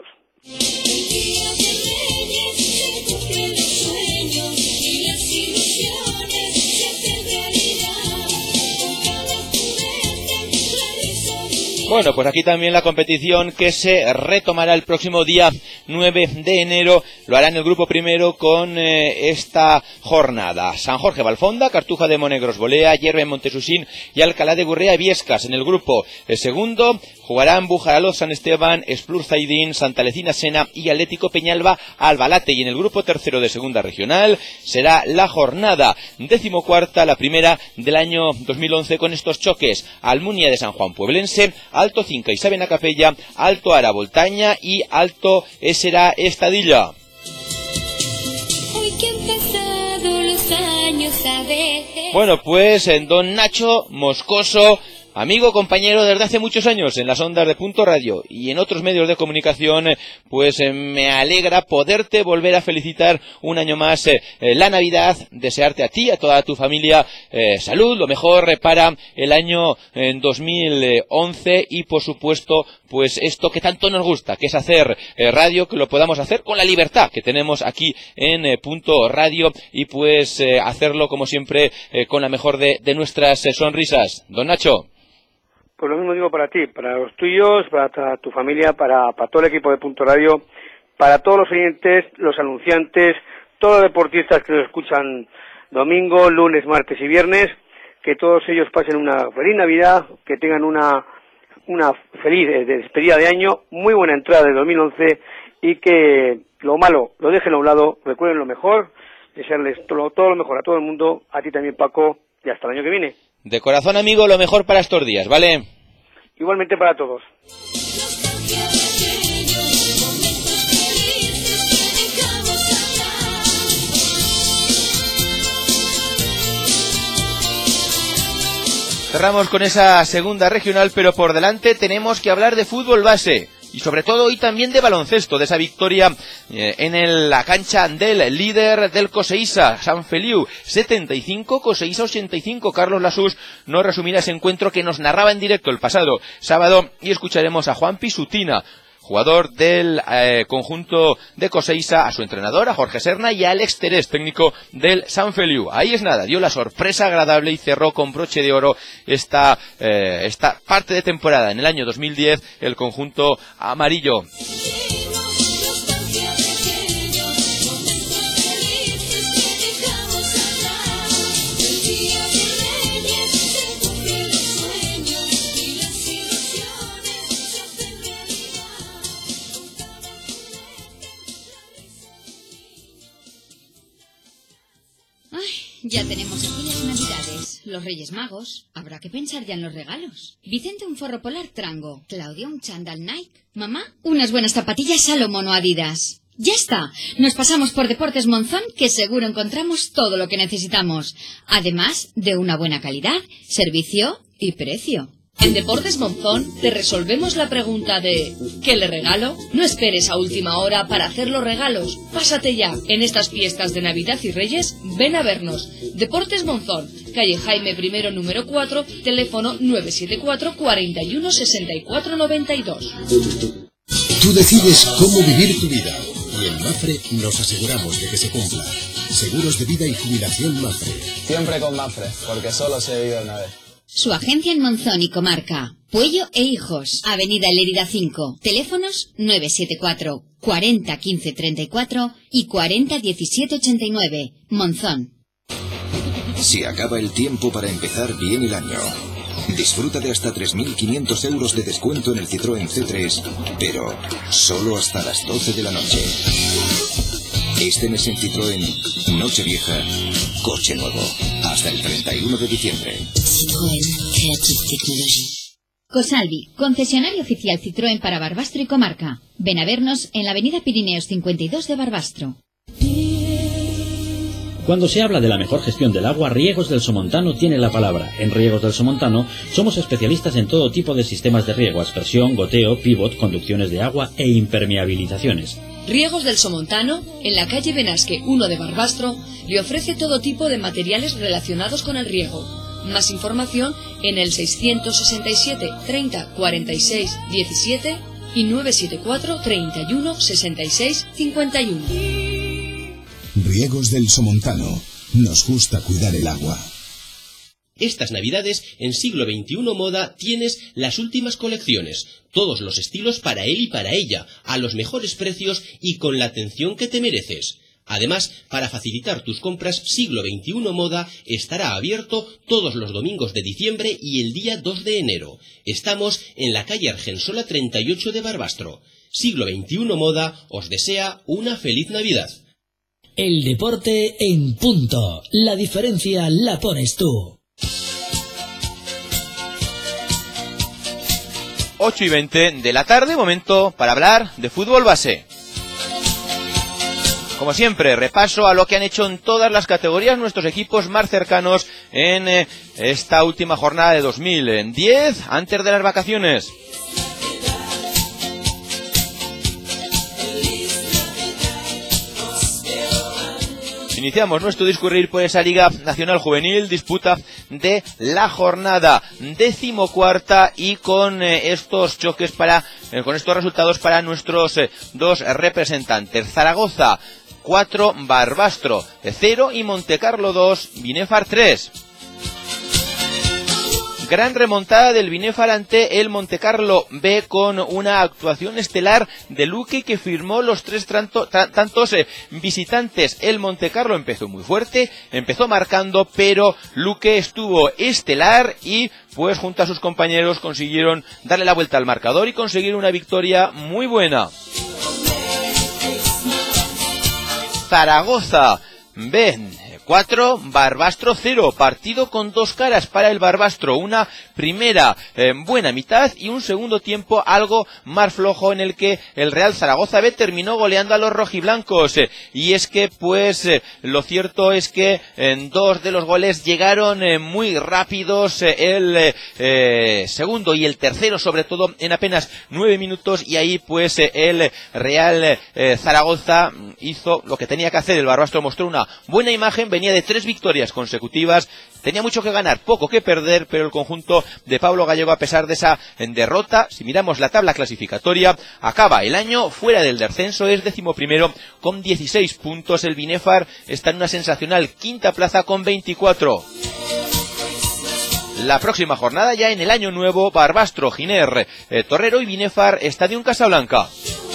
Bueno, pues aquí también la competición que se retomará el próximo día 9 de enero, lo hará en el grupo primero con esta jornada. San Jorge Valfonda, Cartuja de Monegros Bolea, Ayerbe Montesusín y Alcalá de Gurrea Viescas. En el grupo segundo jugarán Bujaralo San Esteban, Esplur Zaidín, Santa Lecina Sena y Atlético Peñalba Albalate. Y en el grupo tercero de segunda regional será la jornada 14ª, la primera del año 2011, con estos choques: Almunia de San Juan Pueblense, Alto Cinca Isámena Capella, Alto Ara Voltaña y Alto Ésera Estadilla. Hoy que han pasado los años a veces Bueno, pues don Nacho Moscoso, amigo, compañero desde hace muchos años en las ondas de Punto Radio y en otros medios de comunicación, pues me alegra poderte volver a felicitar un año más la Navidad, desearte a ti y a toda tu familia salud, lo mejor para el año 2011 y por supuesto pues esto que tanto nos gusta, que es hacer radio, que lo podamos hacer con la libertad que tenemos aquí en Punto Radio y pues hacerlo como siempre con la mejor de nuestras sonrisas. Don Nacho. Pues lo mismo digo para ti, para los tuyos, para tu familia, para todo el equipo de Punto Radio, para todos los oyentes, los anunciantes, todos los deportistas que nos escuchan domingo, lunes, martes y viernes, que todos ellos pasen una feliz Navidad, que tengan una feliz despedida de año, muy buena entrada de 2011 y que lo malo lo dejen a un lado, recuerden lo mejor, desearles todo lo mejor a todo el mundo, a ti también, Paco, y hasta el año que viene. De corazón, amigo, lo mejor para estos días, ¿vale? Igualmente para todos. Cerramos con esa segunda regional, pero por delante tenemos que hablar de fútbol base. Y sobre todo hoy también de baloncesto, de esa victoria en la cancha del líder del Coseísa, San Feliu, 75, Coseísa 85. Carlos Lasús nos resumirá ese encuentro que nos narraba en directo el pasado sábado y escucharemos a Juan Pisutina, jugador del conjunto de Coseísa, a su entrenador, a Jorge Serna y a Alex Terés, técnico del San Feliu. Ahí es nada, dio la sorpresa agradable y cerró con broche de oro esta parte de temporada. En el año 2010, el conjunto amarillo. Ya tenemos aquí las Navidades, los Reyes Magos. Habrá que pensar ya en los regalos. Vicente un forro polar Trango, Claudia un chándal Nike, mamá unas buenas zapatillas Salomón o Adidas. Ya está, nos pasamos por Deportes Monzón, que seguro encontramos todo lo que necesitamos. Además de una buena calidad, servicio y precio. En Deportes Monzón te resolvemos la pregunta de ¿qué le regalo? No esperes a última hora para hacer los regalos. Pásate ya. En estas fiestas de Navidad y Reyes, ven a vernos. Deportes Monzón, calle Jaime I, número 4, teléfono 974 41 64 92. Tú decides cómo vivir tu vida y en Mafre nos aseguramos de que se cumpla. Seguros de vida y jubilación Mafre. Siempre con Mafre, porque solo se vive una vez. Su agencia en Monzón y Comarca. Puello e Hijos, Avenida Lérida 5. Teléfonos 974 40 15 34 y 40 17 89. Monzón. Se acaba el tiempo para empezar bien el año. Disfruta de hasta 3.500 euros de descuento en el Citroën C3, pero solo hasta las 12 de la noche. Este mes en Citroën, Nochevieja, coche nuevo. Hasta el 31 de diciembre. Citroën Creative Technology. Cosalvi, concesionario oficial Citroën para Barbastro y Comarca. Ven a vernos en la avenida Pirineos 52 de Barbastro. Cuando se habla de la mejor gestión del agua, Riegos del Somontano tiene la palabra. En Riegos del Somontano somos especialistas en todo tipo de sistemas de riego, aspersión, goteo, pivot, conducciones de agua e impermeabilizaciones. Riegos del Somontano, en la calle Benasque 1 de Barbastro, le ofrece todo tipo de materiales relacionados con el riego. Más información en el 667 30 46 17 y 974 31 66 51. Riegos del Somontano. Nos gusta cuidar el agua. Estas Navidades, en Siglo XXI Moda, tienes las últimas colecciones, todos los estilos para él y para ella, a los mejores precios y con la atención que te mereces. Además, para facilitar tus compras, Siglo XXI Moda estará abierto todos los domingos de diciembre y el día 2 de enero. Estamos en la calle Argensola 38 de Barbastro. Siglo XXI Moda os desea una feliz Navidad. El deporte en punto. La diferencia la pones tú. 8:20 de la tarde, momento para hablar de fútbol base. Como siempre, repaso a lo que han hecho en todas las categorías nuestros equipos más cercanos en esta última jornada de 2010, antes de las vacaciones. Iniciamos nuestro discurrir por esa Liga Nacional Juvenil, disputa de la jornada 14ª y con estos choques con estos resultados para nuestros dos representantes. Zaragoza 4, Barbastro 0 y Montecarlo 2, Binefar 3. Gran remontada del Binefar ante el Montecarlo B con una actuación estelar de Luque que firmó los 3 tantos visitantes. El Montecarlo empezó muy fuerte, empezó marcando, pero Luque estuvo estelar y pues junto a sus compañeros consiguieron darle la vuelta al marcador y conseguir una victoria muy buena. Zaragoza B 4, Barbastro 0, partido con dos caras para el Barbastro, una primera buena mitad y un segundo tiempo algo más flojo en el que el Real Zaragoza B terminó goleando a los rojiblancos, y es que pues lo cierto es que dos de los goles llegaron muy rápidos, el segundo y el tercero sobre todo en apenas 9 minutos, y ahí pues el Real Zaragoza hizo lo que tenía que hacer. El Barbastro mostró una buena imagen, venía de 3 victorias consecutivas, tenía mucho que ganar, poco que perder, pero el conjunto de Pablo Gallego, a pesar de esa derrota, si miramos la tabla clasificatoria, acaba el año fuera del descenso, es 11º con 16 puntos, el Binefar está en una sensacional 5ª plaza con 24. La próxima jornada ya en el año nuevo, Barbastro, Giner, Torrero y Binefar, Estadio Casablanca.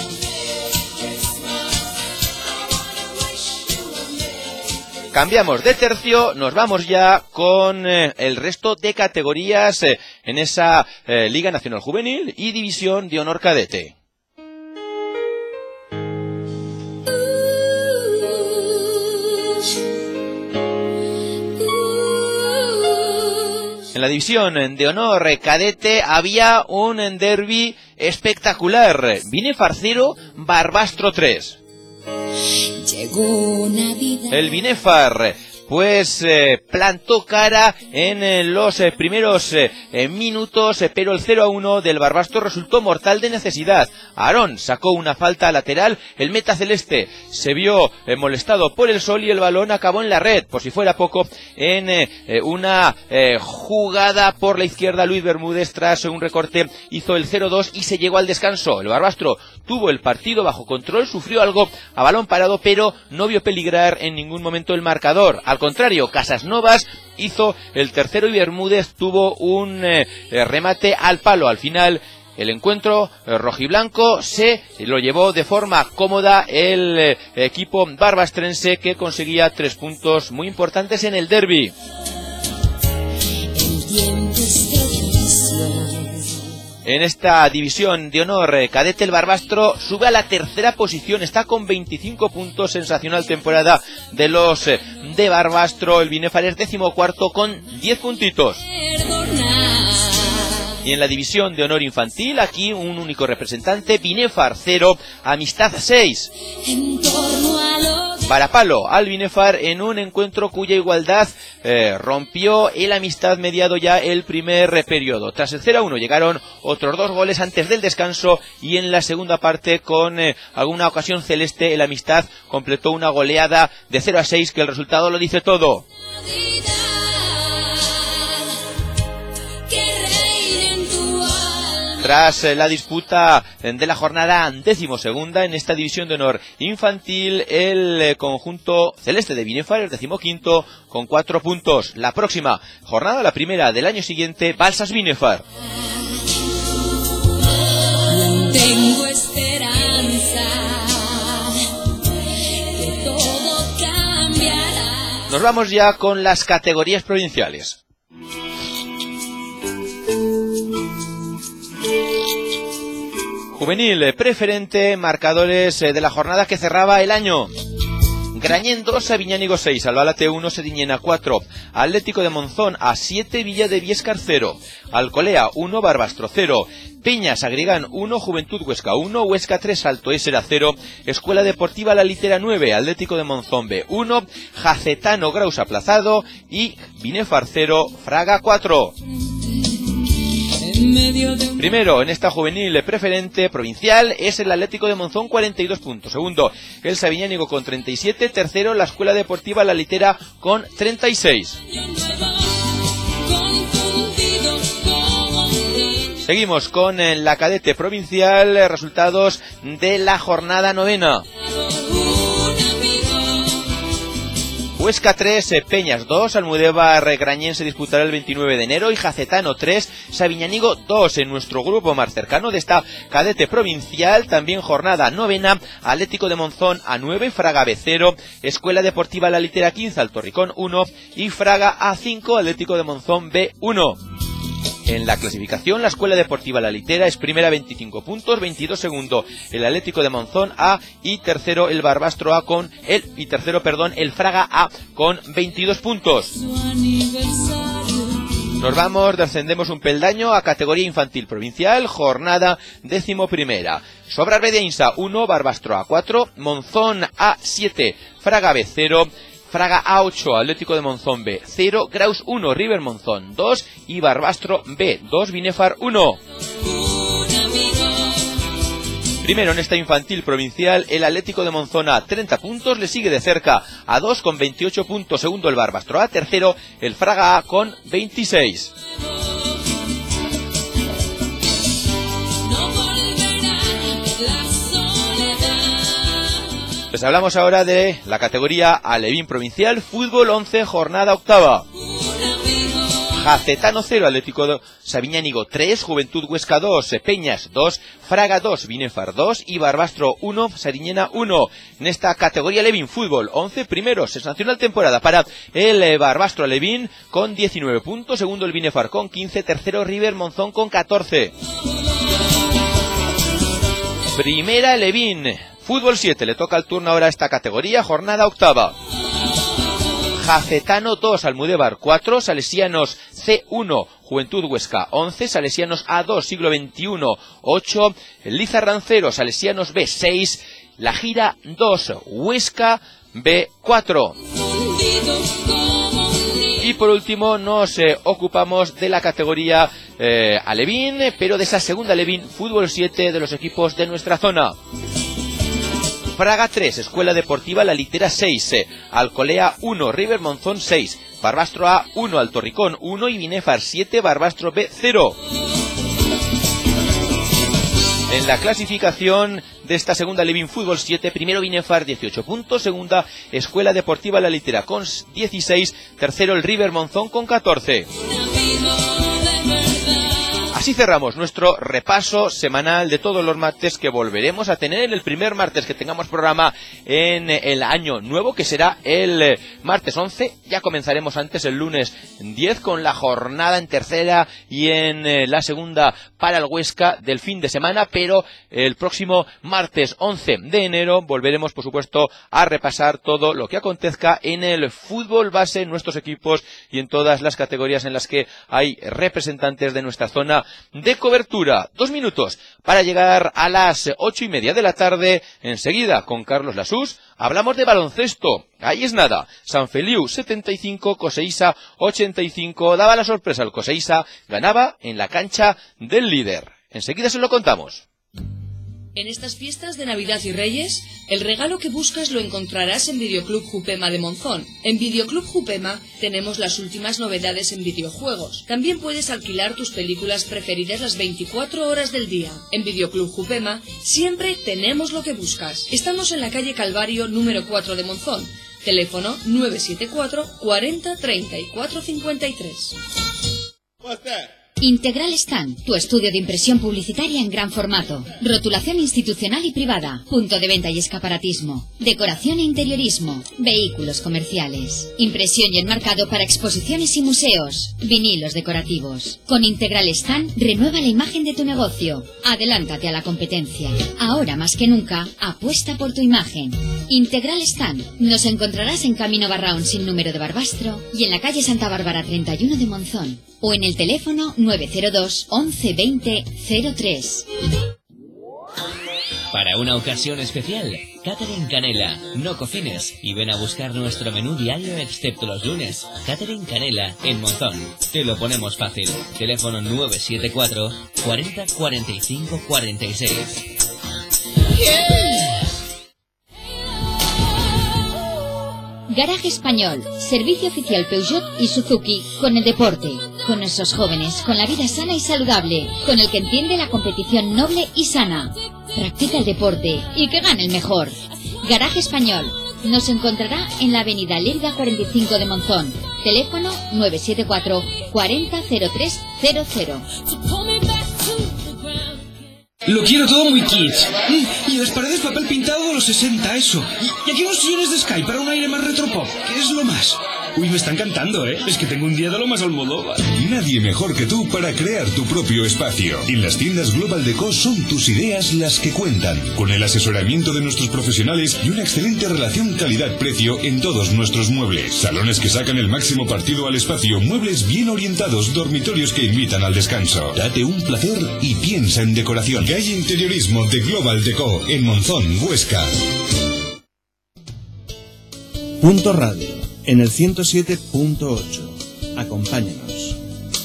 Cambiamos de tercio, nos vamos ya con el resto de categorías en esa Liga Nacional Juvenil y División de Honor Cadete. En la División de Honor Cadete había un derbi espectacular, Binefar 0, Barbastro 3. El Binefar pues plantó cara en los primeros minutos, pero el 0-1 del Barbastro resultó mortal de necesidad. Aarón sacó una falta lateral, el meta celeste se vio molestado por el sol y el balón acabó en la red, por si fuera poco, en una jugada por la izquierda. Luis Bermúdez, tras un recorte, hizo el 0-2 y se llegó al descanso. El Barbastro tuvo el partido bajo control, sufrió algo a balón parado, pero no vio peligrar en ningún momento el marcador. Al contrario, Casasnovas hizo el tercero y Bermúdez tuvo un remate al palo. Al final, el encuentro rojiblanco se lo llevó de forma cómoda el equipo barbastrense, que conseguía 3 puntos muy importantes en el derbi. En esta División de Honor Cadete, el Barbastro sube a la 3ª posición, está con 25 puntos, sensacional temporada de los de Barbastro. El Binefar es 14º con 10 puntitos. Y en la División de Honor Infantil, aquí un único representante, Binefar 0, Amistad 6. Varapalo al Binefar en un encuentro cuya igualdad rompió el Amistad mediado ya el primer periodo. Tras el 0-1 llegaron otros 2 goles antes del descanso, y en la segunda parte, con alguna ocasión celeste, el Amistad completó una goleada de 0-6 que el resultado lo dice todo. Tras la disputa de la jornada 12ª en esta División de Honor Infantil, el conjunto celeste de Binefar es 15º con 4 puntos. La próxima jornada, la primera del año siguiente, Balsas Binefar. Tengo esperanza que todo cambiará. Nos vamos ya con las categorías provinciales. Juvenil preferente, marcadores de la jornada que cerraba el año. Grañén 2, Sabiñánigo 6, Albalate 1, Sediñena 4, Atlético de Monzón A7, Villa de Biescar 0, Alcolea 1, Barbastro 0, Peñas Agrigán 1, Juventud Huesca 1, Huesca 3, Salto Ésera 0, Escuela Deportiva La Litera 9, Atlético de Monzón B 1, Jacetano Graus aplazado y Binefar 0, Fraga 4. Primero en esta juvenil preferente provincial es el Atlético de Monzón, 42 puntos. Segundo, el Sabiñánigo con 37. Tercero, la Escuela Deportiva La Litera con 36. Seguimos con la cadete provincial, resultados de la jornada novena. Huesca 3, Peñas 2, Almudévar Grañén se disputará el 29 de enero y Jacetano 3, Sabiñánigo 2 en nuestro grupo más cercano de esta cadete provincial. También jornada novena, Atlético de Monzón A9, Fraga B0, Escuela Deportiva La Litera 15, Altorricón 1 y Fraga A5, Atlético de Monzón B1. En la clasificación, la Escuela Deportiva La Litera es primera, 25 puntos, 22 segundo el Atlético de Monzón A y tercero el Barbastro A con el Fraga A con 22 puntos. Nos vamos, descendemos un peldaño a categoría infantil provincial, jornada 11ª. Sobras Bediainsa 1, Barbastro A 4, Monzón A 7, Fraga B 0, Fraga A8, Atlético de Monzón B 0, Graus 1, River Monzón 2 y Barbastro B 2, Binefar 1. Primero en esta infantil provincial el Atlético de Monzón A, 30 puntos, le sigue de cerca a 2 con 28 puntos, segundo el Barbastro A, tercero el Fraga A con 26. Les hablamos ahora de la categoría alevín provincial, fútbol 11, jornada octava. Jacetano 0, Atlético Sabiñánigo 3, Juventud Huesca 2, Peñas 2, Fraga 2, Binefar 2 y Barbastro 1, Sariñena 1. En esta categoría alevín fútbol 11 primeros, sensacional temporada para el Barbastro alevín con 19 puntos, segundo el Binefar con 15, tercero River Monzón con 14. Primera alevín fútbol 7, le toca el turno ahora a esta categoría, jornada octava. Jacetano 2, Almudévar 4, Salesianos C1, Juventud Huesca 11, Salesianos A2, Siglo XXI 8, Lizarrán 0, Salesianos B 6, La Gira 2, Huesca B 4. Y por último nos ocupamos de la categoría alevín, pero de esa segunda alevín, fútbol 7 de los equipos de nuestra zona. Fraga 3, Escuela Deportiva La Litera 6, Alcolea 1, River Monzón 6, Barbastro A 1, Altorricón 1 y Binefar 7, Barbastro B 0. En la clasificación de esta segunda alevín fútbol 7, primero Binefar 18 puntos, segunda Escuela Deportiva La Litera con 16, tercero el River Monzón con 14. Así cerramos nuestro repaso semanal de todos los martes que volveremos a tener en el primer martes que tengamos programa en el año nuevo, que será el martes 11. Ya comenzaremos antes el lunes 10 con la jornada en tercera y en la segunda para el Huesca del fin de semana, pero el próximo martes 11 de enero volveremos, por supuesto, a repasar todo lo que acontezca en el fútbol base, en nuestros equipos y en todas las categorías en las que hay representantes de nuestra zona de cobertura. 2 minutos para llegar a las 8:30 de la tarde. Enseguida con Carlos Lasús hablamos de baloncesto. Ahí es nada, San Feliu 75, Coseísa 85, daba la sorpresa al Coseísa, ganaba en la cancha del líder. Enseguida se lo contamos. En estas fiestas de Navidad y Reyes, el regalo que buscas lo encontrarás en Videoclub Jupema de Monzón. En Videoclub Jupema tenemos las últimas novedades en videojuegos. También puedes alquilar tus películas preferidas las 24 horas del día. En Videoclub Jupema siempre tenemos lo que buscas. Estamos en la calle Calvario número 4 de Monzón. Teléfono 974 40 34 53. Integral Stand, tu estudio de impresión publicitaria en gran formato. Rotulación institucional y privada. Punto de venta y escaparatismo. Decoración e interiorismo. Vehículos comerciales. Impresión y enmarcado para exposiciones y museos. Vinilos decorativos. Con Integral Stand, renueva la imagen de tu negocio. Adelántate a la competencia. Ahora más que nunca, apuesta por tu imagen. Integral Stand. Nos encontrarás en Camino Barraón sin número de Barbastro y en la calle Santa Bárbara 31 de Monzón. O en el teléfono 902 11 20 03. Para una ocasión especial, Catering Canela. No cocines y ven a buscar nuestro menú diario excepto los lunes. Catering Canela en Monzón. Te lo ponemos fácil. Teléfono 974 40 45 46. Garaje Español, servicio oficial Peugeot y Suzuki con el deporte, con nuestros jóvenes, con la vida sana y saludable, con el que entiende la competición noble y sana. Practica el deporte y que gane el mejor. Garaje Español, nos encontrará en la avenida Lérida 45 de Monzón. Teléfono 974 40 03 00. Lo quiero todo muy kitsch. Y las paredes papel pintado de los 60, eso. Y aquí unos sillones de Sky para un aire más retropop, que es lo más. Uy, me está encantando, ¿eh? Es que tengo un día de lo más Almodóvar. Nadie mejor que tú para crear tu propio espacio. En las tiendas Global Deco son tus ideas las que cuentan. Con el asesoramiento de nuestros profesionales y una excelente relación calidad-precio en todos nuestros muebles. Salones que sacan el máximo partido al espacio, muebles bien orientados, dormitorios que invitan al descanso. Date un placer y piensa en decoración. Calle Interiorismo de Global Deco en Monzón, Huesca. Punto Radio. En el 107.8. Acompáñanos.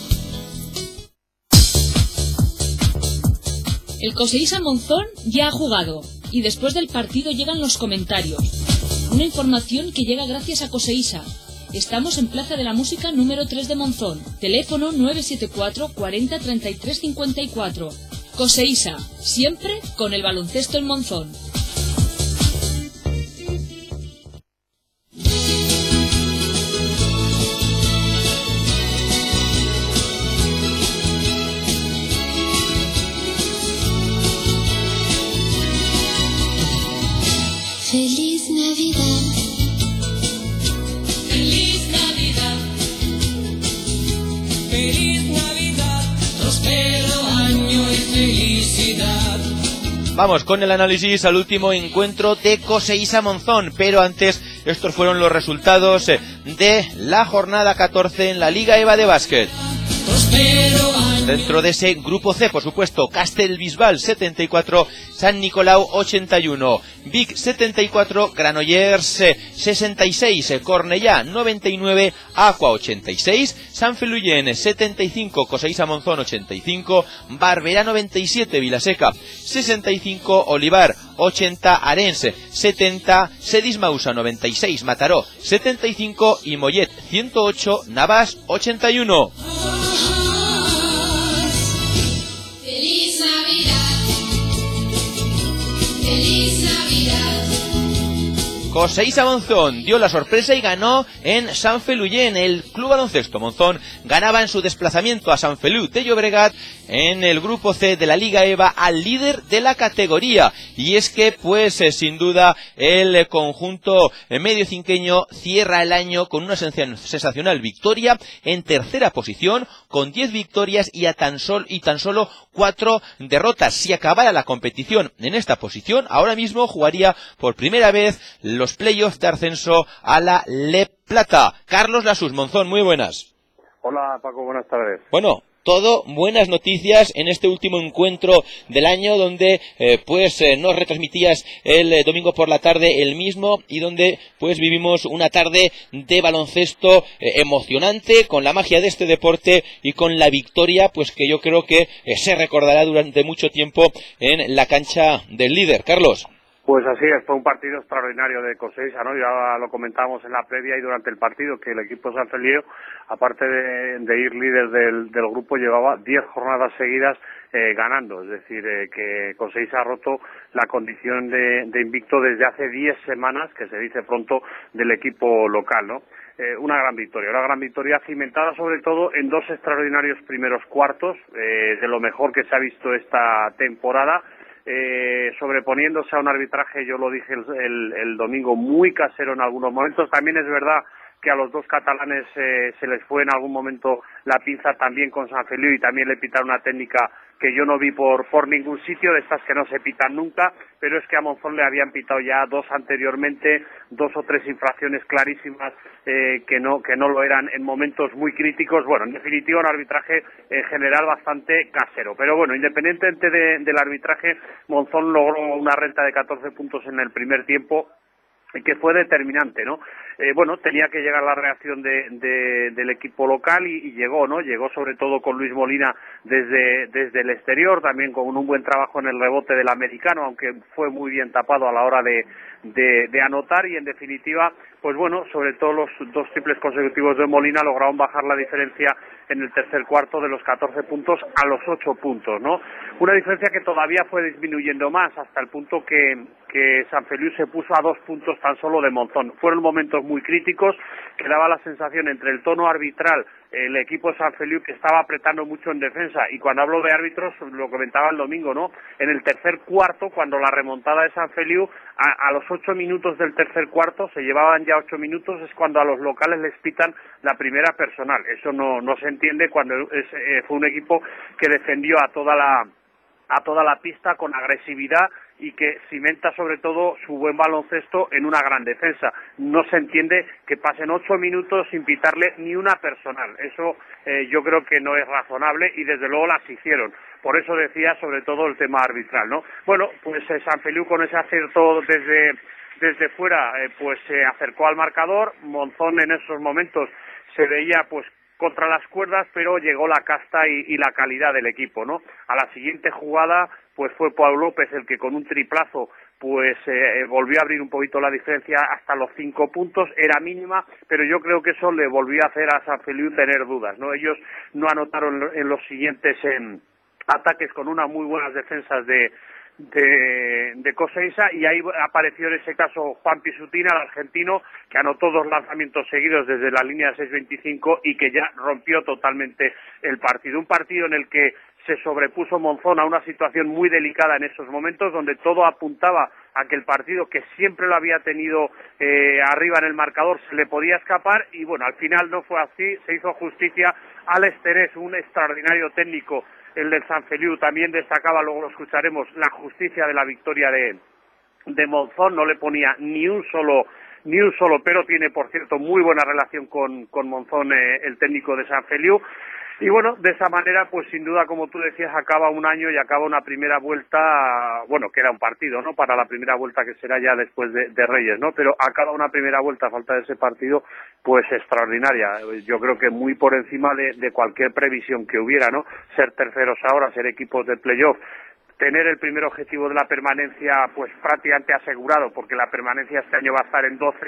El Coseísa Monzón ya ha jugado y después del partido llegan los comentarios. Una información que llega gracias a Coseísa. Estamos en Plaza de la Música número 3 de Monzón. Teléfono 974 40 33 54. Coseísa, siempre con el baloncesto en Monzón. Feliz Navidad. Feliz Navidad. Feliz Navidad. Prospero año y felicidad. Vamos con el análisis al último encuentro de Coseísa Monzón, pero antes estos fueron los resultados de la jornada 14 en la Liga EVA de básquet. Dentro de ese grupo C, por supuesto, Castelbisbal 74, San Nicolau 81, Vic 74, Granollers 66, Cornellá 99, Aqua 86, San Feliuyen 75, Coseísa Monzón 85, Barberá 97, Vilaseca 65, Olivar 80, Arense 70, Sedismausa 96, Mataró 75 y Mollet 108, Navas 81. Feliz Navidad. Feliz Navidad. Coseísa Monzón dio la sorpresa y ganó en San Feliuyen. El Club Baloncesto Monzón ganaba en su desplazamiento a San Feliu de Llobregat en el grupo C de la Liga EVA al líder de la categoría. Y es que, pues, sin duda, el conjunto mediocinqueño cierra el año con una sensacional victoria en tercera posición, con 10 victorias y tan solo 4 derrotas. Si acabara la competición en esta posición, ahora mismo jugaría por primera vez los playoffs de ascenso a la Le Plata. Carlos Lasús, Monzón, muy buenas. Hola Paco, buenas tardes. Bueno, todo buenas noticias en este último encuentro del año donde nos retransmitías el domingo por la tarde el mismo y donde pues vivimos una tarde de baloncesto emocionante con la magia de este deporte y con la victoria pues que yo creo que se recordará durante mucho tiempo en la cancha del líder. Carlos. Pues así es, fue un partido extraordinario de Coseísa, ¿no? Ya lo comentábamos en la previa y durante el partido, que el equipo San Feliu, aparte de ir líder del grupo, llevaba 10 jornadas seguidas ganando. Es decir, que Coseísa ha roto la condición de invicto desde hace 10 semanas, que se dice pronto, del equipo local, ¿no? una gran victoria cimentada sobre todo en dos extraordinarios primeros cuartos, de lo mejor que se ha visto esta temporada, sobreponiéndose a un arbitraje, yo lo dije el domingo, muy casero en algunos momentos. También es verdad que a los dos catalanes se les fue en algún momento la pinza también con San Feliu, y también le pitaron una técnica que yo no vi por ningún sitio, de estas que no se pitan nunca, pero es que a Monzón le habían pitado ya dos anteriormente, 2 o 3 infracciones clarísimas que no lo eran en momentos muy críticos. Bueno, en definitiva un arbitraje en general bastante casero, pero bueno, independientemente del arbitraje, Monzón logró una renta de 14 puntos en el primer tiempo, que fue determinante, ¿no? Bueno, tenía que llegar la reacción del equipo local y llegó, ¿no? Llegó sobre todo con Luis Molina desde el exterior, también con un buen trabajo en el rebote del americano, aunque fue muy bien tapado a la hora de anotar, y en definitiva, pues bueno, sobre todo los 2 triples consecutivos de Molina lograron bajar la diferencia en el tercer cuarto de los 14 puntos a los 8 puntos, ¿no? Una diferencia que todavía fue disminuyendo más, hasta el punto que San Feliu se puso a 2 puntos tan solo de Monzón. Fueron momentos muy críticos, que daba la sensación entre el tono arbitral, el equipo de San Feliu, que estaba apretando mucho en defensa, y cuando hablo de árbitros, lo comentaba el domingo, ¿no? En el tercer cuarto, cuando la remontada de San Feliu, a los 8 minutos del tercer cuarto, se llevaban ya 8 minutos, es cuando a los locales les pitan la primera personal. Eso no se entiende cuando fue un equipo que defendió a toda la pista con agresividad, y que cimenta sobre todo su buen baloncesto en una gran defensa. No se entiende que pasen 8 minutos sin pitarle ni una personal. Eso yo creo que no es razonable, y desde luego las hicieron. Por eso decía sobre todo el tema arbitral, ¿no? Bueno, pues San Feliu con ese acierto desde fuera, pues se acercó al marcador. Monzón en esos momentos se veía pues contra las cuerdas, pero llegó la casta y la calidad del equipo, ¿no? A la siguiente jugada, pues fue Pau López el que con un triplazo pues volvió a abrir un poquito la diferencia hasta los 5 puntos, era mínima, pero yo creo que eso le volvió a hacer a San Feliu tener dudas, ¿no? Ellos no anotaron en los siguientes ataques, con unas muy buenas defensas de Coseiza, y ahí apareció en ese caso Juan Pisutina, el argentino, que anotó 2 lanzamientos seguidos desde la línea 6-25 y que ya rompió totalmente el partido. Un partido en el que se sobrepuso Monzón a una situación muy delicada en esos momentos, donde todo apuntaba a que el partido, que siempre lo había tenido arriba en el marcador, se le podía escapar, y bueno, al final no fue así. Se hizo justicia. Alex Terés, un extraordinario técnico, el del San Feliu, también destacaba, luego lo escucharemos, la justicia de la victoria de Monzón. No le ponía ni un solo pero. Tiene, por cierto, muy buena relación con Monzón, el técnico de San Feliu. Y bueno, de esa manera, pues sin duda, como tú decías, acaba un año y acaba una primera vuelta, bueno, que era un partido, ¿no?, para la primera vuelta que será ya después de Reyes, ¿no?, pero acaba una primera vuelta a falta de ese partido, pues extraordinaria. Yo creo que muy por encima de cualquier previsión que hubiera, ¿no?, ser terceros ahora, ser equipos de playoff, tener el primer objetivo de la permanencia pues prácticamente asegurado, porque la permanencia este año va a estar en 12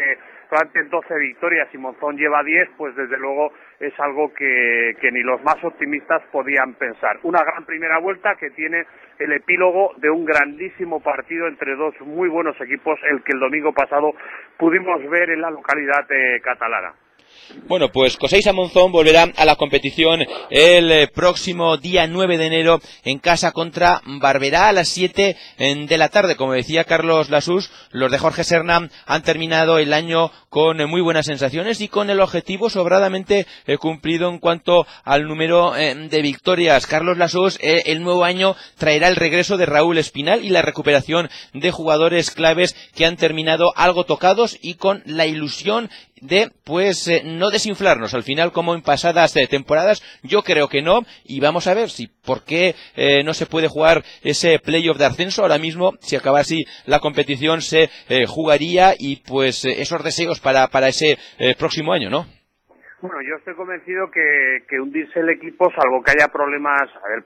victorias, y Monzón lleva 10, pues desde luego es algo que ni los más optimistas podían pensar. Una gran primera vuelta que tiene el epílogo de un grandísimo partido entre 2 muy buenos equipos, el que el domingo pasado pudimos ver en la localidad catalana. Bueno, pues Coseiza Monzón volverá a la competición el próximo día 9 de enero en casa contra Barberá a las 7 de la tarde. Como decía Carlos Lasús, los de Jorge Serna han terminado el año con muy buenas sensaciones y con el objetivo sobradamente cumplido en cuanto al número de victorias. Carlos Lasús, el nuevo año traerá el regreso de Raúl Espinal y la recuperación de jugadores claves que han terminado algo tocados y con la ilusión de no desinflarnos al final como en pasadas temporadas. Yo creo que no, y vamos a ver por qué no se puede jugar ese playoff de ascenso ahora mismo. Si acaba así la competición se jugaría, y pues esos deseos para ese próximo año, ¿no? Bueno, yo estoy convencido que hundirse el equipo, salvo que haya problemas,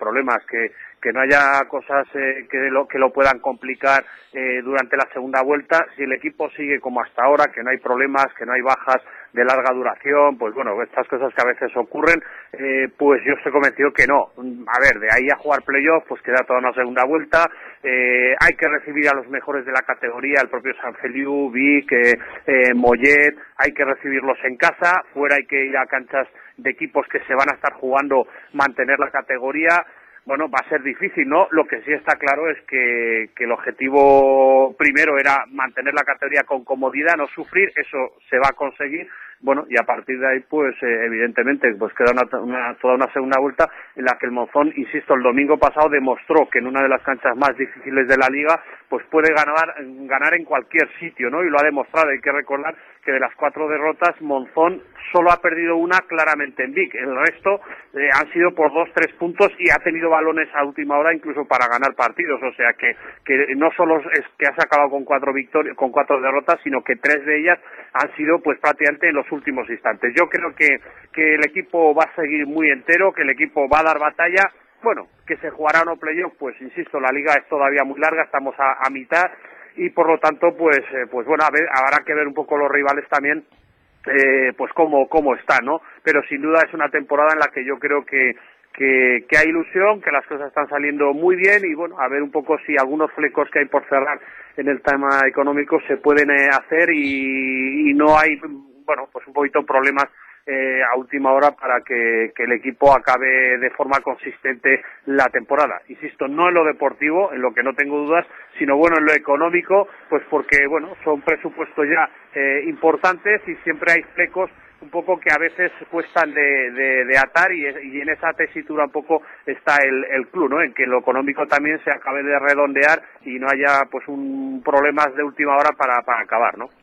que no haya cosas que lo puedan complicar durante la segunda vuelta, si el equipo sigue como hasta ahora, que no hay problemas, que no hay bajas larga duración, pues bueno, estas cosas que a veces ocurren, pues yo estoy convencido que no. A ver, de ahí a jugar playoff, pues queda toda una segunda vuelta, hay que recibir a los mejores de la categoría, el propio Sant Feliu, Vic, Mollet, hay que recibirlos en casa, fuera hay que ir a canchas de equipos que se van a estar jugando mantener la categoría. Bueno, va a ser difícil, ¿no? Lo que sí está claro es que el objetivo primero era mantener la categoría con comodidad, no sufrir, eso se va a conseguir. Bueno, y a partir de ahí, pues evidentemente, pues queda toda una segunda vuelta en la que el Monzón, insisto, el domingo pasado demostró que en una de las canchas más difíciles de la liga, pues puede ganar en cualquier sitio, ¿no? Y lo ha demostrado. Hay que recordar que de las 4 derrotas, Monzón solo ha perdido una claramente en Vic. El resto han sido por 2-3 puntos y ha tenido balones a última hora incluso para ganar partidos. O sea que no solo es que has acabado con 4 derrotas, sino que 3 de ellas han sido pues prácticamente en los últimos instantes. Yo creo que el equipo va a seguir muy entero, que el equipo va a dar batalla. Bueno, que se jugará o no playoff, pues insisto, la liga es todavía muy larga, estamos a mitad y por lo tanto pues bueno, habrá que ver un poco los rivales también, pues cómo están, ¿no? Pero sin duda es una temporada en la que yo creo que hay ilusión, que las cosas están saliendo muy bien y bueno, a ver un poco si algunos flecos que hay por cerrar en el tema económico se pueden hacer y no hay, bueno, pues un poquito problemas a última hora para que el equipo acabe de forma consistente la temporada. Insisto, no en lo deportivo, en lo que no tengo dudas, sino bueno, en lo económico, pues porque bueno, son presupuestos ya importantes y siempre hay flecos un poco que a veces cuestan de atar y en esa tesitura un poco está el club, ¿no? En que lo económico también se acabe de redondear y no haya pues un problemas de última hora para acabar, ¿no?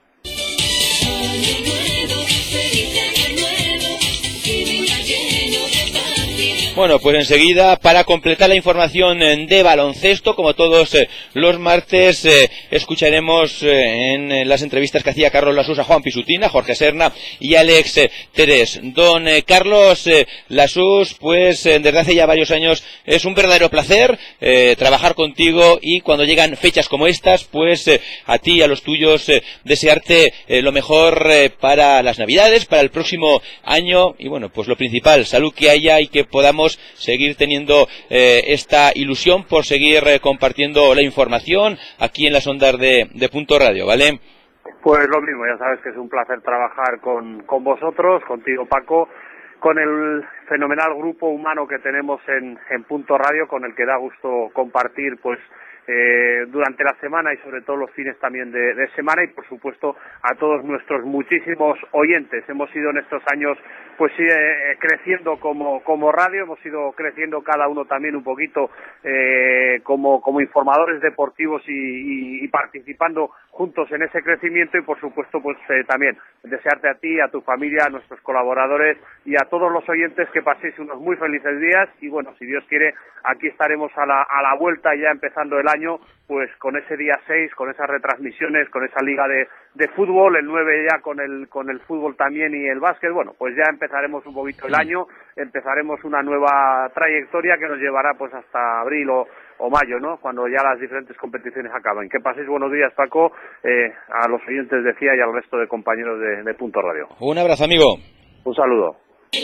Bueno, pues enseguida, para completar la información de baloncesto, como todos los martes, escucharemos en las entrevistas que hacía Carlos Lasús a Juan Pisutina, Jorge Serna y Alex Terés. Don Carlos Lasús, pues desde hace ya varios años es un verdadero placer trabajar contigo y cuando llegan fechas como estas, pues a ti y a los tuyos desearte lo mejor para las Navidades, para el próximo año y bueno, pues lo principal, salud que haya y que podamos seguir teniendo esta ilusión por seguir compartiendo la información aquí en las ondas de Punto Radio, ¿vale? Pues lo mismo, ya sabes que es un placer trabajar con vosotros, contigo Paco, con el fenomenal grupo humano que tenemos en Punto Radio, con el que da gusto compartir pues durante la semana y sobre todo los fines también de semana y por supuesto a todos nuestros muchísimos oyentes. Hemos ido en estos años pues creciendo como radio, hemos ido creciendo cada uno también un poquito como informadores deportivos y participando juntos en ese crecimiento y por supuesto pues también desearte a ti, a tu familia, a nuestros colaboradores y a todos los oyentes que paséis unos muy felices días y bueno, si Dios quiere, aquí estaremos a la vuelta ya empezando el año pues con ese día 6, con esas retransmisiones, con esa liga de fútbol, el 9 ya con el fútbol también y el básquet. Bueno, pues ya empezaremos un poquito el año, empezaremos una nueva trayectoria que nos llevará pues hasta abril o mayo, ¿no? Cuando ya las diferentes competiciones acaben. Que paséis buenos días, Paco, a los oyentes decía y al resto de compañeros de Punto Radio. Un abrazo, amigo. Un saludo.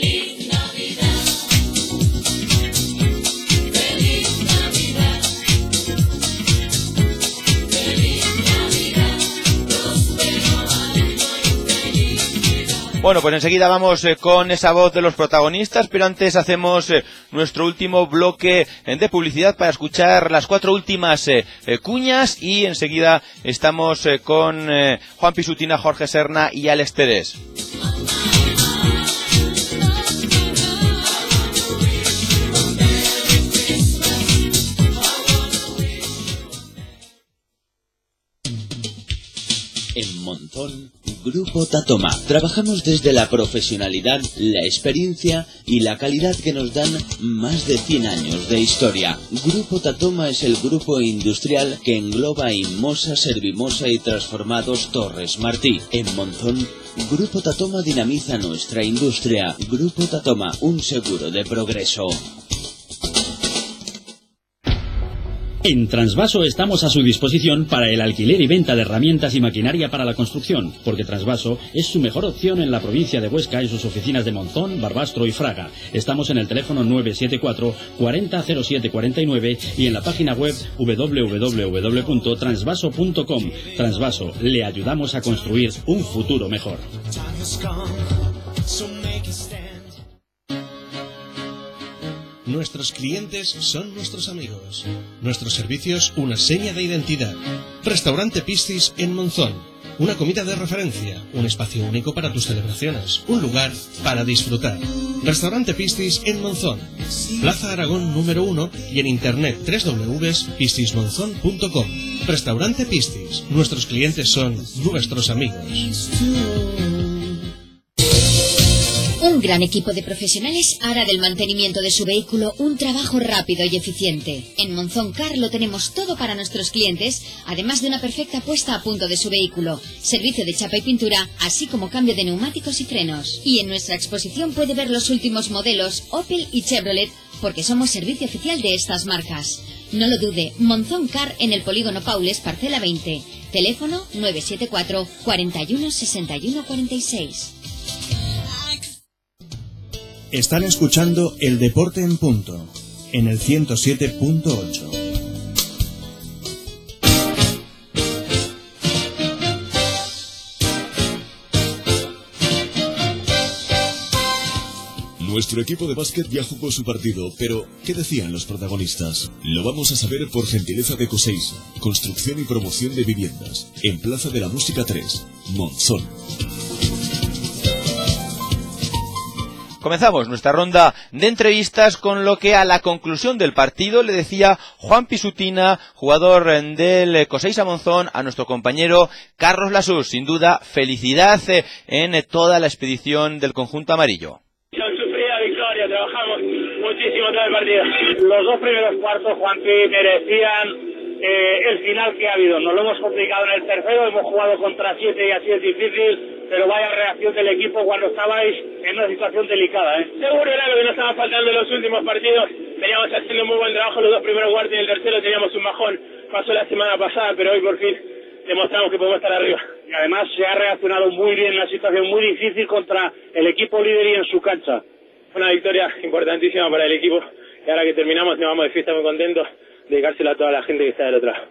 Bueno, pues enseguida vamos con esa voz de los protagonistas, pero antes hacemos nuestro último bloque de publicidad para escuchar las 4 últimas cuñas y enseguida estamos con Juan Pisutina, Jorge Serna y Alex Terés. En Monzón, Grupo Tatoma. Trabajamos desde la profesionalidad, la experiencia y la calidad que nos dan más de 100 años de historia. Grupo Tatoma es el grupo industrial que engloba Inmosa, Servimosa y Transformados Torres Martí. En Monzón, Grupo Tatoma dinamiza nuestra industria. Grupo Tatoma, un seguro de progreso. En Transvaso estamos a su disposición para el alquiler y venta de herramientas y maquinaria para la construcción, porque Transvaso es su mejor opción en la provincia de Huesca y sus oficinas de Monzón, Barbastro y Fraga. Estamos en el teléfono 974 40 07 49 y en la página web www.transvaso.com. Transvaso, le ayudamos a construir un futuro mejor. Nuestros clientes son nuestros amigos. Nuestros servicios, una seña de identidad. Restaurante Piscis en Monzón. Una comida de referencia, un espacio único para tus celebraciones, un lugar para disfrutar. Restaurante Piscis en Monzón. Plaza Aragón número 1 y en internet www.piscismonzon.com. Restaurante Piscis. Nuestros clientes son nuestros amigos. Un gran equipo de profesionales hará del mantenimiento de su vehículo un trabajo rápido y eficiente. En Monzón Car lo tenemos todo para nuestros clientes, además de una perfecta puesta a punto de su vehículo, servicio de chapa y pintura, así como cambio de neumáticos y frenos. Y en nuestra exposición puede ver los últimos modelos Opel y Chevrolet, porque somos servicio oficial de estas marcas. No lo dude, Monzón Car en el Polígono Paules, parcela 20. Teléfono 974 41 61 46. Están escuchando El Deporte en Punto, en el 107.8. Nuestro equipo de básquet ya jugó su partido, pero ¿qué decían los protagonistas? Lo vamos a saber por gentileza de Coseiza, construcción y promoción de viviendas, en Plaza de la Música 3, Monzón. Comenzamos nuestra ronda de entrevistas con lo que a la conclusión del partido le decía Juan Pisutina, jugador del Coseiza Monzón, a nuestro compañero Carlos Lasús. Sin duda, felicidad en toda la expedición del conjunto amarillo. Sufrida victoria, trabajamos muchísimo todo el partido. Los dos primeros cuartos, Juanpi, merecían el final que ha habido. Nos lo hemos complicado en el tercero, hemos jugado contra 7 y así es difícil, pero vaya reacción del equipo cuando estabais en una situación delicada. Seguro era lo que nos estaba faltando en los últimos partidos. Veníamos haciendo muy buen trabajo los dos primeros cuartos y en el tercero teníamos un bajón. Pasó la semana pasada, pero hoy por fin demostramos que podemos estar arriba. Y además se ha reaccionado muy bien en una situación muy difícil contra el equipo líder y en su cancha. Una victoria importantísima para el equipo y ahora que terminamos nos vamos de fiesta muy contentos, dedicársela a toda la gente que está del otro lado.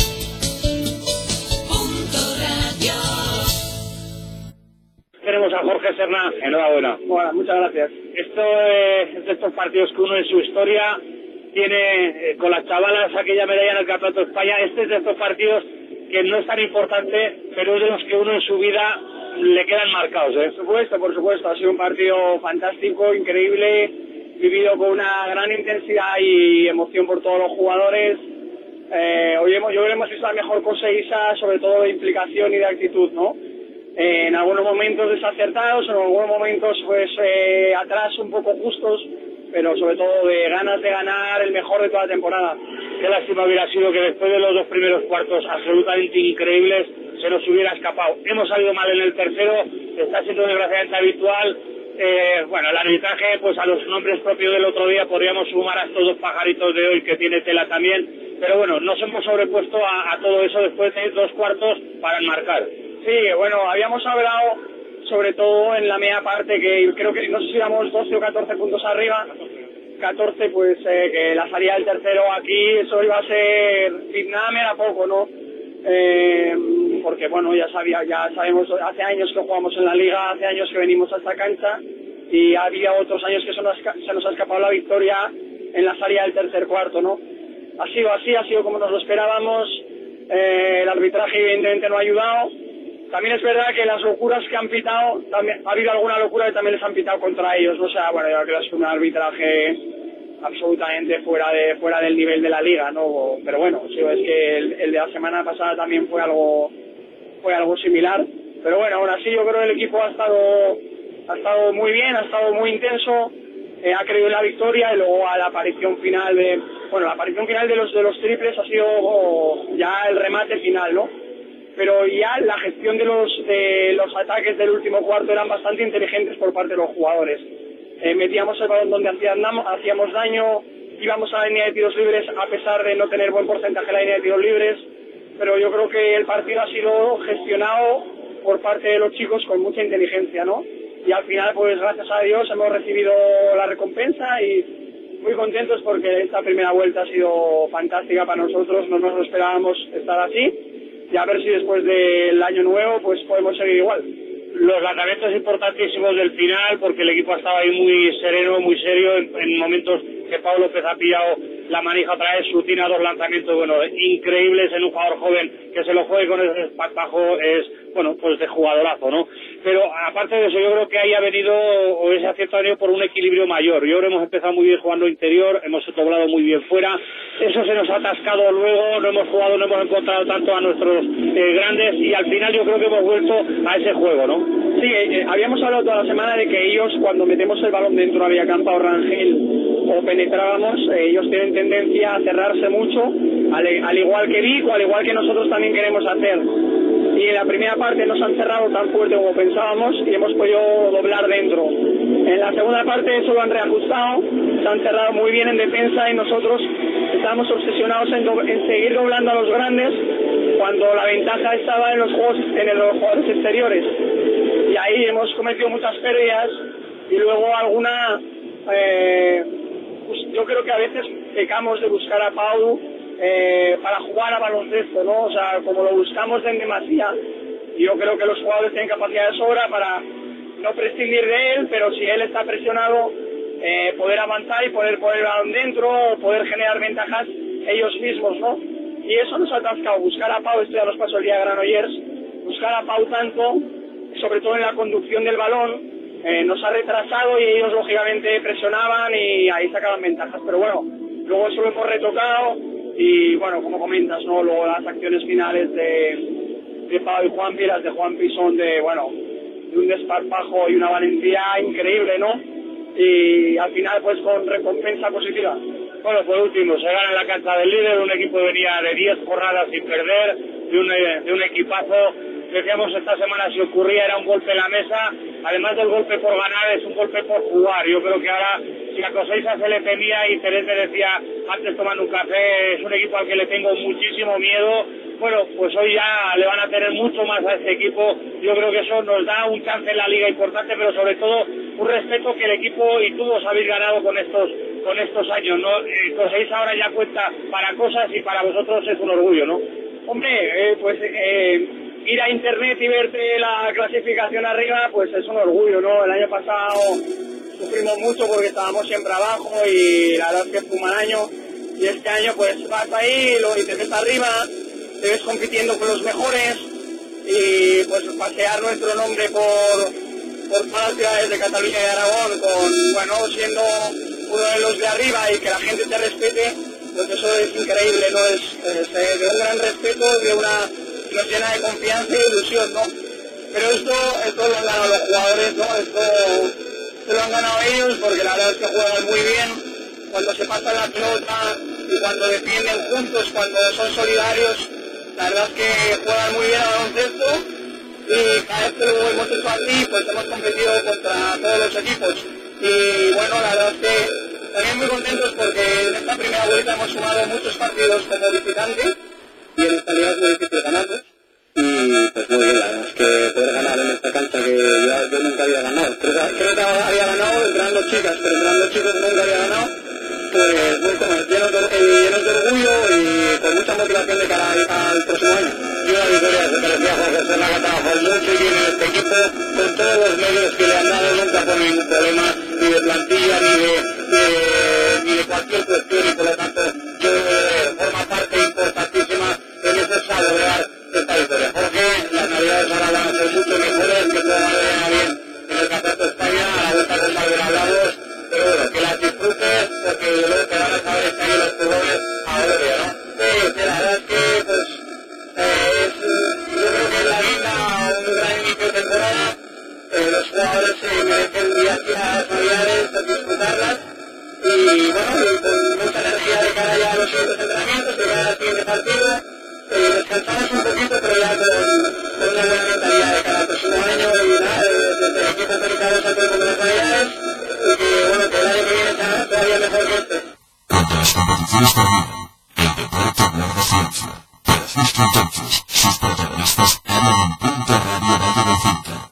Tenemos a Jorge Serna. Enhorabuena. Bueno, muchas gracias. Esto es de estos partidos que uno en su historia tiene con las chavalas aquella medalla en el Campeonato de España. Este es de estos partidos que no es tan importante, pero es de los que uno en su vida le quedan marcados. Por supuesto. Ha sido un partido fantástico, increíble, vivido con una gran intensidad y emoción por todos los jugadores. Hoy hemos visto la mejor Coseiza, sobre todo de implicación y de actitud, ¿no? En algunos momentos desacertados, en algunos momentos pues atrás un poco justos, pero sobre todo de ganas de ganar el mejor de toda la temporada. Qué lástima hubiera sido que después de los dos primeros cuartos absolutamente increíbles se nos hubiera escapado. Hemos salido mal en el tercero, está siendo desgraciadamente habitual. Bueno, el arbitraje, pues a los nombres propios del otro día podríamos sumar a estos dos pajaritos de hoy que tiene tela también, pero bueno, nos hemos sobrepuesto a todo eso después de dos cuartos para enmarcar. Sí, bueno, habíamos hablado sobre todo en la media parte que creo que no sé si éramos 12 o 14 puntos arriba, 14 pues que la salida del tercero aquí eso iba a ser, nada me da poco, ¿no? Porque bueno, ya sabemos, hace años que jugamos en la liga, hace años que venimos a esta cancha y había otros años que se nos ha escapado la victoria en la salida del tercer cuarto, ¿no? Ha sido así, ha sido como nos lo esperábamos, el arbitraje evidentemente no ha ayudado. También es verdad que las locuras que han pitado, también, ha habido alguna locura que también les han pitado contra ellos, o sea, bueno, yo creo que es un arbitraje absolutamente fuera del nivel de la liga, ¿no? Pero bueno, sí, es que el de la semana pasada también fue algo similar, pero bueno, aún así yo creo que el equipo ha estado muy bien, ha estado muy intenso, ha creído en la victoria y luego a la aparición final de los triples ha sido ya el remate final, ¿no? Pero ya la gestión de los ataques del último cuarto eran bastante inteligentes por parte de los jugadores. Metíamos el balón donde hacíamos daño, íbamos a la línea de tiros libres a pesar de no tener buen porcentaje en la línea de tiros libres, pero yo creo que el partido ha sido gestionado por parte de los chicos con mucha inteligencia, ¿no? Y al final, pues gracias a Dios hemos recibido la recompensa y muy contentos porque esta primera vuelta ha sido fantástica para nosotros, no nos lo esperábamos estar así y a ver si después del año nuevo pues podemos seguir igual. Los lanzamientos importantísimos del final porque el equipo ha estado ahí muy sereno, muy serio en momentos que Pau López ha pillado la manija otra vez, Sutina 2 lanzamientos, bueno, increíbles en un jugador joven que se lo juegue con ese spot bajo es, bueno, pues de jugadorazo, ¿no? Pero aparte de eso, yo creo que ahí ha venido, o ese acierto ha venido por un equilibrio mayor. Yo creo que hemos empezado muy bien jugando interior, hemos doblado muy bien fuera, eso se nos ha atascado luego, no hemos jugado, no hemos encontrado tanto a nuestros grandes y al final yo creo que hemos vuelto a ese juego, ¿no? Sí, habíamos hablado toda la semana de que ellos cuando metemos el balón dentro de Villacampa o Rangel o penetrábamos, ellos tienen tendencia a cerrarse mucho, al igual que Vic o al igual que nosotros también queremos hacer. Y en la primera parte no se han cerrado tan fuerte como pensábamos y hemos podido doblar dentro. En la segunda parte eso lo han reajustado, se han cerrado muy bien en defensa y nosotros estábamos obsesionados en seguir doblando a los grandes cuando la ventaja estaba en los jugadores exteriores. Y ahí hemos cometido muchas pérdidas y luego alguna... yo creo que a veces pecamos de buscar a Pau para jugar a baloncesto, ¿no? O sea, como lo buscamos en demasía, yo creo que los jugadores tienen capacidad de sobra para no prescindir de él, pero si él está presionado, poder avanzar y poder poner el balón dentro, poder generar ventajas ellos mismos, ¿no? Y eso nos ha atascado, buscar a Pau, esto ya nos pasó el día de Granollers, buscar a Pau tanto, sobre todo en la conducción del balón, nos ha retrasado y ellos lógicamente presionaban y ahí sacaban ventajas, pero bueno, luego eso lo hemos retocado y bueno, como comentas, ¿no? Luego las acciones finales de Pau y Juanpi, las de Juanpi son de un desparpajo y una valentía increíble, ¿no? Y al final pues con recompensa positiva. Bueno, por último, se gana en la cancha del líder, un equipo que venía de 10 jornadas sin perder, de un equipazo. Decíamos esta semana si ocurría era un golpe en la mesa, además del golpe por ganar es un golpe por jugar. Yo creo que ahora si a Coseiza se le temía y Terés me decía antes tomando un café, es un equipo al que le tengo muchísimo miedo. Bueno, pues hoy ya le van a tener mucho más a este equipo. Yo creo que eso nos da un chance en la liga importante, pero sobre todo un respeto que el equipo y tú os habéis ganado con estos años, ¿no? Coseiza ahora ya cuenta para cosas y para vosotros es un orgullo, ¿no? Hombre, ir a internet y verte la clasificación arriba, pues es un orgullo, ¿no? El año pasado sufrimos mucho porque estábamos siempre abajo y la verdad es que fue un mal año. Y este año pues vas ahí y te ves arriba, te ves compitiendo con los mejores y pues pasear nuestro nombre por todas las ciudades de Cataluña y Aragón, siendo uno de los de arriba y que la gente te respete, pues eso es increíble, ¿no? Es de un gran respeto, nos llena de confianza y ilusión, ¿no? Pero esto lo han ganado los jugadores, ¿no? Esto se lo han ganado ellos porque la verdad es que juegan muy bien cuando se pasan la pelota y cuando defienden juntos, cuando son solidarios, la verdad es que juegan muy bien a baloncesto y cada vez que lo hemos hecho así, pues hemos competido contra todos los equipos y bueno, la verdad es que también muy contentos porque en esta primera vuelta hemos sumado muchos partidos como visitantes y en esta liga es muy difícil ganarlos y pues muy bien, la verdad es que poder ganar en esta cancha que yo nunca había ganado, creo que había ganado entrenando chicas, pero entrenando chicos nunca había ganado, pues muy llenos de orgullo y con mucha motivación de cara al próximo año. Y una victoria se merecía Jorge Serna, que ha trabajado mucho y bien en este equipo con todos los medios que le han dado, nunca pone ningún problema ni de plantilla ni de cualquier cuestión y por lo tanto yo forma parte importantísima en ese saborear esta victoria. Porque las navidades ahora van a ser mucho mejores, que todo vaya bien en el Campeonato de España, a la vuelta con Valver hablamos, pero bueno, que las disfrutes porque luego te van a saber este año los jugadores a gloria, ¿no? Que la verdad es que pues yo creo que en la vida un gran inicio de temporada, los jugadores se merecen días y las navidades, disfrutarlas y bueno, con mucha energía de cara ya a los siguientes entrenamientos, de cara al siguiente partido, descansamos un poquito pero ya con una buena mentalidad de cara al próximo año y nada, desde el equipo dedicados a todo el mundo de las navidades y que bueno, que el año que viene será todavía mejor que este. silencio. Para sus contagios, sus protagonistas hablan en Punto Radio de Cinta.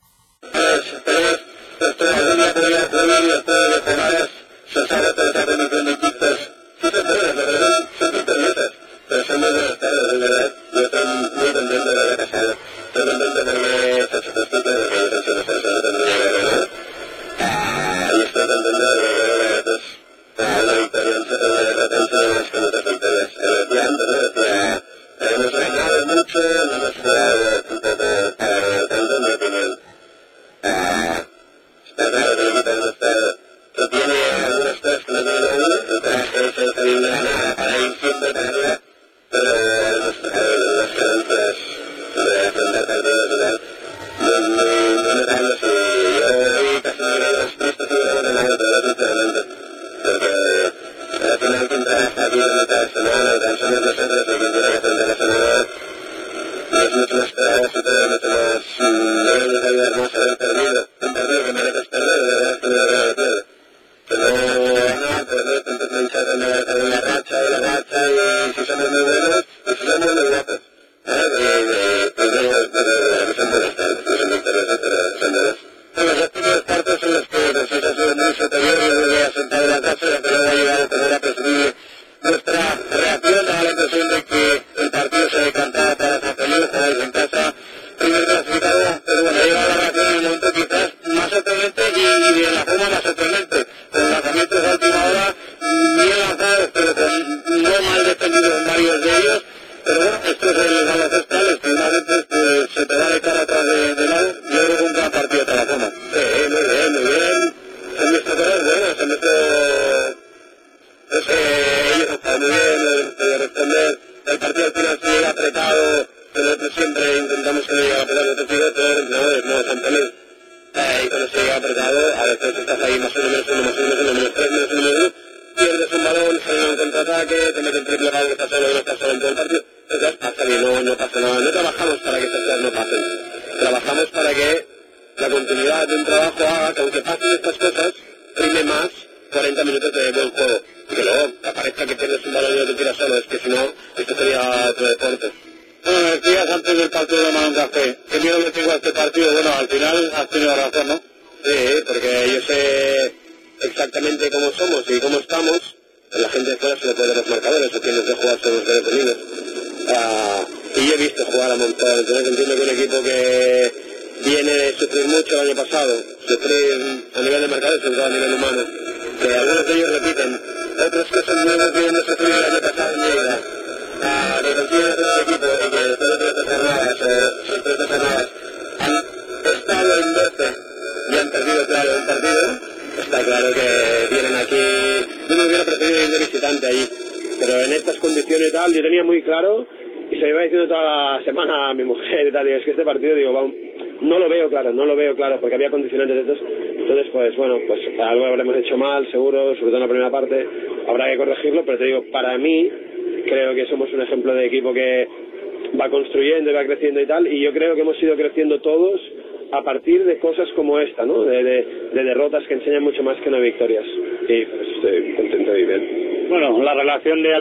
Porque había condicionantes de estos. Entonces, pues bueno, pues algo habremos hecho mal, seguro, sobre todo en la primera parte, habrá que corregirlo, pero te digo, para mí, creo que somos un ejemplo de equipo que va construyendo y va creciendo y tal, y yo creo que hemos ido creciendo todos a partir de cosas como esta, ¿no? De derrotas que enseñan mucho más que no victorias. Y pues estoy contento y bien. Bueno, la relación de